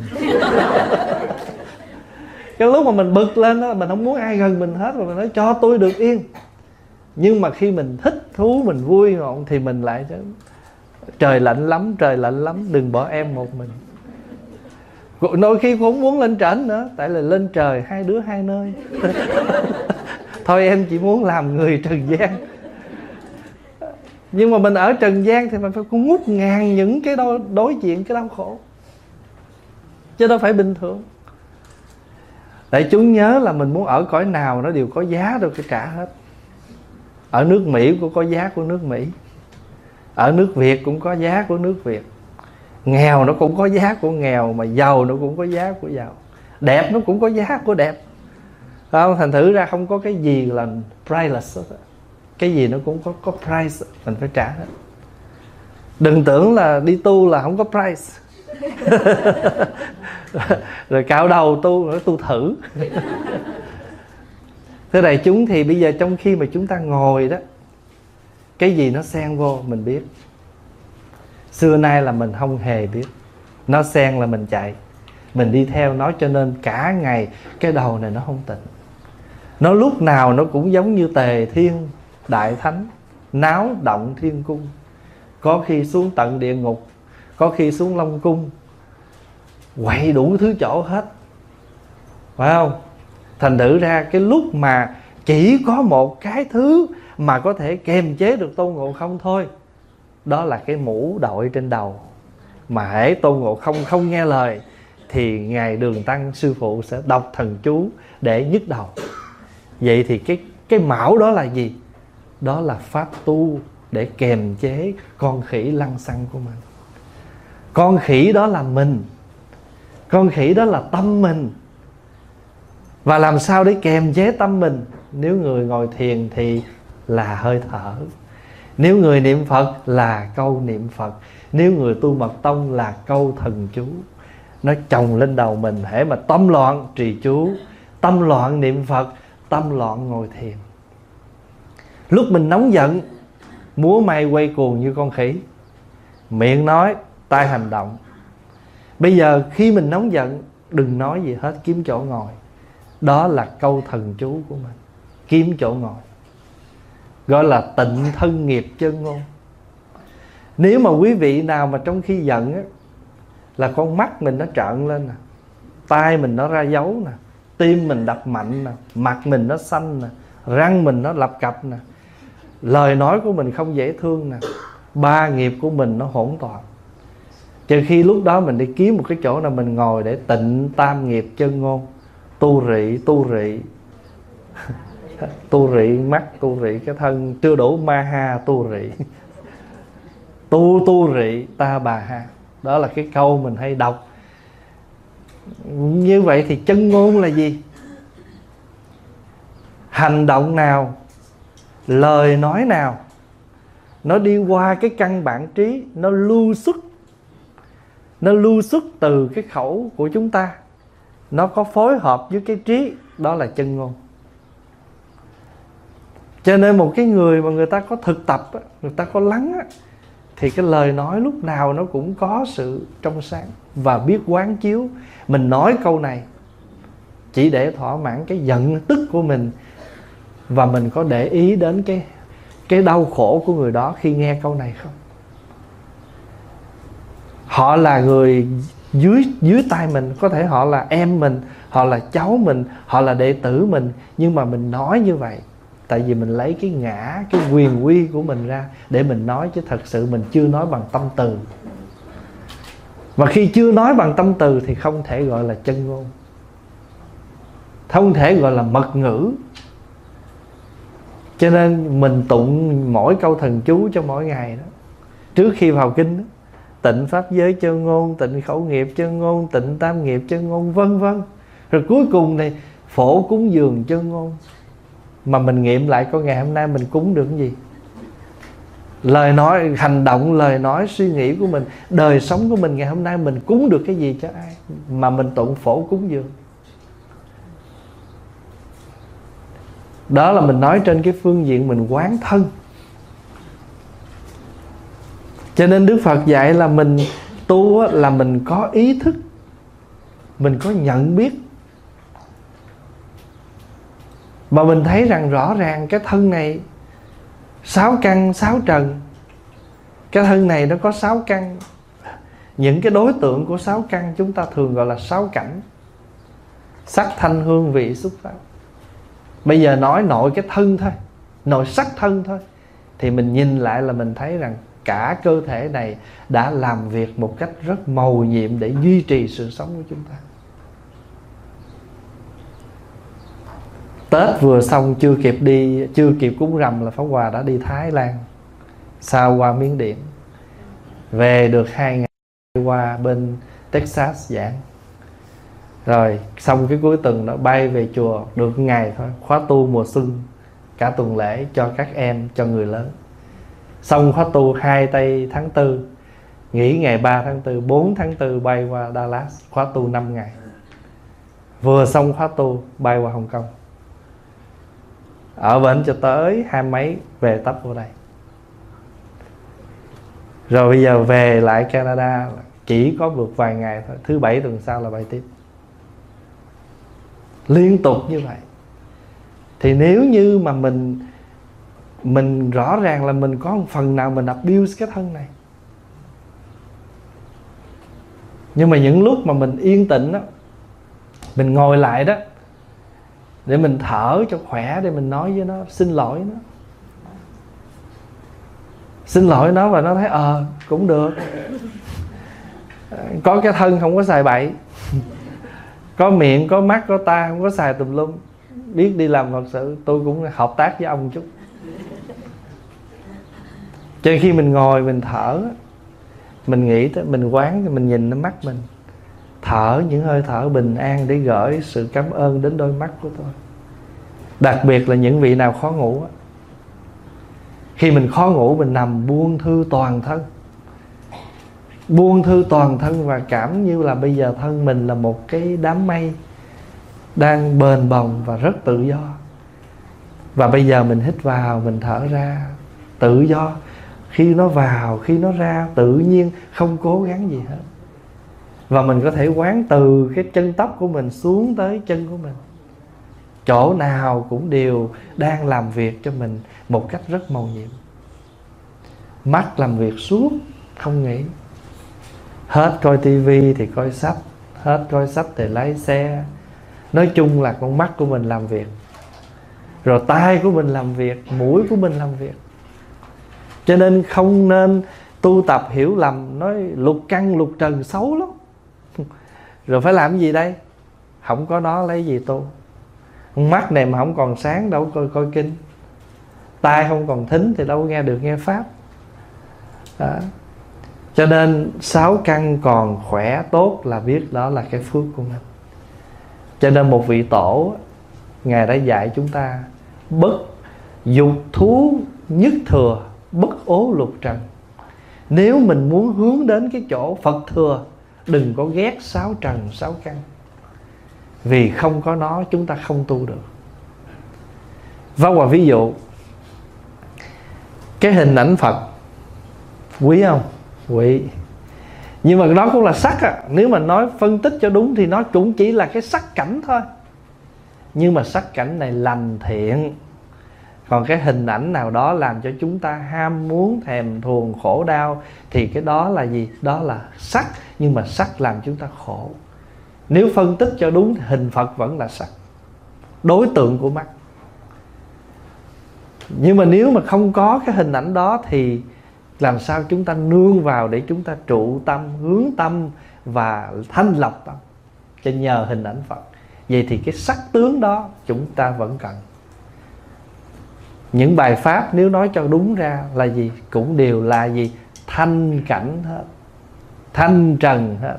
Cái lúc mà mình bực lên đó, mình không muốn ai gần mình hết, và mình nói cho tôi được yên. Nhưng mà khi mình thích thú, mình vui thì mình lại trời lạnh lắm, trời lạnh lắm, đừng bỏ em một mình. Đôi khi cũng không muốn lên trển nữa, tại là lên trời hai đứa hai nơi. Thôi em chỉ muốn làm người trần gian. Nhưng mà mình ở trần gian thì mình phải cũng ngút ngàn những cái đối, đối diện cái đau khổ, chứ đâu phải bình thường. Để chúng nhớ là mình muốn ở cõi nào nó đều có giá đâu phải trả hết. Ở nước Mỹ cũng có giá của nước Mỹ, ở nước Việt cũng có giá của nước Việt. Nghèo nó cũng có giá của nghèo, mà giàu nó cũng có giá của giàu. Đẹp nó cũng có giá của đẹp. Không? Thành thử ra không có cái gì là priceless. Cái gì nó cũng có, có price, mình phải trả hết. Đừng tưởng là đi tu là không có price. Rồi cạo đầu tu, rồi tu thử. Thế này chúng thì bây giờ trong khi mà chúng ta ngồi đó, cái gì nó xen vô mình biết. Xưa nay là mình không hề biết. Nó xen là mình chạy, mình đi theo nó, cho nên cả ngày cái đầu này nó không tịnh. Nó lúc nào nó cũng giống như Tề Thiên Đại Thánh, náo động thiên cung. Có khi xuống tận địa ngục, có khi xuống Long Cung quậy đủ thứ chỗ hết, phải không? Thành thử ra cái lúc mà chỉ có một cái thứ mà có thể kiềm chế được Tôn Ngộ Không thôi, đó là cái mũ đội trên đầu. Mà hễ Tôn Ngộ Không không nghe lời thì Ngài Đường Tăng sư phụ sẽ đọc thần chú để nhức đầu. Vậy thì cái, cái mão đó là gì? Đó là pháp tu để kềm chế con khỉ lăng xăng của mình. Con khỉ đó là mình, con khỉ đó là tâm mình. Và làm sao để kềm chế tâm mình? Nếu người ngồi thiền thì là hơi thở, nếu người niệm Phật là câu niệm Phật, nếu người tu mật tông là câu thần chú. Nó chồng lên đầu mình. Hễ mà tâm loạn trì chú, tâm loạn niệm Phật, tâm loạn ngồi thiền. Lúc mình nóng giận, múa may quay cuồng như con khỉ, miệng nói, tay hành động. Bây giờ khi mình nóng giận, đừng nói gì hết, kiếm chỗ ngồi. Đó là câu thần chú của mình, kiếm chỗ ngồi, gọi là tịnh thân nghiệp chân ngôn. Nếu mà quý vị nào mà trong khi giận á, là con mắt mình nó trợn lên nè, tay mình nó ra dấu nè, tim mình đập mạnh nè, mặt mình nó xanh nè, răng mình nó lập cập nè, lời nói của mình không dễ thương nè, ba nghiệp của mình nó hỗn toàn. Trừ khi lúc đó mình đi kiếm một cái chỗ nào mình ngồi để tịnh tam nghiệp chân ngôn, tu rị, tu rị tu rị mắt, tu rị cái thân, chưa đủ ma ha tu rị tu tu rị ta bà ha. Đó là cái câu mình hay đọc. Như vậy thì chân ngôn là gì? Hành động nào, lời nói nào nó đi qua cái căn bản trí, nó lưu xuất, nó lưu xuất từ cái khẩu của chúng ta, nó có phối hợp với cái trí, đó là chân ngôn. Cho nên một cái người mà người ta có thực tập, người ta có lắng, thì cái lời nói lúc nào nó cũng có sự trong sáng và biết quán chiếu. Mình nói câu này chỉ để thỏa mãn cái giận tức của mình, và mình có để ý đến cái, cái đau khổ của người đó khi nghe câu này không? Họ là người dưới, dưới tay mình, có thể họ là em mình, họ là cháu mình, họ là đệ tử mình, nhưng mà mình nói như vậy tại vì mình lấy cái ngã, cái quyền uy của mình ra để mình nói, chứ thật sự mình chưa nói bằng tâm từ. Và khi chưa nói bằng tâm từ thì không thể gọi là chân ngôn, không thể gọi là mật ngữ. Cho nên mình tụng mỗi câu thần chú cho mỗi ngày đó, trước khi vào kinh đó, tịnh pháp giới chân ngôn, tịnh khẩu nghiệp chân ngôn, tịnh tam nghiệp chân ngôn, vân vân. Rồi cuối cùng này phổ cúng dường chân ngôn. Mà mình nghiệm lại coi ngày hôm nay mình cúng được cái gì? Lời nói, hành động, lời nói, suy nghĩ của mình, đời sống của mình ngày hôm nay mình cúng được cái gì cho ai mà mình tụng phổ cúng dường? Đó là mình nói trên cái phương diện mình quán thân. Cho nên Đức Phật dạy là mình tu là mình có ý thức, mình có nhận biết. Mà mình thấy rằng rõ ràng cái thân này sáu căn sáu trần. Cái thân này nó có sáu căn. Những cái đối tượng của sáu căn chúng ta thường gọi là sáu cảnh: sắc thanh hương vị xúc pháp. Bây giờ nói nội cái thân thôi, nội sắc thân thôi, thì mình nhìn lại là mình thấy rằng cả cơ thể này đã làm việc một cách rất mầu nhiệm để duy trì sự sống của chúng ta. Tết vừa xong chưa kịp đi, chưa kịp cúng rằm là Pháp Hòa đã đi Thái Lan, sau qua Miến Điện, về được hai ngày qua bên Texas giảng. Rồi xong cái cuối tuần đó bay về chùa được ngày thôi, khóa tu mùa xuân cả tuần lễ cho các em, cho người lớn. Xong khóa tu hai tây tháng tư, nghỉ ngày ba tháng tư, bốn tháng tư bay qua Dallas, khóa tu năm ngày. Vừa xong khóa tu bay qua Hồng Kông, ở bển cho tới hai mấy về tấp vô đây. Rồi bây giờ về lại Canada chỉ có vượt vài ngày thôi, thứ bảy tuần sau là bay tiếp. Liên tục như vậy. Thì nếu như mà mình Mình rõ ràng là mình có một phần nào mình abuse cái thân này, Nhưng mà những lúc mà mình yên tĩnh đó, mình ngồi lại đó, để mình thở cho khỏe, để mình nói với nó, xin lỗi nó, xin lỗi nó, và nó thấy ờ cũng được, có cái thân không có xài bậy, có miệng, có mắt, có tai, không có xài tùm lum, biết đi làm Phật sự, tôi cũng hợp tác với ông một chút. Cho nên khi mình ngồi mình thở, mình nghĩ tới, mình quán, mình nhìn nó mắt mình, thở những hơi thở bình an để gửi sự cảm ơn đến đôi mắt của tôi. Đặc biệt là những vị nào khó ngủ. Khi mình khó ngủ, mình nằm buông thư toàn thân, buông thư toàn thân, và cảm như là bây giờ thân mình là một cái đám mây đang bền bồng và rất tự do. Và bây giờ mình hít vào, mình thở ra, tự do. Khi nó vào, khi nó ra, tự nhiên, không cố gắng gì hết. Và mình có thể quán từ cái chân tóc của mình xuống tới chân của mình, chỗ nào cũng đều đang làm việc cho mình một cách rất mầu nhiệm. Mắt làm việc suốt, không nghỉ. Hết coi tivi thì coi sách, hết coi sách thì lái xe. Nói chung là con mắt của mình làm việc, rồi tai của mình làm việc, mũi của mình làm việc. Cho nên không nên tu tập hiểu lầm, nói lục căn lục trần xấu lắm. Rồi phải làm gì đây? Không có nó lấy gì tu? Mắt này mà không còn sáng đâu coi coi kinh, tai không còn thính thì đâu nghe được nghe pháp. Đó. Cho nên sáu căn còn khỏe tốt là biết đó là cái phước của mình. Cho nên một vị tổ, Ngài đã dạy chúng ta bất dục thú nhất thừa, bất ố lục trần. Nếu mình muốn hướng đến cái chỗ Phật thừa, đừng có ghét sáu trần sáu căn, vì không có nó chúng ta không tu được. Và qua ví dụ, cái hình ảnh Phật quý không? Quý. Nhưng mà nó cũng là sắc à. Nếu mà nói phân tích cho đúng thì nó cũng chỉ là cái sắc cảnh thôi. Nhưng mà sắc cảnh này lành thiện. Còn cái hình ảnh nào đó làm cho chúng ta ham muốn, thèm thuồng, khổ đau, thì cái đó là gì? Đó là sắc. Nhưng mà sắc làm chúng ta khổ. Nếu phân tích cho đúng thì hình Phật vẫn là sắc, đối tượng của mắt. Nhưng mà nếu mà không có cái hình ảnh đó thì làm sao chúng ta nương vào để chúng ta trụ tâm, hướng tâm và thanh lọc tâm? Cho nhờ hình ảnh Phật. Vậy thì cái sắc tướng đó chúng ta vẫn cần. Những bài pháp nếu nói cho đúng ra là gì? Cũng đều là gì? Thanh cảnh hết, thanh trần hết.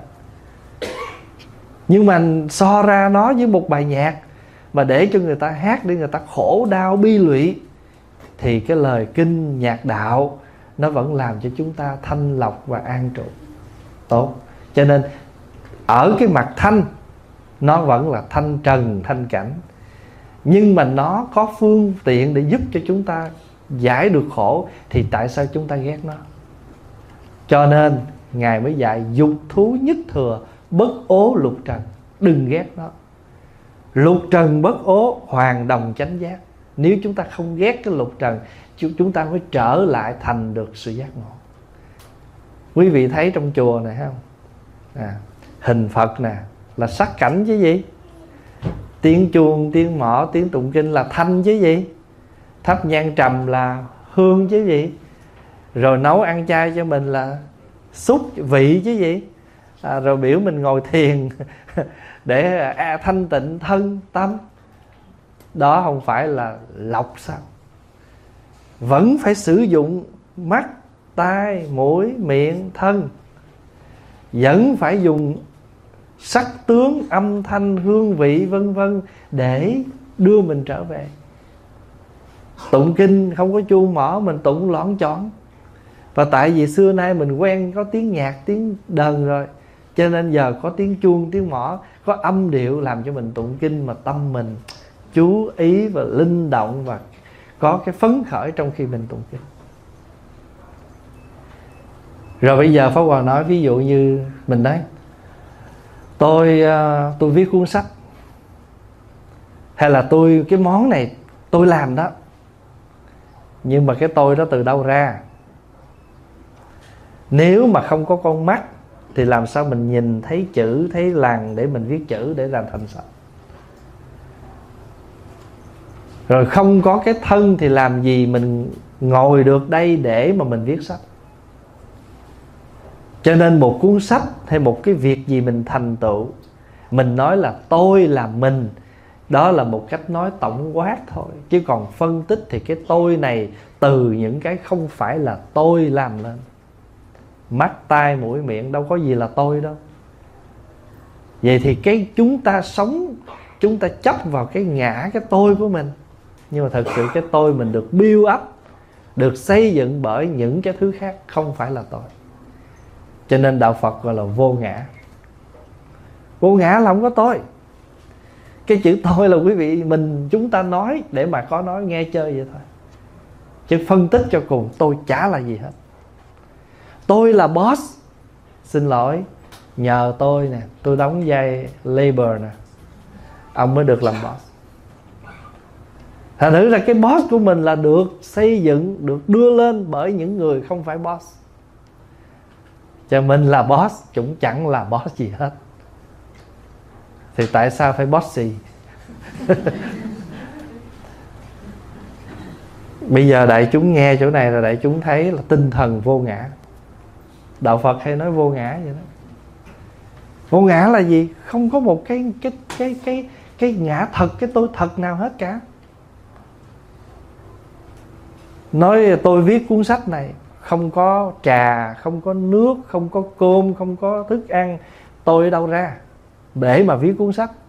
Nhưng mà so ra nó với một bài nhạc mà để cho người ta hát để người ta khổ đau bi lụy, thì cái lời kinh nhạc đạo nó vẫn làm cho chúng ta thanh lọc và an trụ tốt. Cho nên ở cái mặt thanh, nó vẫn là thanh trần, thanh cảnh. Nhưng mà nó có phương tiện để giúp cho chúng ta giải được khổ, thì tại sao chúng ta ghét nó? Cho nên Ngài mới dạy dục thú nhất thừa, bất ố lục trần. Đừng ghét nó. Lục trần bất ố, hoàng đồng chánh giác. Nếu chúng ta không ghét cái lục trần, chúng ta mới trở lại thành được sự giác ngộ. Quý vị thấy trong chùa này không? À, hình Phật nè là sắc cảnh chứ gì? Tiếng chuông, tiếng mõ, tiếng tụng kinh là thanh chứ gì? Thắp nhang trầm là hương chứ gì? Rồi nấu ăn chay cho mình là xúc vị chứ gì? À, rồi biểu mình ngồi thiền để à, thanh tịnh thân tâm. Đó không phải là lọc sao? Vẫn phải sử dụng mắt, tai, mũi, miệng, thân. Vẫn phải dùng sắc tướng, âm thanh, hương vị vân vân để đưa mình trở về. Tụng kinh không có chuông mỏ, mình tụng loạn chọn. Và tại vì xưa nay mình quen có tiếng nhạc, tiếng đờn rồi, cho nên giờ có tiếng chuông, tiếng mỏ, có âm điệu làm cho mình tụng kinh mà tâm mình chú ý và linh động và có cái phấn khởi trong khi mình tụng kinh. Rồi bây giờ Pháp Hòa nói ví dụ như mình đấy, tôi tôi viết cuốn sách, hay là tôi cái món này tôi làm đó, nhưng mà cái tôi đó từ đâu ra? Nếu mà không có con mắt thì làm sao mình nhìn thấy chữ, thấy lằn để mình viết chữ để làm thành sách. Rồi không có cái thân thì làm gì mình ngồi được đây để mà mình viết sách. Cho nên một cuốn sách hay một cái việc gì mình thành tựu, mình nói là tôi là mình, đó là một cách nói tổng quát thôi. Chứ còn phân tích thì cái tôi này từ những cái không phải là tôi làm lên. Mắt, tai, mũi, miệng đâu có gì là tôi đâu. Vậy thì cái chúng ta sống, chúng ta chấp vào cái ngã, cái tôi của mình. Nhưng mà thật sự cái tôi mình được build up, được xây dựng bởi những cái thứ khác, không phải là tôi. Cho nên đạo Phật gọi là vô ngã. Vô ngã là không có tôi. Cái chữ tôi là quý vị, mình chúng ta nói để mà có nói nghe chơi vậy thôi. Chứ phân tích cho cùng tôi chả là gì hết. Tôi là boss, xin lỗi, nhờ tôi nè, tôi đóng vai labor nè, ông mới được làm boss. Thành thử là cái boss của mình là được xây dựng, được đưa lên bởi những người không phải boss. Cho mình là boss, cũng chẳng là boss gì hết. Thì tại sao phải bossy? Bây giờ đại chúng nghe chỗ này là đại chúng thấy là tinh thần vô ngã. Đạo Phật hay nói vô ngã vậy đó. Vô ngã là gì? Không có một cái cái cái cái cái ngã thật, cái tôi thật nào hết cả. Nói tôi viết cuốn sách này, không có trà, không có nước, không có cơm, không có thức ăn, tôi ở đâu ra để mà viết cuốn sách?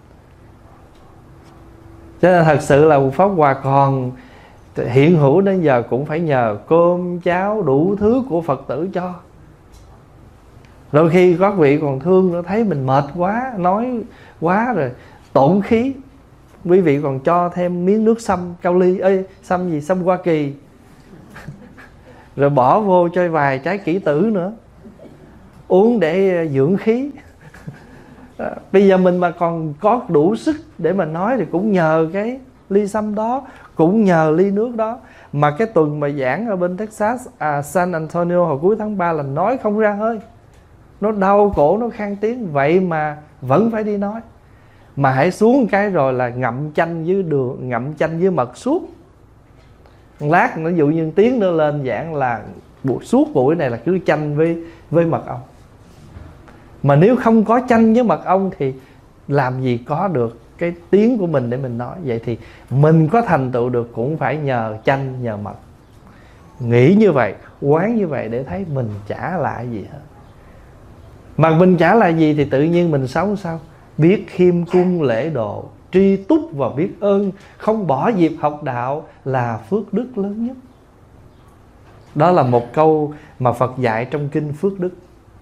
Cho nên thật sự là Pháp Hòa còn hiện hữu đến giờ cũng phải nhờ cơm cháo đủ thứ của Phật tử cho. Đôi khi các vị còn thương nữa, thấy mình mệt quá, nói quá rồi tổn khí, quý vị còn cho thêm miếng nước sâm cao ly, ơi sâm gì, sâm Hoa Kỳ rồi bỏ vô cho vài trái kỷ tử nữa uống để dưỡng khí. Bây giờ mình mà còn có đủ sức để mà nói thì cũng nhờ cái ly sâm đó, cũng nhờ ly nước đó. Mà cái tuần mà giảng ở bên Texas, à, San Antonio hồi cuối tháng ba là nói không ra hơi, nó đau cổ, nó khan tiếng, vậy mà vẫn phải đi nói. Mà hãy xuống cái rồi là ngậm chanh với đường, ngậm chanh với mật suốt. Lát nó dụ như tiếng nữa lên giảng là suốt buổi này là cứ chanh với với mật ong. Mà nếu không có chanh với mật ong thì làm gì có được cái tiếng của mình để mình nói. Vậy thì mình có thành tựu được cũng phải nhờ chanh, nhờ mật. Nghĩ như vậy, quán như vậy để thấy mình chả là gì hết. Mà mình chả là gì thì tự nhiên mình sống sao? Biết khiêm cung lễ độ, tri túc và biết ơn, không bỏ dịp học đạo là phước đức lớn nhất. Đó là một câu mà Phật dạy trong kinh Phước Đức.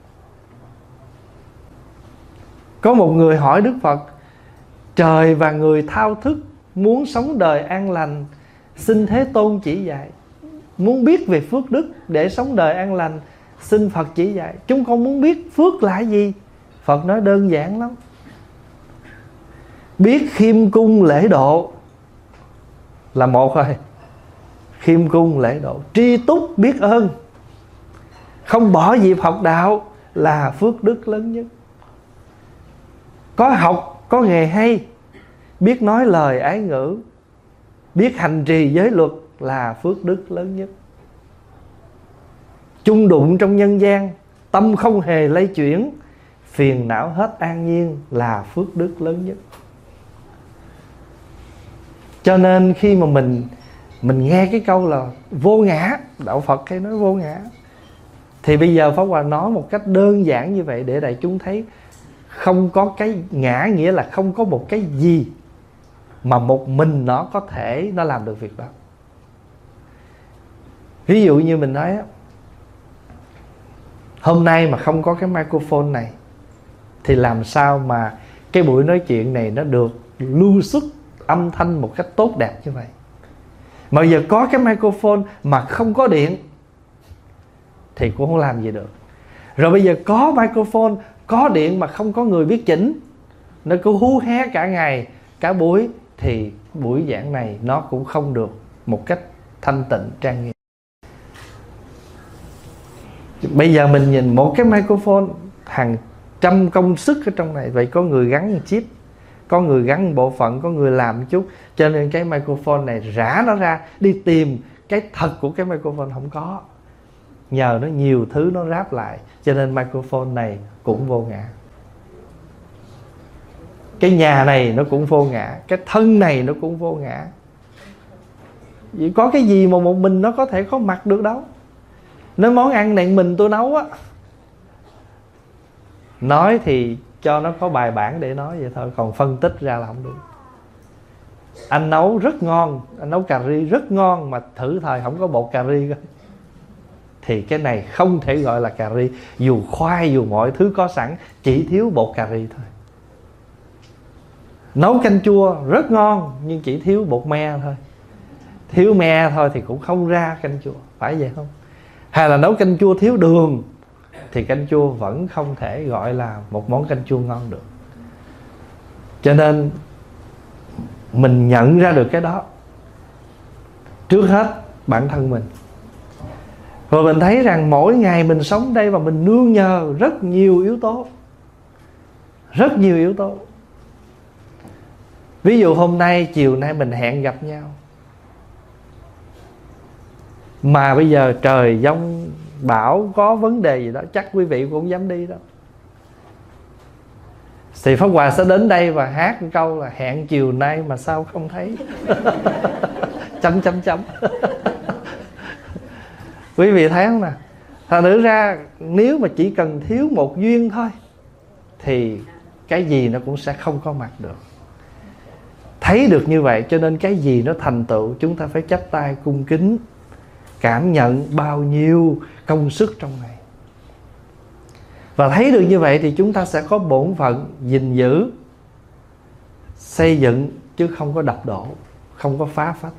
Có một người hỏi Đức Phật: trời và người thao thức, muốn sống đời an lành, xin Thế Tôn chỉ dạy. Muốn biết về phước đức để sống đời an lành, xin Phật chỉ dạy. Chúng con muốn biết phước là gì? Phật nói đơn giản lắm. Biết khiêm cung lễ độ là một thôi. Khiêm cung lễ độ. Tri túc biết ơn, không bỏ dịp học đạo là phước đức lớn nhất. Có học, có nghề hay, biết nói lời ái ngữ, biết hành trì giới luật là phước đức lớn nhất. Chung đụng trong nhân gian, tâm không hề lay chuyển, phiền não hết an nhiên là phước đức lớn nhất. Cho nên khi mà mình Mình nghe cái câu là vô ngã, đạo Phật hay nói vô ngã, thì bây giờ Pháp Hòa nói một cách đơn giản như vậy để đại chúng thấy không có cái ngã, nghĩa là không có một cái gì mà một mình nó có thể nó làm được việc đó. Ví dụ như mình nói hôm nay mà không có cái microphone này thì làm sao mà cái buổi nói chuyện này nó được lưu xuất âm thanh một cách tốt đẹp như vậy. Mà giờ có cái microphone mà không có điện thì cũng không làm gì được. Rồi bây giờ có microphone, có điện mà không có người biết chỉnh, nó cứ hú hé cả ngày, cả buổi, thì buổi giảng này nó cũng không được một cách thanh tịnh trang nghiêm. Bây giờ mình nhìn một cái microphone hàng trăm công sức ở trong này. Vậy có người gắn một chip, có người gắn một bộ phận, có người làm một chút. Cho nên cái microphone này rã nó ra, đi tìm cái thật của cái microphone không có. Nhờ nó nhiều thứ nó ráp lại, cho nên microphone này cũng vô ngã. Cái nhà này nó cũng vô ngã, cái thân này nó cũng vô ngã. Vì có cái gì mà một mình nó có thể có mặt được đâu. Nếu món ăn này mình tôi nấu á, nói thì cho nó có bài bản để nói vậy thôi, còn phân tích ra là không được. Anh nấu rất ngon, anh nấu cà ri rất ngon, mà thử thời không có bột cà ri coi, thì cái này không thể gọi là cà ri. Dù khoai, dù mọi thứ có sẵn, chỉ thiếu bột cà ri thôi. Nấu canh chua rất ngon, nhưng chỉ thiếu bột me thôi. Thiếu me thôi thì cũng không ra canh chua, phải vậy không? Hay là nấu canh chua thiếu đường, thì canh chua vẫn không thể gọi là một món canh chua ngon được. Cho nên mình nhận ra được cái đó trước hết bản thân mình. Rồi mình thấy rằng mỗi ngày mình sống đây và mình nương nhờ rất nhiều yếu tố. Rất nhiều yếu tố. Ví dụ hôm nay, chiều nay mình hẹn gặp nhau, mà bây giờ trời giông bão có vấn đề gì đó, chắc quý vị cũng không dám đi đâu. Thì Pháp Hòa sẽ đến đây và hát một câu là hẹn chiều nay mà sao không thấy. Chấm chấm chấm. Quý vị thấy không nè? Thành thử ra nếu mà chỉ cần thiếu một duyên thôi thì cái gì nó cũng sẽ không có mặt được. Thấy được như vậy cho nên cái gì nó thành tựu, chúng ta phải chắp tay cung kính, cảm nhận bao nhiêu công sức trong này. Và thấy được như vậy thì chúng ta sẽ có bổn phận gìn giữ, xây dựng, chứ không có đập đổ, không có phá phách.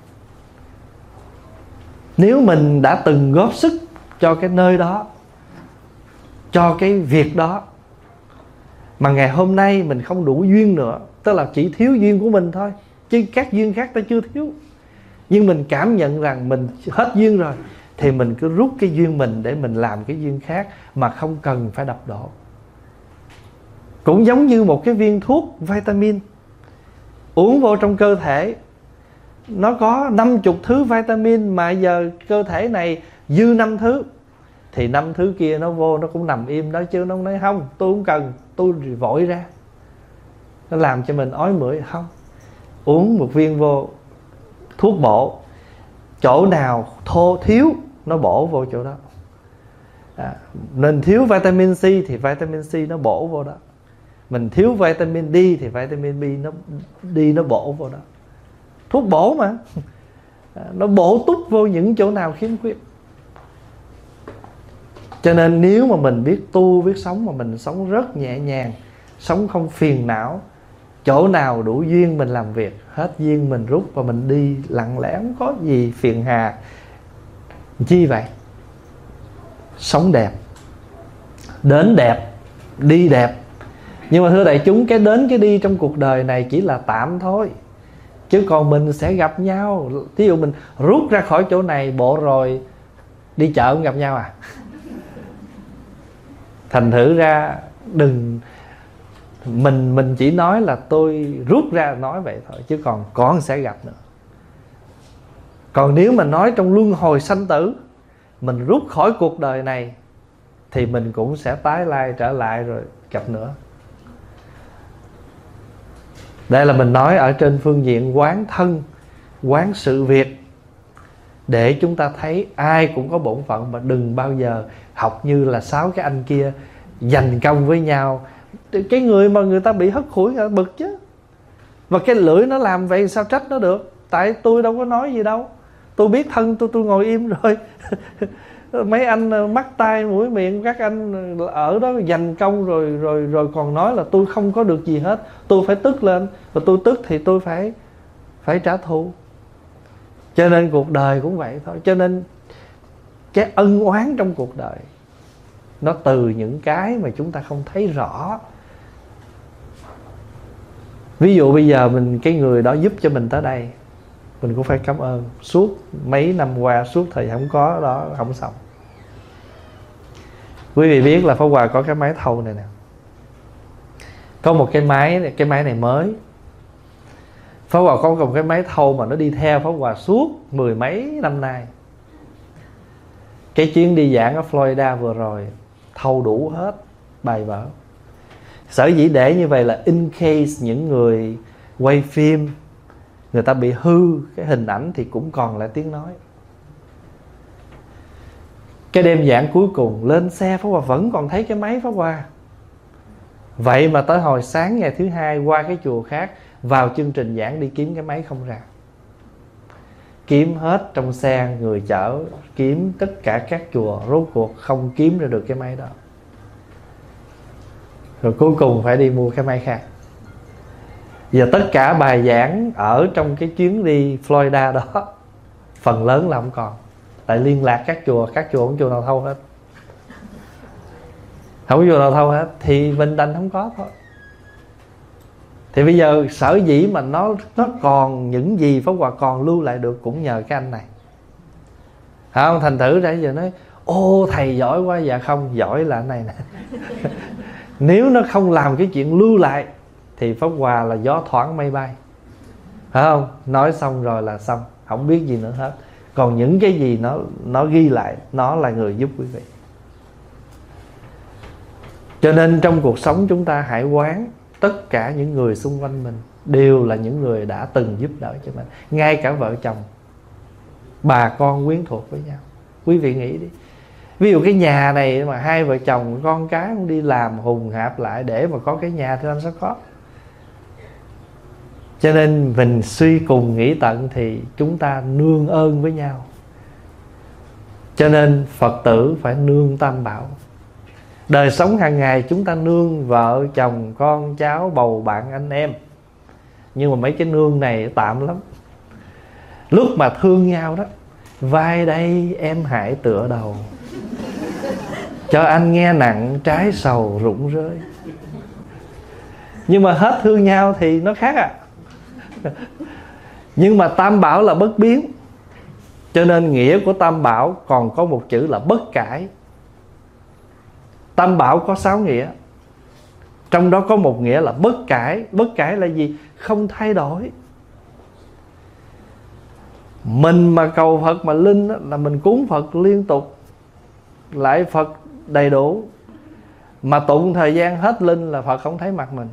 Nếu mình đã từng góp sức cho cái nơi đó, cho cái việc đó, mà ngày hôm nay mình không đủ duyên nữa, tức là chỉ thiếu duyên của mình thôi, chứ các duyên khác ta chưa thiếu, nhưng mình cảm nhận rằng mình hết duyên rồi, thì mình cứ rút cái duyên mình để mình làm cái duyên khác, mà không cần phải đập đổ. Cũng giống như một cái viên thuốc vitamin uống vô trong cơ thể, nó có năm mươi thứ vitamin, mà giờ cơ thể này dư năm thứ, thì năm thứ kia nó vô nó cũng nằm im đó, chứ nó nói không, tôi không cần, tôi vội ra, nó làm cho mình ói mửa. Không, uống một viên vô, thuốc bổ, chỗ nào thô thiếu nó bổ vô chỗ đó. À, nên thiếu vitamin C thì vitamin C nó bổ vô đó. Mình thiếu vitamin D thì vitamin B nó D nó bổ vô đó. Thuốc bổ mà, à, nó bổ túc vô những chỗ nào khiếm khuyết. Cho nên nếu mà mình biết tu, biết sống, mà mình sống rất nhẹ nhàng, sống không phiền não, chỗ nào đủ duyên mình làm việc, hết duyên mình rút và mình đi lặng lẽ, không có gì phiền hà. Chi vậy? Sống đẹp, đến đẹp, đi đẹp. Nhưng mà thưa đại chúng, cái đến cái đi trong cuộc đời này chỉ là tạm thôi, chứ còn mình sẽ gặp nhau. Ví dụ mình rút ra khỏi chỗ này, bộ rồi đi chợ cũng gặp nhau à. Thành thử ra đừng, Mình mình chỉ nói là tôi rút ra nói vậy thôi, chứ còn còn sẽ gặp nữa. Còn nếu mà nói trong luân hồi sanh tử, mình rút khỏi cuộc đời này, thì mình cũng sẽ tái lai trở lại rồi gặp nữa. Đây là mình nói ở trên phương diện quán thân, quán sự việc, để chúng ta thấy ai cũng có bổn phận, mà đừng bao giờ học như là sáu cái anh kia giành công với nhau. Cái người mà người ta bị hất hủi người ta bực chứ. Và cái lưỡi nó làm vậy sao trách nó được? Tại tôi đâu có nói gì đâu, tôi biết thân tôi, tôi ngồi im rồi. Mấy anh mắt tai mũi miệng, các anh ở đó giành công rồi rồi rồi còn nói là tôi không có được gì hết, tôi phải tức lên, và tôi tức thì tôi phải phải trả thù. Cho nên cuộc đời cũng vậy thôi. Cho nên cái ân oán trong cuộc đời nó từ những cái mà chúng ta không thấy rõ. Ví dụ bây giờ mình, cái người đó giúp cho mình tới đây, mình cũng phải cảm ơn. Suốt mấy năm qua, suốt thời không có đó, không xong. Quý vị biết là Pháp Hòa có cái máy thâu này nè. Có một cái máy, cái máy này mới. Pháp Hòa có một cái máy thâu mà nó đi theo Pháp Hòa suốt mười mấy năm nay. Cái chuyến đi giảng ở Florida vừa rồi, thâu đủ hết bài vở. Sở dĩ để như vậy là in case những người quay phim, người ta bị hư cái hình ảnh thì cũng còn lại tiếng nói. Cái đêm giảng cuối cùng lên xe, Pháp Hòa vẫn còn thấy cái máy Pháp Hòa. Vậy mà tới hồi sáng ngày thứ hai qua cái chùa khác, vào chương trình giảng đi kiếm cái máy không ra. Kiếm hết trong xe, người chở, kiếm tất cả các chùa, rốt cuộc không kiếm ra được cái máy đó. Rồi cuối cùng phải đi mua cái máy khác. Giờ tất cả bài giảng ở trong cái chuyến đi Florida đó, phần lớn là không còn. Tại liên lạc các chùa, các chùa không chùa nào thâu hết. Không có chùa nào thâu hết thì mình đành không có thôi. Thì bây giờ sở dĩ mà nó nó còn những gì Pháp Hòa còn lưu lại được cũng nhờ cái anh này. Hả không? Thành thử ra giờ nói ô thầy giỏi quá. Dạ không, giỏi là anh này nè. Nếu nó không làm cái chuyện lưu lại thì Pháp Hòa là gió thoảng mây bay. Phải không? Nói xong rồi là xong, không biết gì nữa hết. Còn những cái gì nó nó ghi lại, nó là người giúp quý vị. Cho nên trong cuộc sống chúng ta hãy quán tất cả những người xung quanh mình đều là những người đã từng giúp đỡ cho mình. Ngay cả vợ chồng, bà con quyến thuộc với nhau. Quý vị nghĩ đi, ví dụ cái nhà này mà hai vợ chồng con cái không đi làm hùng hạp lại để mà có cái nhà thì làm sao có. Cho nên mình suy cùng nghĩ tận thì chúng ta nương ơn với nhau. Cho nên Phật tử phải nương Tam Bảo. Đời sống hàng ngày chúng ta nương vợ, chồng, con, cháu, bầu, bạn, anh em. Nhưng mà mấy cái nương này tạm lắm. Lúc mà thương nhau đó, vai đây em hãy tựa đầu, cho anh nghe nặng trái sầu rụng rơi. Nhưng mà hết thương nhau thì nó khác à. Nhưng mà Tam Bảo là bất biến. Cho nên nghĩa của Tam Bảo còn có một chữ là bất cải. Tam Bảo có sáu nghĩa, trong đó có một nghĩa là bất cải. Bất cải là gì? Không thay đổi. Mình mà cầu Phật mà linh đó, là mình cúng Phật liên tục, lại Phật đầy đủ. Mà tụng thời gian hết linh là Phật không thấy mặt mình.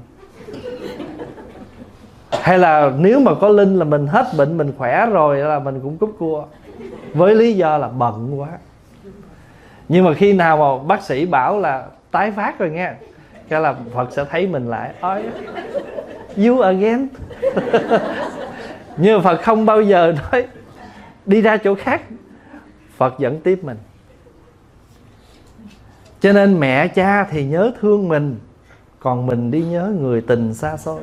Hay là nếu mà có linh là mình hết bệnh, mình khỏe rồi là mình cũng cúp cua, với lý do là bận quá. Nhưng mà khi nào mà bác sĩ bảo là tái phát rồi nghe, cái là Phật sẽ thấy mình lại. Ôi, you again. Nhưng mà Phật không bao giờ nói đi ra chỗ khác, Phật vẫn tiếp mình. Cho nên mẹ cha thì nhớ thương mình, còn mình đi nhớ người tình xa xôi.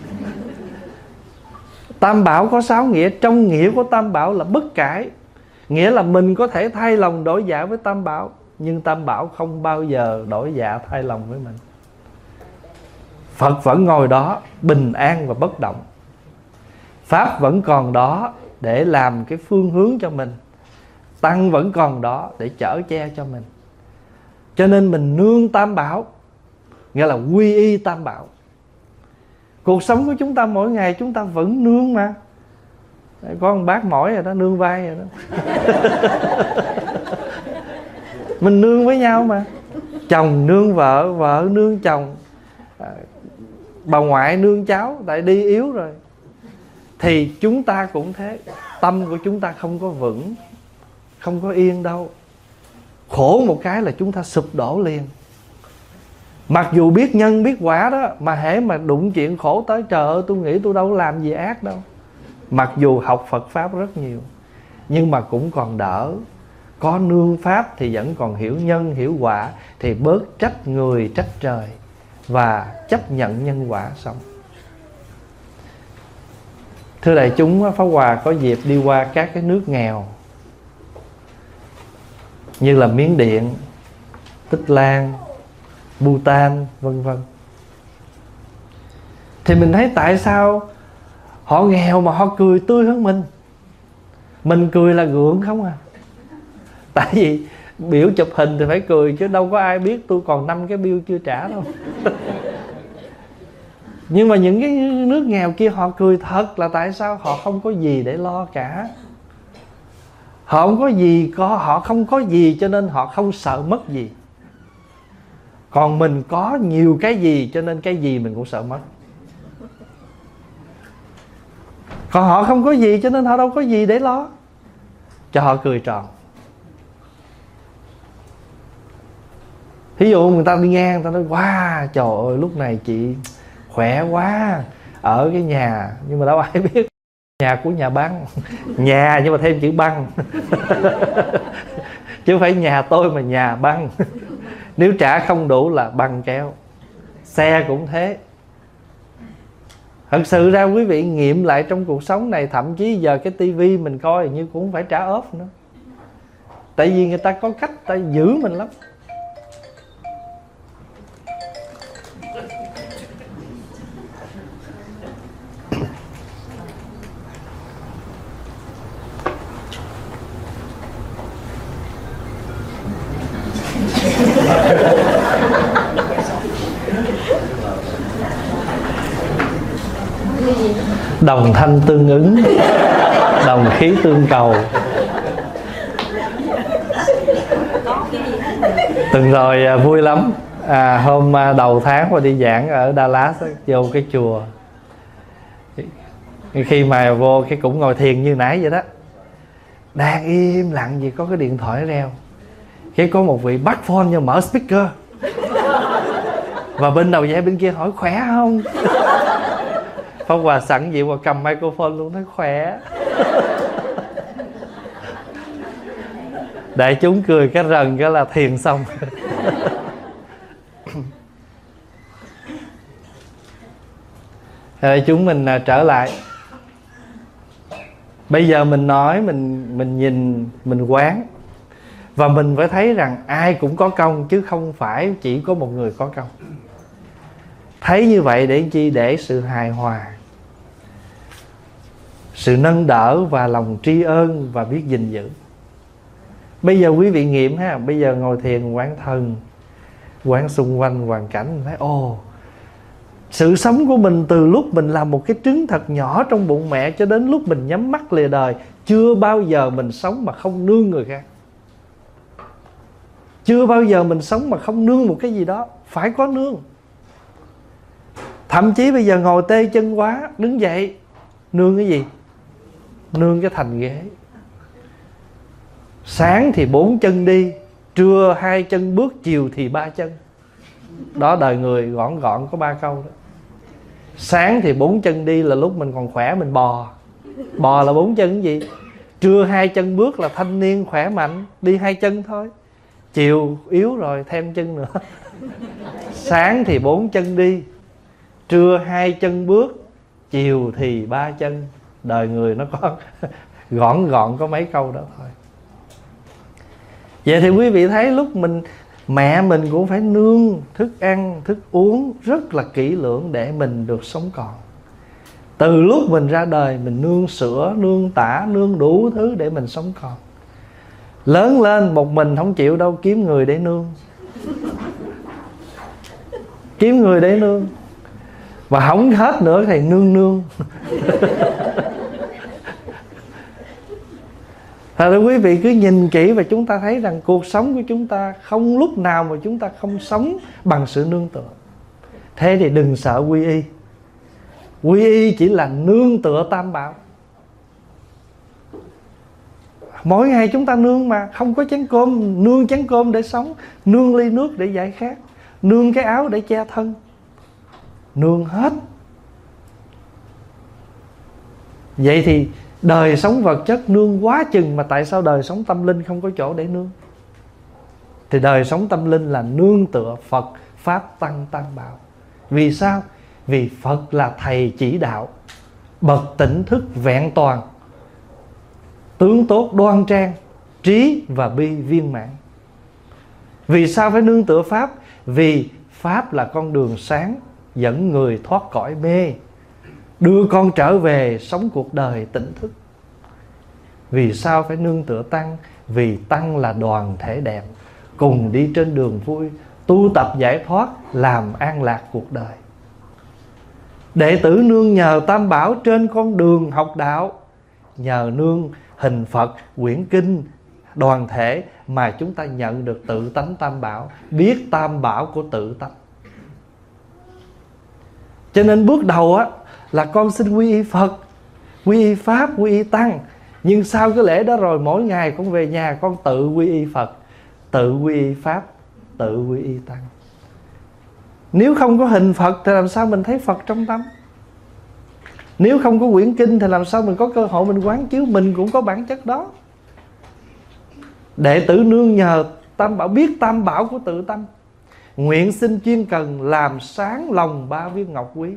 Tam Bảo có sáu nghĩa. Trong nghĩa của Tam Bảo là bất cải, nghĩa là mình có thể thay lòng đổi dạ với Tam Bảo, nhưng Tam Bảo không bao giờ đổi dạ thay lòng với mình. Phật vẫn ngồi đó bình an và bất động. Pháp vẫn còn đó để làm cái phương hướng cho mình. Tăng vẫn còn đó để chở che cho mình. Cho nên mình nương Tam Bảo, nghĩa là quy y Tam Bảo. Cuộc sống của chúng ta mỗi ngày chúng ta vẫn nương mà. Có một bác mỏi rồi đó, nương vai rồi đó. Mình nương với nhau mà. Chồng nương vợ, vợ nương chồng, bà ngoại nương cháu, tại đi yếu rồi. Thì chúng ta cũng thế. Tâm của chúng ta không có vững, không có yên đâu. Khổ một cái là chúng ta sụp đổ liền. Mặc dù biết nhân biết quả đó, mà hễ mà đụng chuyện khổ tới, trời ơi tôi nghĩ tôi đâu có làm gì ác đâu. Mặc dù học Phật Pháp rất nhiều, nhưng mà cũng còn đỡ. Có nương Pháp thì vẫn còn hiểu nhân hiểu quả, thì bớt trách người trách trời, và chấp nhận nhân quả sống. Thưa đại chúng, Pháp Hòa có dịp đi qua các cái nước nghèo như là Miến Điện, Tích Lan, Bhutan, vân vân. Thì mình thấy tại sao họ nghèo mà họ cười tươi hơn mình. Mình cười là gượng không à. Tại vì biểu chụp hình thì phải cười, chứ đâu có ai biết tôi còn năm cái bill chưa trả đâu. Nhưng mà những cái nước nghèo kia họ cười thật, là tại sao? Họ không có gì để lo cả. Họ không có gì, có họ không có gì cho nên họ không sợ mất gì. Còn mình có nhiều cái gì cho nên cái gì mình cũng sợ mất. Còn họ không có gì cho nên họ đâu có gì để lo, cho họ cười tròn. Thí dụ người ta đi ngang, người ta nói wow, trời ơi lúc này chị khỏe quá, ở cái nhà, nhưng mà đâu ai biết nhà của nhà băng. Nhà nhưng mà thêm chữ băng. Chứ không phải nhà tôi mà nhà băng. Nếu trả không đủ là băng kéo. Xe cũng thế. Thật sự ra quý vị nghiệm lại trong cuộc sống này, thậm chí giờ cái tivi mình coi như cũng phải trả ốp nữa. Tại vì người ta có cách ta giữ mình lắm. Đồng thanh tương ứng, đồng khí tương cầu. Từng rồi vui lắm. à, Hôm đầu tháng mà đi giảng ở Dallas, vô cái chùa, khi mà vô cái cũng ngồi thiền như nãy vậy đó, đang im lặng gì có cái điện thoại reo, cái có một vị bắt phone nhưng mở speaker, và bên đầu dây bên kia hỏi khỏe không. Pháp Hòa sẵn dịu và cầm microphone luôn, nói khỏe. Đại chúng cười cái rần cái là thiền xong. Đại chúng mình trở lại. Bây giờ mình nói, mình mình nhìn, mình quán, và mình phải thấy rằng ai cũng có công, chứ không phải chỉ có một người có công. Thấy như vậy để chi? Để sự hài hòa, sự nâng đỡ và lòng tri ân và biết gìn giữ. Bây giờ quý vị nghiệm ha, bây giờ ngồi thiền quán thân, quán xung quanh hoàn cảnh, mình thấy ồ, sự sống của mình từ lúc mình là một cái trứng thật nhỏ trong bụng mẹ cho đến lúc mình nhắm mắt lìa đời, chưa bao giờ mình sống mà không nương người khác. Chưa bao giờ mình sống mà không nương một cái gì đó. Phải có nương. Thậm chí bây giờ ngồi tê chân quá, đứng dậy, nương cái gì? Nương cái thành ghế. Sáng thì bốn chân đi, trưa hai chân bước, chiều thì ba chân. Đó, đời người gọn gọn có ba câu đó. Sáng thì bốn chân đi là lúc mình còn khỏe, mình bò. Bò là bốn chân cái gì? Trưa hai chân bước là thanh niên khỏe mạnh, đi hai chân thôi. Chiều yếu rồi thêm chân nữa. Sáng thì bốn chân đi, trưa hai chân bước, chiều thì ba chân. Đời người nó có gọn gọn có mấy câu đó thôi. Vậy thì quý vị thấy lúc mình, mẹ mình cũng phải nương thức ăn, thức uống rất là kỹ lưỡng để mình được sống còn. Từ lúc mình ra đời mình nương sữa, nương tã, nương đủ thứ để mình sống còn. Lớn lên một mình không chịu đâu, kiếm người để nương. Kiếm người để nương. Và không hết nữa thì nương nương. Thật ra quý vị cứ nhìn kỹ và chúng ta thấy rằng cuộc sống của chúng ta không lúc nào mà chúng ta không sống bằng sự nương tựa. Thế thì đừng sợ quy y. Quy y chỉ là nương tựa tam bảo. Mỗi ngày chúng ta nương mà, không có chén cơm, nương chén cơm để sống, nương ly nước để giải khát, nương cái áo để che thân, nương hết. Vậy thì đời sống vật chất nương quá chừng, mà tại sao đời sống tâm linh không có chỗ để nương? Thì đời sống tâm linh là nương tựa Phật, Pháp, Tăng, Tam Bảo. Vì sao? Vì Phật là thầy chỉ đạo, bậc tỉnh thức vẹn toàn, tướng tốt đoan trang, trí và bi viên mãn. Vì sao phải nương tựa Pháp? Vì Pháp là con đường sáng dẫn người thoát cõi mê, đưa con trở về sống cuộc đời tỉnh thức. Vì sao phải nương tựa Tăng? vì tăng là đoàn thể đẹp, cùng đi trên đường vui, tu tập giải thoát, làm an lạc cuộc đời. Đệ tử nương nhờ Tam Bảo trên con đường học đạo, nhờ nương hình Phật, quyển kinh, đoàn thể mà chúng ta nhận được tự tánh Tam Bảo, biết Tam Bảo của tự tánh. Cho nên bước đầu á là con xin quy y Phật, quy y Pháp, quy y Tăng. Nhưng sau cái lễ đó rồi, mỗi ngày con về nhà con tự quy y Phật, tự quy y Pháp, tự quy y Tăng. Nếu không có hình Phật thì làm sao mình thấy Phật trong tâm? Nếu không có quyển kinh thì làm sao mình có cơ hội mình quán chiếu? Mình cũng có bản chất đó. Đệ tử nương nhờ Tam Bảo, biết Tam Bảo của tự tâm, nguyện xin chuyên cần làm sáng lòng ba viên ngọc quý.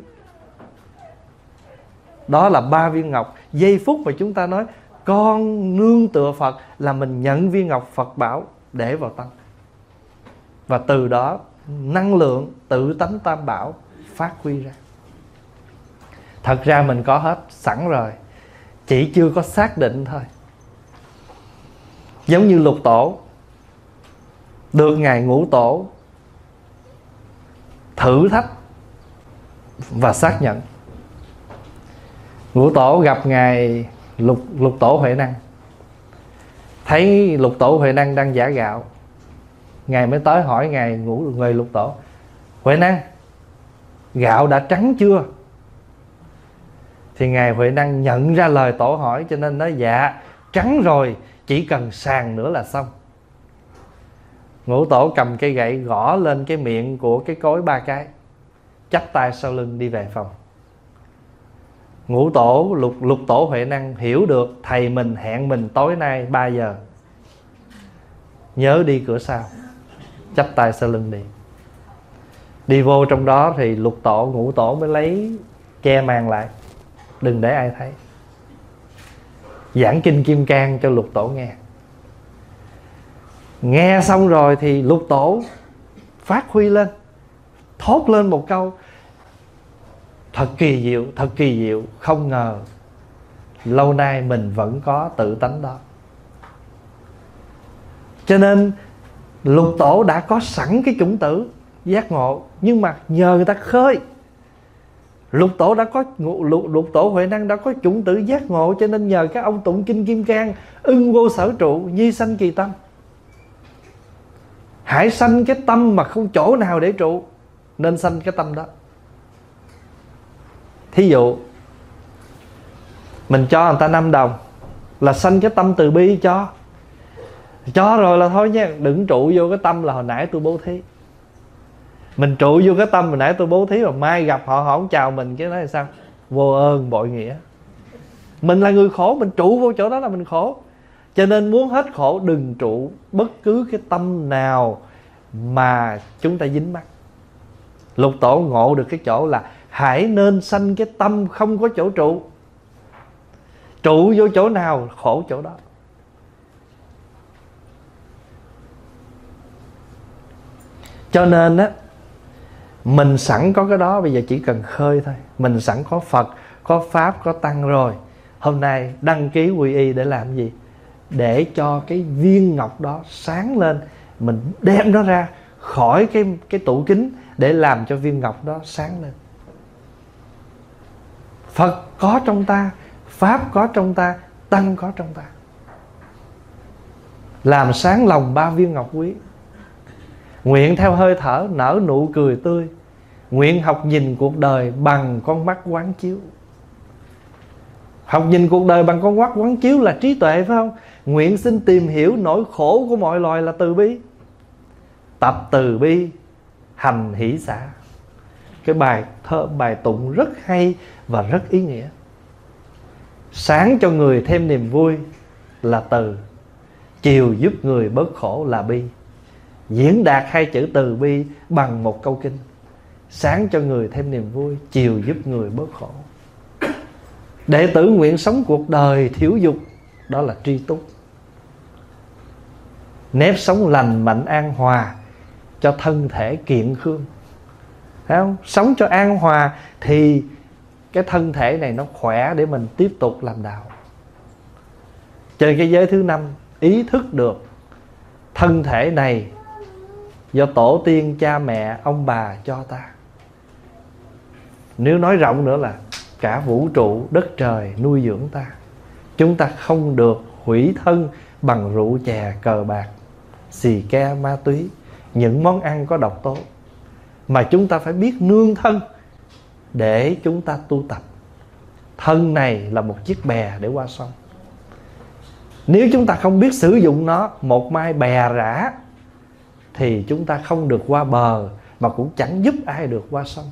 Đó là ba viên ngọc. Giây phút mà chúng ta nói con nương tựa Phật là mình nhận viên ngọc Phật bảo để vào tâm. Và từ đó năng lượng tự tánh Tam Bảo phát huy ra. Thật ra mình có hết sẵn rồi, chỉ chưa có xác định thôi. Giống như Lục Tổ được Ngài Ngũ Tổ thử thách và xác nhận. Ngũ Tổ gặp Ngài Lục, Lục Tổ Huệ Năng, thấy Lục Tổ Huệ Năng đang giã gạo, Ngài mới tới hỏi Ngài Ngũ người Lục Tổ: Huệ Năng, gạo đã trắng chưa? Thì Ngài Huệ Năng nhận ra lời Tổ hỏi, cho nên nói: dạ, trắng rồi, chỉ cần sàng nữa là xong. Ngũ Tổ cầm cây gậy gõ lên cái miệng của cái cối ba cái, chắp tay sau lưng đi về phòng. Ngũ Tổ lục, lục Tổ Huệ Năng hiểu được thầy mình hẹn mình tối nay ba giờ, nhớ đi cửa sau, chắp tay sau lưng đi. Đi vô trong đó thì Lục Tổ, Ngũ Tổ mới lấy che màn lại, đừng để ai thấy. Giảng kinh Kim Cang cho Lục Tổ nghe. Nghe xong rồi thì Lục Tổ phát huy lên, thốt lên một câu: thật kỳ diệu, thật kỳ diệu, không ngờ lâu nay mình vẫn có tự tánh đó. Cho nên Lục Tổ đã có sẵn cái chủng tử giác ngộ, nhưng mà nhờ người ta khơi. Lục Tổ đã có lục, lục Tổ Huệ Năng đã có chủng tử giác ngộ, cho nên nhờ các ông tụng kinh Kim Cang: ưng vô sở trụ, nhi sanh kỳ tâm. Hãy sanh cái tâm mà không chỗ nào để trụ, nên sanh cái tâm đó. Thí dụ mình cho người ta năm đồng là sanh cái tâm từ bi cho. Cho rồi là thôi nha, đừng trụ vô cái tâm là hồi nãy tôi bố thí. Mình trụ vô cái tâm hồi nãy tôi bố thí, mà mai gặp họ họ không chào mình, cái nói là sao? Vô ơn bội nghĩa. Mình là người khổ, mình trụ vô chỗ đó là mình khổ. Cho nên muốn hết khổ đừng trụ bất cứ cái tâm nào mà chúng ta dính mắc. Lục Tổ ngộ được cái chỗ là hãy nên sanh cái tâm không có chỗ trụ. Trụ vô chỗ nào khổ chỗ đó. Cho nên á, mình sẵn có cái đó, bây giờ chỉ cần khơi thôi. Mình sẵn có Phật, có Pháp, có Tăng rồi. Hôm nay đăng ký quy y để làm gì? Để cho cái viên ngọc đó sáng lên. Mình đem nó ra khỏi cái, cái tủ kính để làm cho viên ngọc đó sáng lên. Phật có trong ta, Pháp có trong ta, Tăng có trong ta. Làm sáng lòng ba viên ngọc quý. Nguyện theo hơi thở nở nụ cười tươi. Nguyện học nhìn cuộc đời bằng con mắt quán chiếu. Học nhìn cuộc đời bằng con mắt quán chiếu là trí tuệ, phải không? Nguyện xin tìm hiểu nỗi khổ của mọi loài là từ bi. Tập từ bi, hành hỷ xả. Cái bài thơ, bài tụng rất hay và rất ý nghĩa. Sáng cho người thêm niềm vui là từ, chiều giúp người bớt khổ là bi. Diễn đạt hai chữ từ bi bằng một câu kinh. Sáng cho người thêm niềm vui, chiều giúp người bớt khổ. Đệ tử nguyện sống cuộc đời thiếu dục, đó là tri túc. Nếp sống lành mạnh an hòa, cho thân thể kiện khương. Thấy không? Sống cho an hòa thì cái thân thể này nó khỏe để mình tiếp tục làm đạo. Trên cái giới thứ năm ý thức được thân thể này do tổ tiên cha mẹ ông bà cho ta. Nếu nói rộng nữa là cả vũ trụ đất trời nuôi dưỡng ta. Chúng ta không được hủy thân bằng rượu chè cờ bạc, xì ke ma túy, những món ăn có độc tố, mà chúng ta phải biết nương thân để chúng ta tu tập. Thân này là một chiếc bè để qua sông. Nếu chúng ta không biết sử dụng nó, một mai bè rã, thì chúng ta không được qua bờ, mà cũng chẳng giúp ai được qua sông.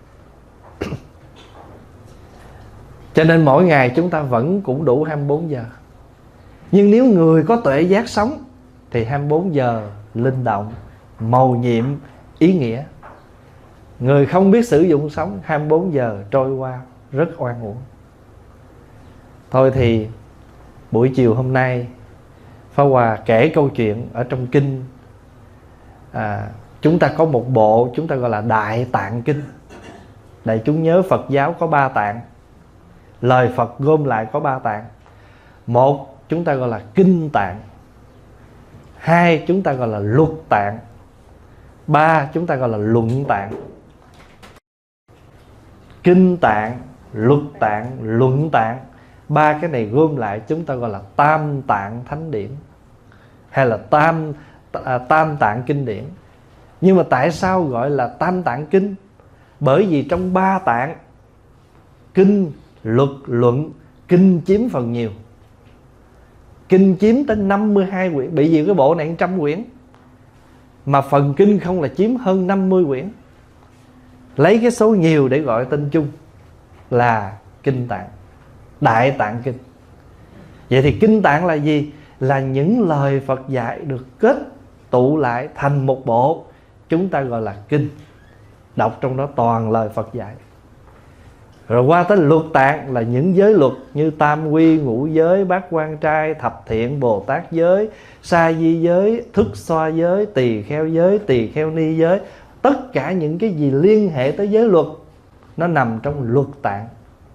Cho nên mỗi ngày chúng ta vẫn cũng đủ hai mươi bốn giờ. Nhưng nếu người có tuệ giác sống thì hai mươi bốn giờ linh động, mầu nhiệm, ý nghĩa. Người không biết sử dụng sống, hai mươi bốn giờ trôi qua rất oan uổng. Thôi thì buổi chiều hôm nay Pháp Hòa kể câu chuyện ở trong kinh. à, Chúng ta có một bộ chúng ta gọi là Đại Tạng Kinh. Đại chúng nhớ Phật giáo có ba tạng, lời Phật gom lại có ba tạng. Một chúng ta gọi là Kinh Tạng, hai chúng ta gọi là Luật Tạng, ba chúng ta gọi là Luận Tạng. Kinh Tạng, Luật Tạng, Luận Tạng, ba cái này gom lại chúng ta gọi là Tam Tạng Thánh Điển, hay là Tam à, Tam Tạng Kinh Điển. Nhưng mà tại sao gọi là Tam Tạng Kinh? Bởi vì trong ba tạng, kinh, luật, luận, kinh chiếm phần nhiều. Kinh chiếm tới năm mươi hai quyển. Bị vì cái bộ này một trăm quyển, mà phần kinh không là chiếm hơn năm mươi quyển. Lấy cái số nhiều để gọi tên chung là Kinh Tạng, Đại Tạng Kinh. Vậy thì Kinh Tạng là gì? Là những lời Phật dạy được kết tụ lại thành một bộ, chúng ta gọi là kinh. Đọc trong đó toàn lời Phật dạy. Rồi qua tới Luật Tạng là những giới luật như tam quy, ngũ giới, bát quan trai, thập thiện, Bồ Tát giới, sa di giới, thức xoa giới, tỳ kheo giới, tỳ kheo ni giới. Tất cả những cái gì liên hệ tới giới luật nó nằm trong Luật Tạng.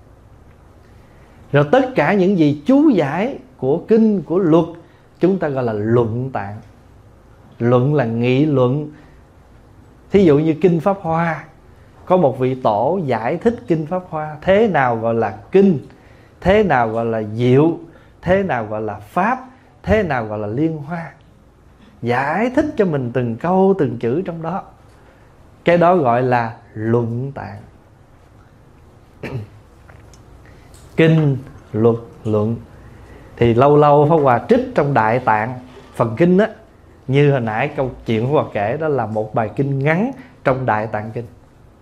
Rồi tất cả những gì chú giải của kinh, của luật, chúng ta gọi là Luận Tạng. Luận là nghị luận. Thí dụ như Kinh Pháp Hoa, có một vị tổ giải thích Kinh Pháp Hoa. Thế nào gọi là kinh, thế nào gọi là diệu, thế nào gọi là pháp, thế nào gọi là liên hoa. Giải thích cho mình từng câu từng chữ trong đó. Cái đó gọi là Luận Tạng. Kinh, luật, luận. Thì lâu lâu Pháp Hòa trích trong Đại Tạng phần kinh á. Như hồi nãy câu chuyện Pháp Hòa kể đó là một bài kinh ngắn trong Đại Tạng Kinh.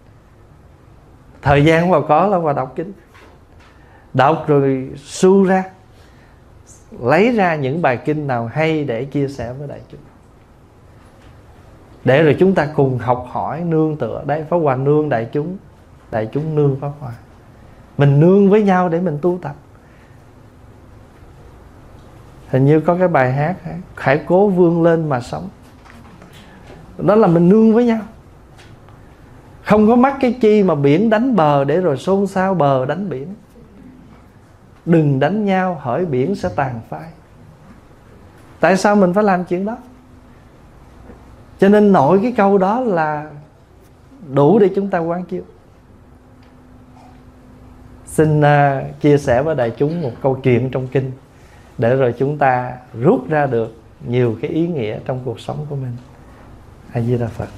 Thời gian Pháp Hòa có là Pháp Hòa đọc kinh, đọc rồi su ra, lấy ra những bài kinh nào hay để chia sẻ với đại chúng, để rồi chúng ta cùng học hỏi nương tựa. Đấy, Pháp Hòa nương đại chúng, đại chúng nương Pháp Hòa. Mình nương với nhau để mình tu tập. Hình như có cái bài hát hãy cố vươn lên mà sống. Đó là mình nương với nhau. Không có mắc cái chi mà biển đánh bờ để rồi xôn xao bờ đánh biển. Đừng đánh nhau hỡi biển sẽ tàn phai. Tại sao mình phải làm chuyện đó? Cho nên nội cái câu đó là đủ để chúng ta quán chiếu. Xin uh, chia sẻ với đại chúng một câu chuyện trong kinh, để rồi chúng ta rút ra được nhiều cái ý nghĩa trong cuộc sống của mình. A Di Đà Phật.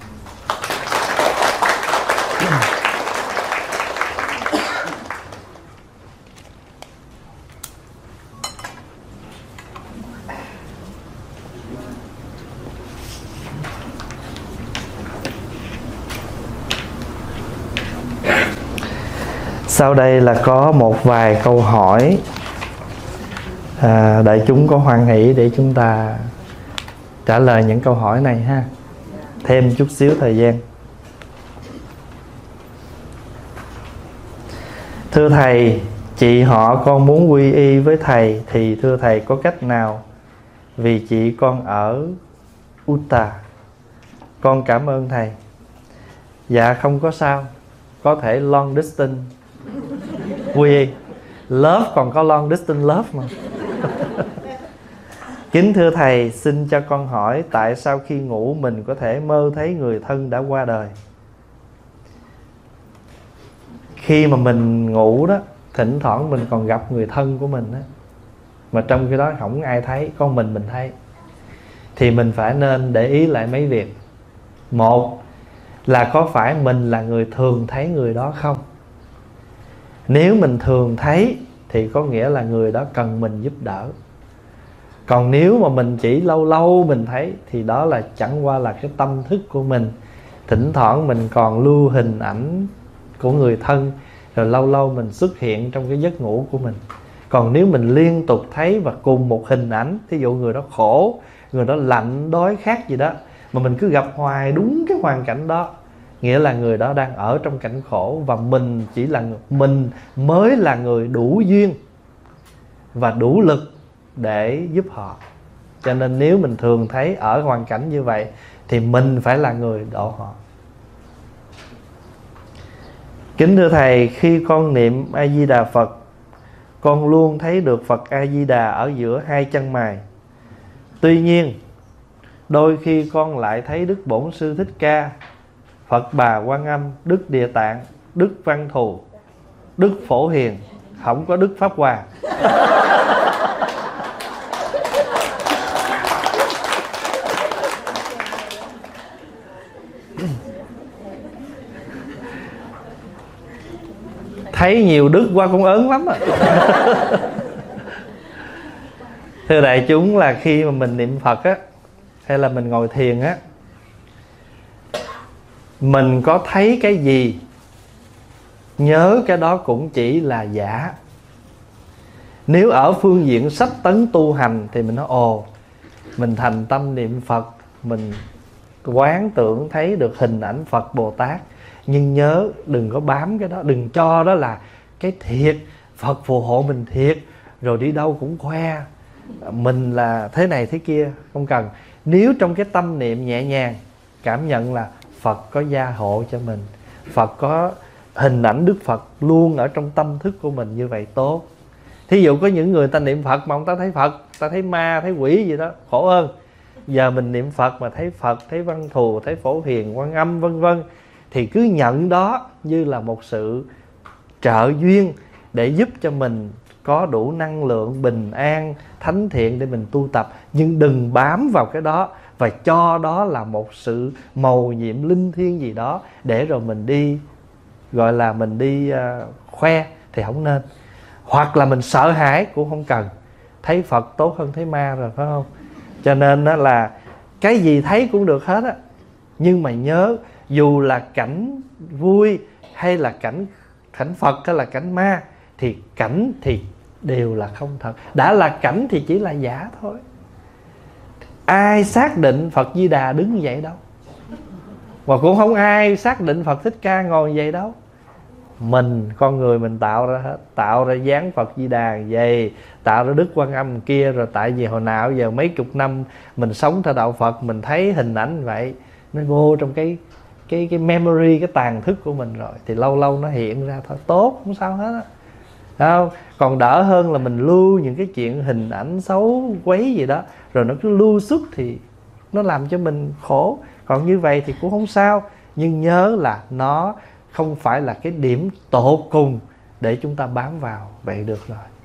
Sau đây là có một vài câu hỏi, à, đại chúng có hoan hỷ để chúng ta trả lời những câu hỏi này ha. Thêm chút xíu thời gian. Thưa thầy, chị họ con muốn quy y với thầy, thì thưa thầy có cách nào? Vì chị con ở Uttar. Con cảm ơn thầy. Dạ không có sao, có thể long distance quy y. Love còn có long distance love mà. Kính thưa Thầy, xin cho con hỏi tại sao khi ngủ mình có thể mơ thấy người thân đã qua đời? Khi mà mình ngủ đó, thỉnh thoảng mình còn gặp người thân của mình đó, mà trong khi đó không ai thấy, con mình mình thấy. Thì mình phải nên để ý lại mấy việc. Một là có phải mình là người thường thấy người đó không? Nếu mình thường thấy thì có nghĩa là người đó cần mình giúp đỡ. Còn nếu mà mình chỉ lâu lâu mình thấy thì đó là chẳng qua là cái tâm thức của mình. Thỉnh thoảng mình còn lưu hình ảnh của người thân, rồi lâu lâu mình xuất hiện trong cái giấc ngủ của mình. Còn nếu mình liên tục thấy và cùng một hình ảnh, thí dụ người đó khổ, người đó lạnh, đói, khát gì đó, mà mình cứ gặp hoài đúng cái hoàn cảnh đó, nghĩa là người đó đang ở trong cảnh khổ, và mình chỉ là mình mới là người đủ duyên và đủ lực để giúp họ. Cho nên nếu mình thường thấy ở hoàn cảnh như vậy thì mình phải là người độ họ. Kính thưa Thầy, khi con niệm A Di Đà Phật, con luôn thấy được Phật A Di Đà ở giữa hai chân mày. Tuy nhiên đôi khi con lại thấy Đức Bổn Sư Thích Ca, Phật Bà Quan Âm, Đức Địa Tạng, Đức Văn Thù, Đức Phổ Hiền, không có Đức Pháp Hòa. Thấy nhiều đức quá cũng ớn lắm à. Thưa đại chúng, là khi mà mình niệm Phật á, hay là mình ngồi thiền á, mình có thấy cái gì, nhớ cái đó cũng chỉ là giả. Nếu ở phương diện sách tấn tu hành thì mình nói ồ, mình thành tâm niệm Phật, mình quán tưởng thấy được hình ảnh Phật Bồ Tát. Nhưng nhớ đừng có bám cái đó, đừng cho đó là cái thiệt, Phật phù hộ mình thiệt, rồi đi đâu cũng khoe mình là thế này thế kia. Không cần. Nếu trong cái tâm niệm nhẹ nhàng, cảm nhận là Phật có gia hộ cho mình, Phật có hình ảnh Đức Phật luôn ở trong tâm thức của mình, như vậy tốt. Thí dụ có những người ta niệm Phật mà ông ta thấy Phật, ta thấy ma, thấy quỷ gì đó, khổ hơn. Giờ mình niệm Phật mà thấy Phật, thấy Văn Thù, thấy Phổ Hiền, Quan Âm vân vân, thì cứ nhận đó như là một sự trợ duyên để giúp cho mình có đủ năng lượng bình an, thánh thiện để mình tu tập. Nhưng đừng bám vào cái đó và cho đó là một sự mầu nhiệm linh thiêng gì đó để rồi mình đi, gọi là mình đi uh, khoe thì không nên. Hoặc là mình sợ hãi cũng không cần. Thấy Phật tốt hơn thấy ma rồi, phải không? Cho nên đó là cái gì thấy cũng được hết á. Nhưng mà nhớ, dù là cảnh vui hay là cảnh cảnh Phật hay là cảnh ma, thì cảnh thì đều là không thật. Đã là cảnh thì chỉ là giả thôi. Ai xác định Phật Di Đà đứng vậy đâu, và cũng không ai xác định Phật Thích Ca ngồi vậy đâu. Mình, con người mình tạo ra hết. Tạo ra dáng Phật Di Đà vậy, tạo ra Đức Quan Âm kia. Rồi tại vì hồi nào giờ mấy chục năm mình sống theo đạo Phật, mình thấy hình ảnh vậy, nó vô trong cái cái cái memory, cái tàn thức của mình rồi, thì lâu lâu nó hiện ra thôi. Tốt, không sao hết á. Không? Còn đỡ hơn là mình lưu những cái chuyện hình ảnh xấu quấy gì đó, rồi nó cứ lưu xuất thì nó làm cho mình khổ. Còn như vậy thì cũng không sao. Nhưng nhớ là nó không phải là cái điểm tột cùng để chúng ta bám vào. Vậy được rồi.